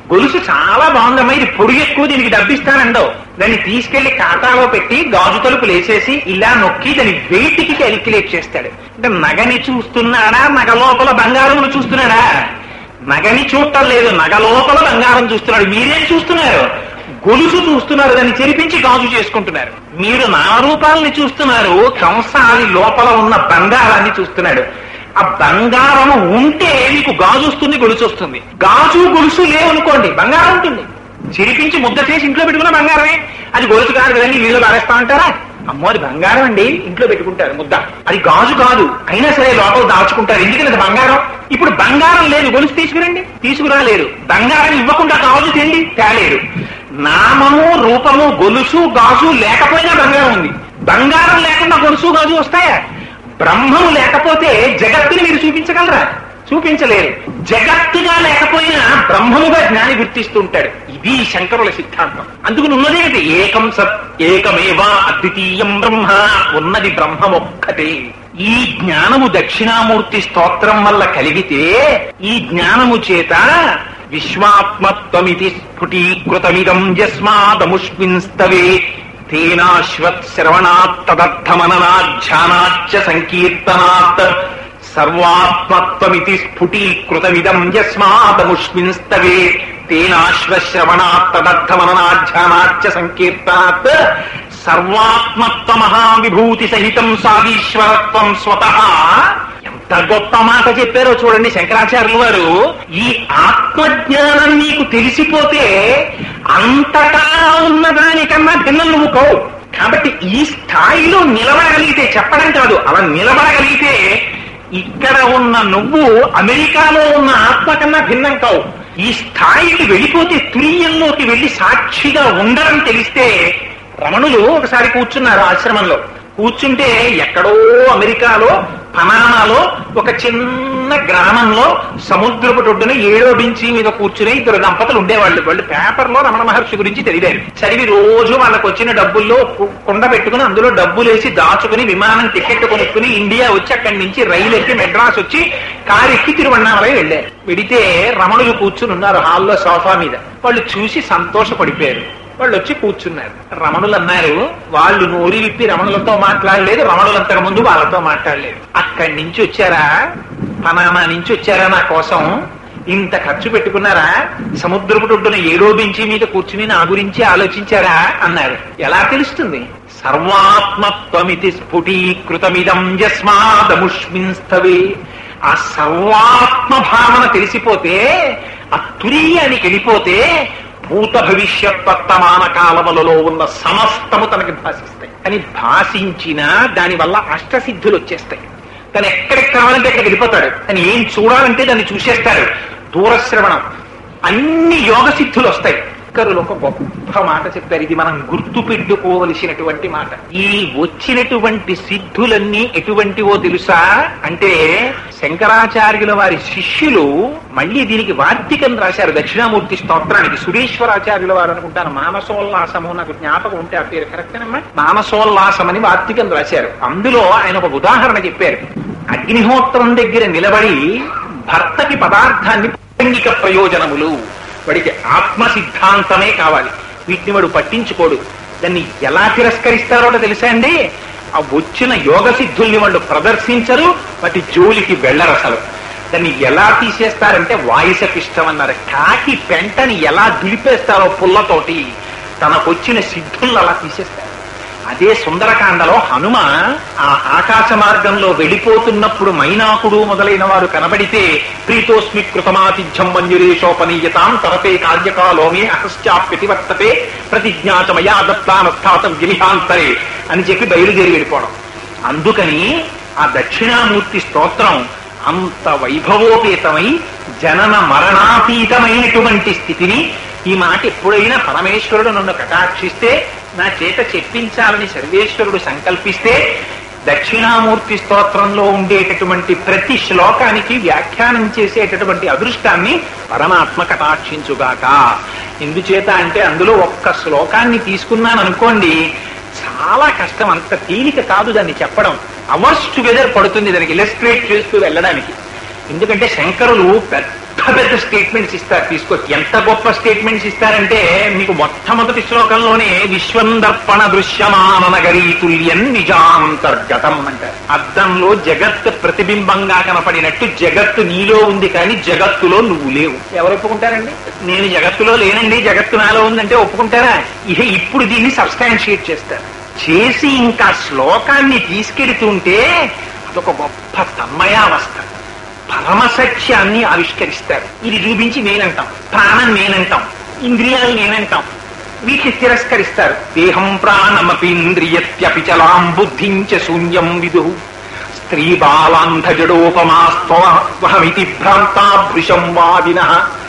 గొలుసు చాలా బాగుందమ్మా, ఇది పొడి ఎక్కువ, దీనికి డబ్బిస్తానండవు. దాన్ని తీసుకెళ్లి ఖాతాలో పెట్టి గాజు తలుపులు వేసేసి ఇలా నొక్కి దాని వెయిట్కి క్యాలిక్యులేట్ చేస్తాడు. అంటే నగని చూస్తున్నాడా, నగ లోపల బంగారం చూస్తున్నాడా? నగని చూడటం లేదు, నగ లోపల బంగారం చూస్తున్నాడు. మీరేం చూస్తున్నారు? గొలుసు చూస్తున్నారు, దాన్ని చెరిపించి గాజు చేసుకుంటున్నారు. మీరు నామరూపాలని చూస్తున్నారు, కంసాలి లోపల ఉన్న బంగారాన్ని చూస్తున్నాడు. ఆ బంగారం ఉంటే మీకు గాజు వస్తుంది, గొలుసు వస్తుంది. గాజు గొలుసు లేవనుకోండి, బంగారం ఉంటుంది. చిరిపించి ముద్ద చేసి ఇంట్లో పెట్టుకున్న బంగారమే. అది గొలుసు కాదు కదండి, వీళ్ళు పారేస్తా ఉంటారా? అమ్మో అది బంగారం అండి, ఇంట్లో పెట్టుకుంటారు ముద్ద. అది గాజు కాదు, అయినా సరే లోపల దాచుకుంటారు. ఎందుకంటే అది బంగారం. ఇప్పుడు బంగారం లేదు, గొలుసు తీసుకురండి, తీసుకురాలేరు. బంగారం ఇవ్వకుండా గాజు తిండి తేలేరు. నామము రూపము గొలుసు గాజు లేకపోయినా బంగారం ఉంది. బంగారం లేకుండా గొలుసు గాజు వస్తాయా? బ్రహ్మము లేకపోతే జగత్తుని మీరు చూపించగలరా? చూపించలేరు. జగత్తుగా లేకపోయినా బ్రహ్మముగా జ్ఞాని గుర్తిస్తుంటాడు. ఇది శంకరుల సిద్ధాంతం. అందుకని ఉన్నదేంటి? ఏకం సత్ ఏకమేవా అద్వితీయం బ్రహ్మ. ఉన్నది బ్రహ్మం ఒక్కటే. ఈ జ్ఞానము దక్షిణామూర్తి స్తోత్రం వల్ల కలిగితే ఈ జ్ఞానము చేత విశ్వాత్మత్వమితి స్ఫుటీకృతమిదం యస్మాదముష్మిన్స్తవే తేనాశ్వత్ శ్రవణాత్ తదర్థమననాధ్యానాచ్చ సంకీర్తనాత్ సర్వాత్మత్వమితి స్ఫుటీకృతమిదం యస్మాదముష్మిన్స్తవే తేనాశ్వశ్రవణాత్ తదర్థమననాధ్యానాచ్చ సంకీర్తనాత్ సర్వాత్మత్వమహావిభూతి సహితం సాదీశ్వరత్వం స్వతః. ఎంత గొప్ప మాట చెప్పారో చూడండి శంకరాచార్యుల వారు. ఈ ఆత్మజ్ఞానం నీకు తెలిసిపోతే అంతటా ఉన్నదానికన్నా భిన్నం నువ్వు కావు. కాబట్టి ఈ స్థాయిలో నిలబడగలిగితే, చెప్పడం కాదు, అలా నిలబడగలిగితే ఇక్కడ ఉన్న నువ్వు అమెరికాలో ఉన్న ఆత్మ కన్నా భిన్నం కావు. ఈ స్థాయికి వెళ్ళిపోతే తురీయంలోకి వెళ్లి సాక్షిగా ఉండడం తెలిస్తే, రమణులు ఒకసారి కూర్చున్నారు ఆశ్రమంలో. కూర్చుంటే ఎక్కడో అమెరికాలో పనామాలో ఒక చిన్న గ్రామంలో సముద్రపు ఒడ్డున 7వ బెంచి మీద కూర్చునే 2 దంపతులు ఉండేవాళ్ళు. వాళ్ళు పేపర్లో రమణ మహర్షి గురించి చదివారు. చదివి రోజు వాళ్ళకు వచ్చిన డబ్బుల్లో కుండ పెట్టుకుని అందులో డబ్బులేసి దాచుకుని విమానం టికెట్ కొనుక్కుని ఇండియా వచ్చి అక్కడి నుంచి రైలు ఎక్కి మెడ్రాస్ వచ్చి కారు ఎక్కి తిరువన్నామలై వెళ్ళారు. వెడితే రమణులు కూర్చుని ఉన్నారు హాల్లో సోఫా మీద. వాళ్ళు చూసి సంతోషపడిపోయారు. వాళ్ళు వచ్చి కూర్చున్నారు. రమణులు అన్నారు, వాళ్ళు నోరి విప్పి రమణులతో మాట్లాడలేదు, రమణులంతకు ముందు వాళ్ళతో మాట్లాడలేదు. అక్కడి నుంచి వచ్చారా, పనామా నుంచి వచ్చారా నా కోసం? ఇంత ఖర్చు పెట్టుకున్నారా? సముద్రపు ఒడ్డున 7వ బెంచి మీద కూర్చుని నా గురించి ఆలోచించారా అన్నారు. ఎలా తెలుస్తుంది? సర్వాత్మత్వమితి స్ఫుటీకృతమిదం యస్మాదముష్మిన్స్తవే. ఆ సర్వాత్మ భావన తెలిసిపోతే, ఆ తురీయానికి వెళ్ళిపోతే భూత భవిష్యత్ వర్తమాన కాలములలో ఉన్న సమస్తము తనకి భాషిస్తాయి. అని భాషించినా దానివల్ల అష్టసిద్ధులు వచ్చేస్తాయి. తను ఎక్కడికి కావాలంటే అక్కడికి వెళ్ళిపోతాడు. తను ఏం చూడాలంటే దాన్ని చూసేస్తాడు. దూరశ్రవణం, అన్ని యోగ సిద్ధులు వస్తాయి. శంకరులు ఒక గొప్ప మాట చెప్పారు. ఇది మనం గుర్తు పెట్టుకోవలసినటువంటి మాట. ఈ వచ్చినటువంటి సిద్ధులన్నీ ఎటువంటివో తెలుసా అంటే, శంకరాచార్యుల వారి శిష్యులు మళ్ళీ దీనికి వార్తికం రాశారు దక్షిణామూర్తి స్తోత్రానికి. సురేశ్వరాచార్యుల వారు అనుకుంటాను, మానసోల్లాసము, నాకు జ్ఞాపకం ఉంటే ఆ పేరు కరెక్టేనమ్మా, మానసోల్లాసం అని వార్తికం రాశారు. అందులో ఆయన ఒక ఉదాహరణ చెప్పారు. అగ్నిహోత్రం దగ్గర నిలబడి భర్తకి పదార్థాన్ని లైంగిక ప్రయోజనములు, వాడికి ఆత్మ సిద్ధాంతమే కావాలి, వీటిని వాడు పట్టించుకోడు. దాన్ని ఎలా తిరస్కరిస్తారో తెలుసా అండి? ఆ వచ్చిన యోగ సిద్ధుల్ని వాళ్ళు ప్రదర్శించరు, వాటి జోలికి వెళ్ళరు అసలు. దాన్ని ఎలా తీసేస్తారంటే వాయుసపిష్టం అన్నారు. కాకి పెంటని ఎలా దులిపేస్తారో పుల్లతోటి, తనకొచ్చిన సిద్ధుల్ని అలా తీసేస్తారు. అదే సుందరకాండలో హనుమ ఆ ఆకాశ మార్గంలో వెళ్ళిపోతున్నప్పుడు మైనాకుడు మొదలైన వారు కనబడితే, ప్రీతోస్మి కృతమాతిథ్యం మంజురేషోపనీయతాం తరపే కార్యకాలోమే అహశ్చాప్యతి వర్తతే ప్రతిజ్ఞాచమయా దత్తానస్థాతం గిరిహాంతరే అని చెప్పి బయలుదేరి వెళ్ళిపోవడం. అందుకని ఆ దక్షిణామూర్తి స్తోత్రం అంత వైభవోపేతమై జనన మరణాతీతమైనటువంటి స్థితిని, ఈ మాట ఎప్పుడైనా పరమేశ్వరుడు నన్ను కటాక్షిస్తే, నా చేత చెప్పించాలని సర్వేశ్వరుడు సంకల్పిస్తే, దక్షిణామూర్తి స్తోత్రంలో ఉండేటటువంటి ప్రతి శ్లోకానికి వ్యాఖ్యానం చేసేటటువంటి అదృష్టాన్ని పరమాత్మ కటాక్షించుగాక. ఎందుచేత అంటే అందులో ఒక్క శ్లోకాన్ని తీసుకున్నాను అనుకోండి, చాలా కష్టం, అంత తేలిక కాదు దాన్ని చెప్పడం. అవర్స్ టుగెదర్ పడుతుంది దానికి ఇలస్ట్రేట్ చేస్తూ వెళ్ళడానికి. ఎందుకంటే శంకరులు పెద్ద పెద్ద స్టేట్మెంట్స్ ఇస్తారు. తీసుకొచ్చి ఎంత గొప్ప స్టేట్మెంట్స్ ఇస్తారంటే మీకు మొట్టమొదటి శ్లోకంలోనే విశ్వం దర్పణ దృశ్యమాన నగరీ తుల్యం నిజాంతర్గతం అంటారు. అద్దంలో జగత్ ప్రతిబింబంగా కనపడినట్టు జగత్తు నీలో ఉంది, కానీ జగత్తులో నువ్వు లేవు. ఎవరు ఒప్పుకుంటారండి? నేను జగత్తులో లేనండి, జగత్తు నాలో ఉందంటే ఒప్పుకుంటారా? ఇప్పుడు దీన్ని సబ్స్టాన్షియేట్ చేస్తారు. చేసి ఇంకా శ్లోకాన్ని తీసుకెడుతుంటే అదొక గొప్ప తన్మయావస్థ, పరమసత్యాన్ని ఆవిష్కరిస్తారు. ఇది చూపించి నేనంటాం, ప్రాణం నేనంటాం, ఇంద్రియాలు నేనంటాం, వీటిని తిరస్కరిస్తారు. దేహం ప్రాణమపీంద్రియత్యపి చలాం బుద్ధిం చ శూన్యం విదు స్త్రీ బాలాంధజడోపమాస్త్వహమితి భ్రాంతాభృశం వాదినః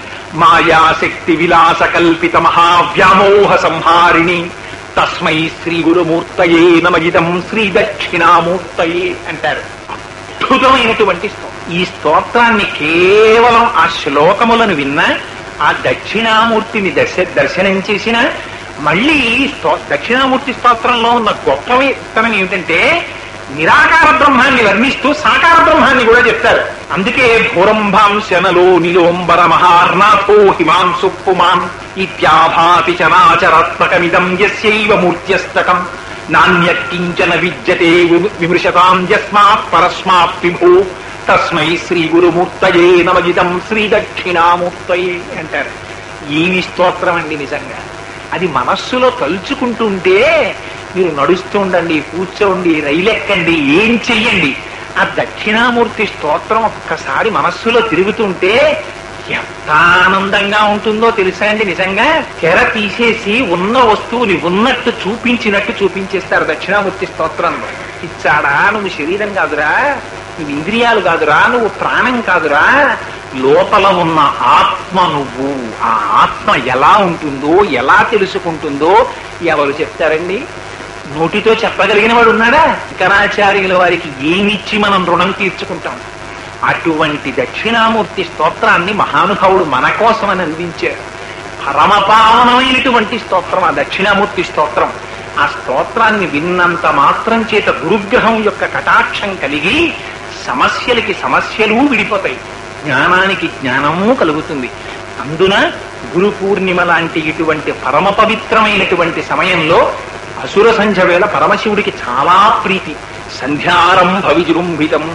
మాయాశక్తి విలాస కల్పిత మహావ్యామోహ సంహారిణి తస్మై శ్రీ గురుమూర్తయే నమయిదం శ్రీ దక్షిణామూర్తయే అంటారు. అద్భుతమైనటువంటి స్తోత్రం. ఈ స్తోత్రాన్ని కేవలం ఆ శ్లోకములను విన్నా, ఆ దక్షిణామూర్తిని దర్శనం చేసిన, మళ్ళీ దక్షిణామూర్తి స్తోత్రంలో ఉన్న గొప్పతనం ఏమిటంటే నిరాకార బ్రహ్మాన్ని వర్ణిస్తూ సాకార బ్రహ్మాన్ని కూడా చెప్తారు. అందుకే భూరంభాంశనలో నిలోంబర మహార్నాథో హిమాంసు పుమాన్ ఇత్యాభాతి చనాచరాత్మకమిదం యస్యైవ మూర్త్యస్తకం నాణ్యకించన విద్యతే విమృశతాం యస్మాత్ పరస్మాత్ విభూ తస్మై శ్రీ గురుమూర్తయే నమయిదం శ్రీ దక్షిణామూర్తయే అంటారు. ఏమి స్తోత్రం అండి నిజంగా. అది మనస్సులో తలుచుకుంటుంటే మీరు నడుస్తూ ఉండండి, కూర్చోండి, రైలెక్కండి, ఏం చెయ్యండి, ఆ దక్షిణామూర్తి స్తోత్రం ఒక్కసారి మనస్సులో తిరుగుతుంటే ఎంత ఆనందంగా ఉంటుందో తెలుసా అండి. నిజంగా తెర తీసేసి ఉన్న వస్తువుని ఉన్నట్టు చూపించినట్టు చూపించేస్తారు దక్షిణామూర్తి స్తోత్రంలో. ఇచ్చాడా, నువ్వు శరీరం కాదురా, నువ్వు ఇంద్రియాలు కాదురా, నువ్వు ప్రాణం కాదురా, లోపల ఉన్న ఆత్మ నువ్వు. ఆ ఆత్మ ఎలా ఉంటుందో, ఎలా తెలుసుకుంటుందో ఎవరు చెప్తారండి? నోటితో చెప్పగలిగిన వాడు ఉన్నాడా? శంకరాచార్యుల వారికి ఏమిచ్చి మనం రుణం తీర్చుకుంటాం? అటువంటి దక్షిణామూర్తి స్తోత్రాన్ని మహానుభావుడు మన కోసమని అందించారు. పరమపావనమైనటువంటి స్తోత్రం ఆ దక్షిణామూర్తి స్తోత్రం. ఆ స్తోత్రాన్ని విన్నంత మాత్రం చేత గురుగ్రహం యొక్క కటాక్షం కలిగి సమస్యలకి సమస్యలు విడిపోతాయి, జ్ఞానానికి జ్ఞానము కలుగుతుంది. అందున గురు పూర్ణిమ లాంటి ఇటువంటి పరమ పవిత్రమైనటువంటి సమయంలో అసుర సంధ్య వేళ పరమశివుడికి చాలా ప్రీతి. సంధ్యారంభ విజృంభితం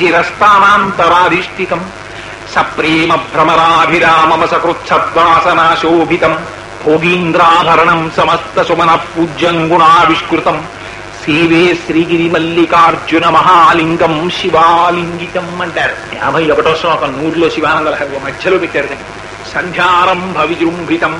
శృతిశిరస్థానాంతరాధిష్ఠితం సప్రేమ భ్రమరాభిరామమ సకృత్సద్వాసనాశోభితం భోగీంద్రాభరణం సమస్త సుమన పూజ్యం గుణావిష్కృతం సేవే శ్రీగిరి మల్లికార్జున మహాలింగం శివాలింగితం అంటారు. 51వ శ్లోకం 100లో శివానంద మధ్యలో పెట్టారు. సంధ్యారంభ విజృంభితం,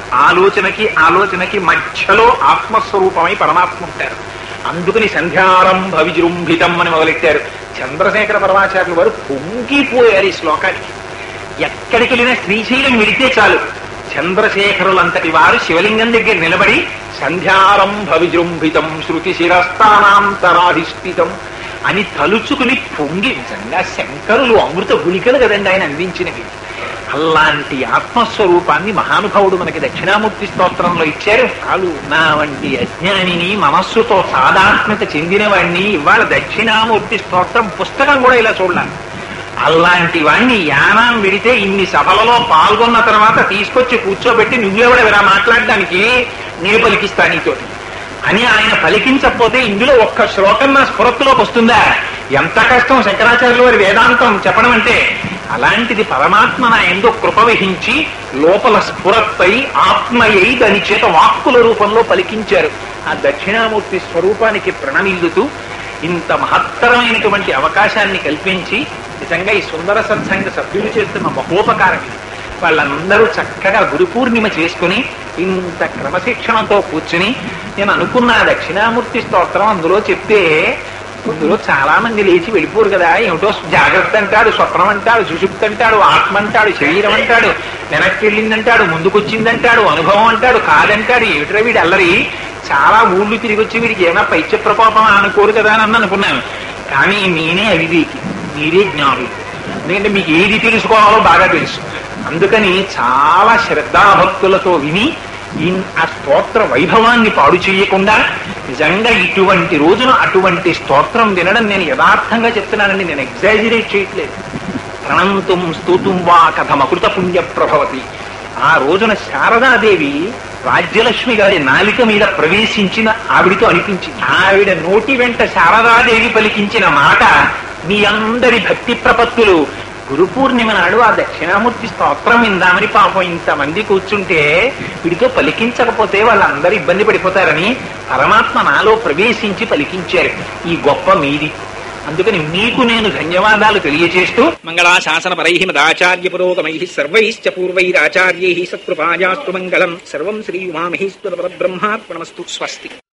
ఆలోచనకి మధ్యలో ఆత్మస్వరూపమై పరమాత్మ ఉంటారు. అందుకని సంధ్యారంభ విజృంభితం అని మొదలెట్టారు. చంద్రశేఖర పరమాచార్యులు వారు పొంగిపోయారు ఈ శ్లోకానికి. ఎక్కడికి వెళ్ళినా శ్రీశైలం విడితే చాలు, చంద్రశేఖరులంతటి వారు శివలింగం దగ్గర నిలబడి సంధ్యారంభ విజృంభితం శృతి శిరస్థానాంతరాధిష్ఠితం అని తలుచుకుని పొంగి, నిజంగా శంకరులు అమృత గుళికలు కదండి ఆయన అందించినవి. అలాంటి ఆత్మస్వరూపాన్ని మహానుభావుడు మనకి దక్షిణామూర్తి స్తోత్రంలో ఇచ్చారు. కాలు నా వంటి అజ్ఞానిని, మనస్సుతో సాధాత్మ్యత చెందిన వాడిని ఇవాళ దక్షిణామూర్తి స్తోత్రం పుస్తకం కూడా ఇలా చూడాలి. అలాంటి వాణ్ణి యానం విడితే ఇన్ని సభలలో పాల్గొన్న తర్వాత తీసుకొచ్చి కూర్చోబెట్టి నువ్వెవడెవరా మాట్లాడడానికి, నేను పలికిస్తా నీతోటి అని ఆయన పలికించకపోతే ఇందులో ఒక్క శ్లోకం నా స్ఫురత్తులోకి వస్తుందా? ఎంత కష్టం శంకరాచార్యుల వారి వేదాంతం చెప్పడం అంటే. అలాంటిది పరమాత్మ నా ఎందు కృప వహించి లోపల స్ఫురత్తై ఆత్మయై దాని చేత వాక్కుల రూపంలో పలికించారు. ఆ దక్షిణామూర్తి స్వరూపానికి ప్రణమిల్లుతూ ఇంత మహత్తరమైనటువంటి అవకాశాన్ని కల్పించి నిజంగా ఈ సుందర సత్సంగ సభ్యులు చేస్తున్న మహోపకారం. వాళ్ళందరూ చక్కగా గురు పూర్ణిమ చేసుకుని ఇంత క్రమశిక్షణతో కూర్చుని, నేను అనుకున్న దక్షిణామూర్తి స్తోత్రం అందులో చెప్తే అందులో చాలా మంది లేచి వెళ్ళిపోరు కదా. ఏమిటో జాగ్రత్త అంటాడు, స్వప్నం అంటాడు, సుషుప్తి అంటాడు, ఆత్మ అంటాడు, శరీరం అంటాడు, వెనక్కి వెళ్ళిందంటాడు, ముందుకొచ్చిందంటాడు, అనుభవం అంటాడు, కాదంటాడు. ఏమిట్రా వీడు అల్లరి, చాలా ఊళ్ళు తిరిగి వచ్చి వీడికి ఏమైనా పైత్య ప్రకోపం అనుకోరు కదా అని అనుకున్నాను. కానీ నేనే అవివేకి, మీరే జ్ఞానులు. ఎందుకంటే మీకు ఏది తెలుసుకోవాలో బాగా తెలుసు. అందుకని చాలా శ్రద్ధాభక్తులతో విని ఆ స్తోత్ర వైభవాన్ని పాడు చేయకుండా నిజంగా ఇటువంటి రోజున అటువంటి స్తోత్రం వినడం నేను యథార్థంగా చెప్తున్నానండి, నేను ఎగ్జాజిరేట్ చేయట్లేదు. ప్రణంతుం స్తోతుం వా కథమకృత పుణ్య ప్రభవతి. ఆ రోజున శారదాదేవి రాజ్యలక్ష్మి గారి నాలిక మీద ప్రవేశించిన ఆవిడితో అనిపించింది. ఆవిడ నోటి వెంట శారదాదేవి పలికించిన మాట మీ అందరి భక్తి ప్రపత్తులు గురు పూర్ణిమ నాడు ఆ దక్షిణామూర్తి స్తోత్రం విందామని పాపం ఇంతమంది కూర్చుంటే వీడితో పలికించకపోతే వాళ్ళందరూ ఇబ్బంది పడిపోతారని పరమాత్మ నాలో ప్రవేశించి పలికించారు. ఈ గొప్ప మీది. అందుకని మీకు నేను ధన్యవాదాలు తెలియజేస్తూ మంగళాశాసన పరై మదాచార్య పురోగమై సర్వైశ్చ పూర్వైరాచార్యై సత్కృపాయాస్తు మంగళం. సర్వం శ్రీ ఉమామహేశ్వర పరబ్రహ్మార్పణమస్తు. స్వస్తి.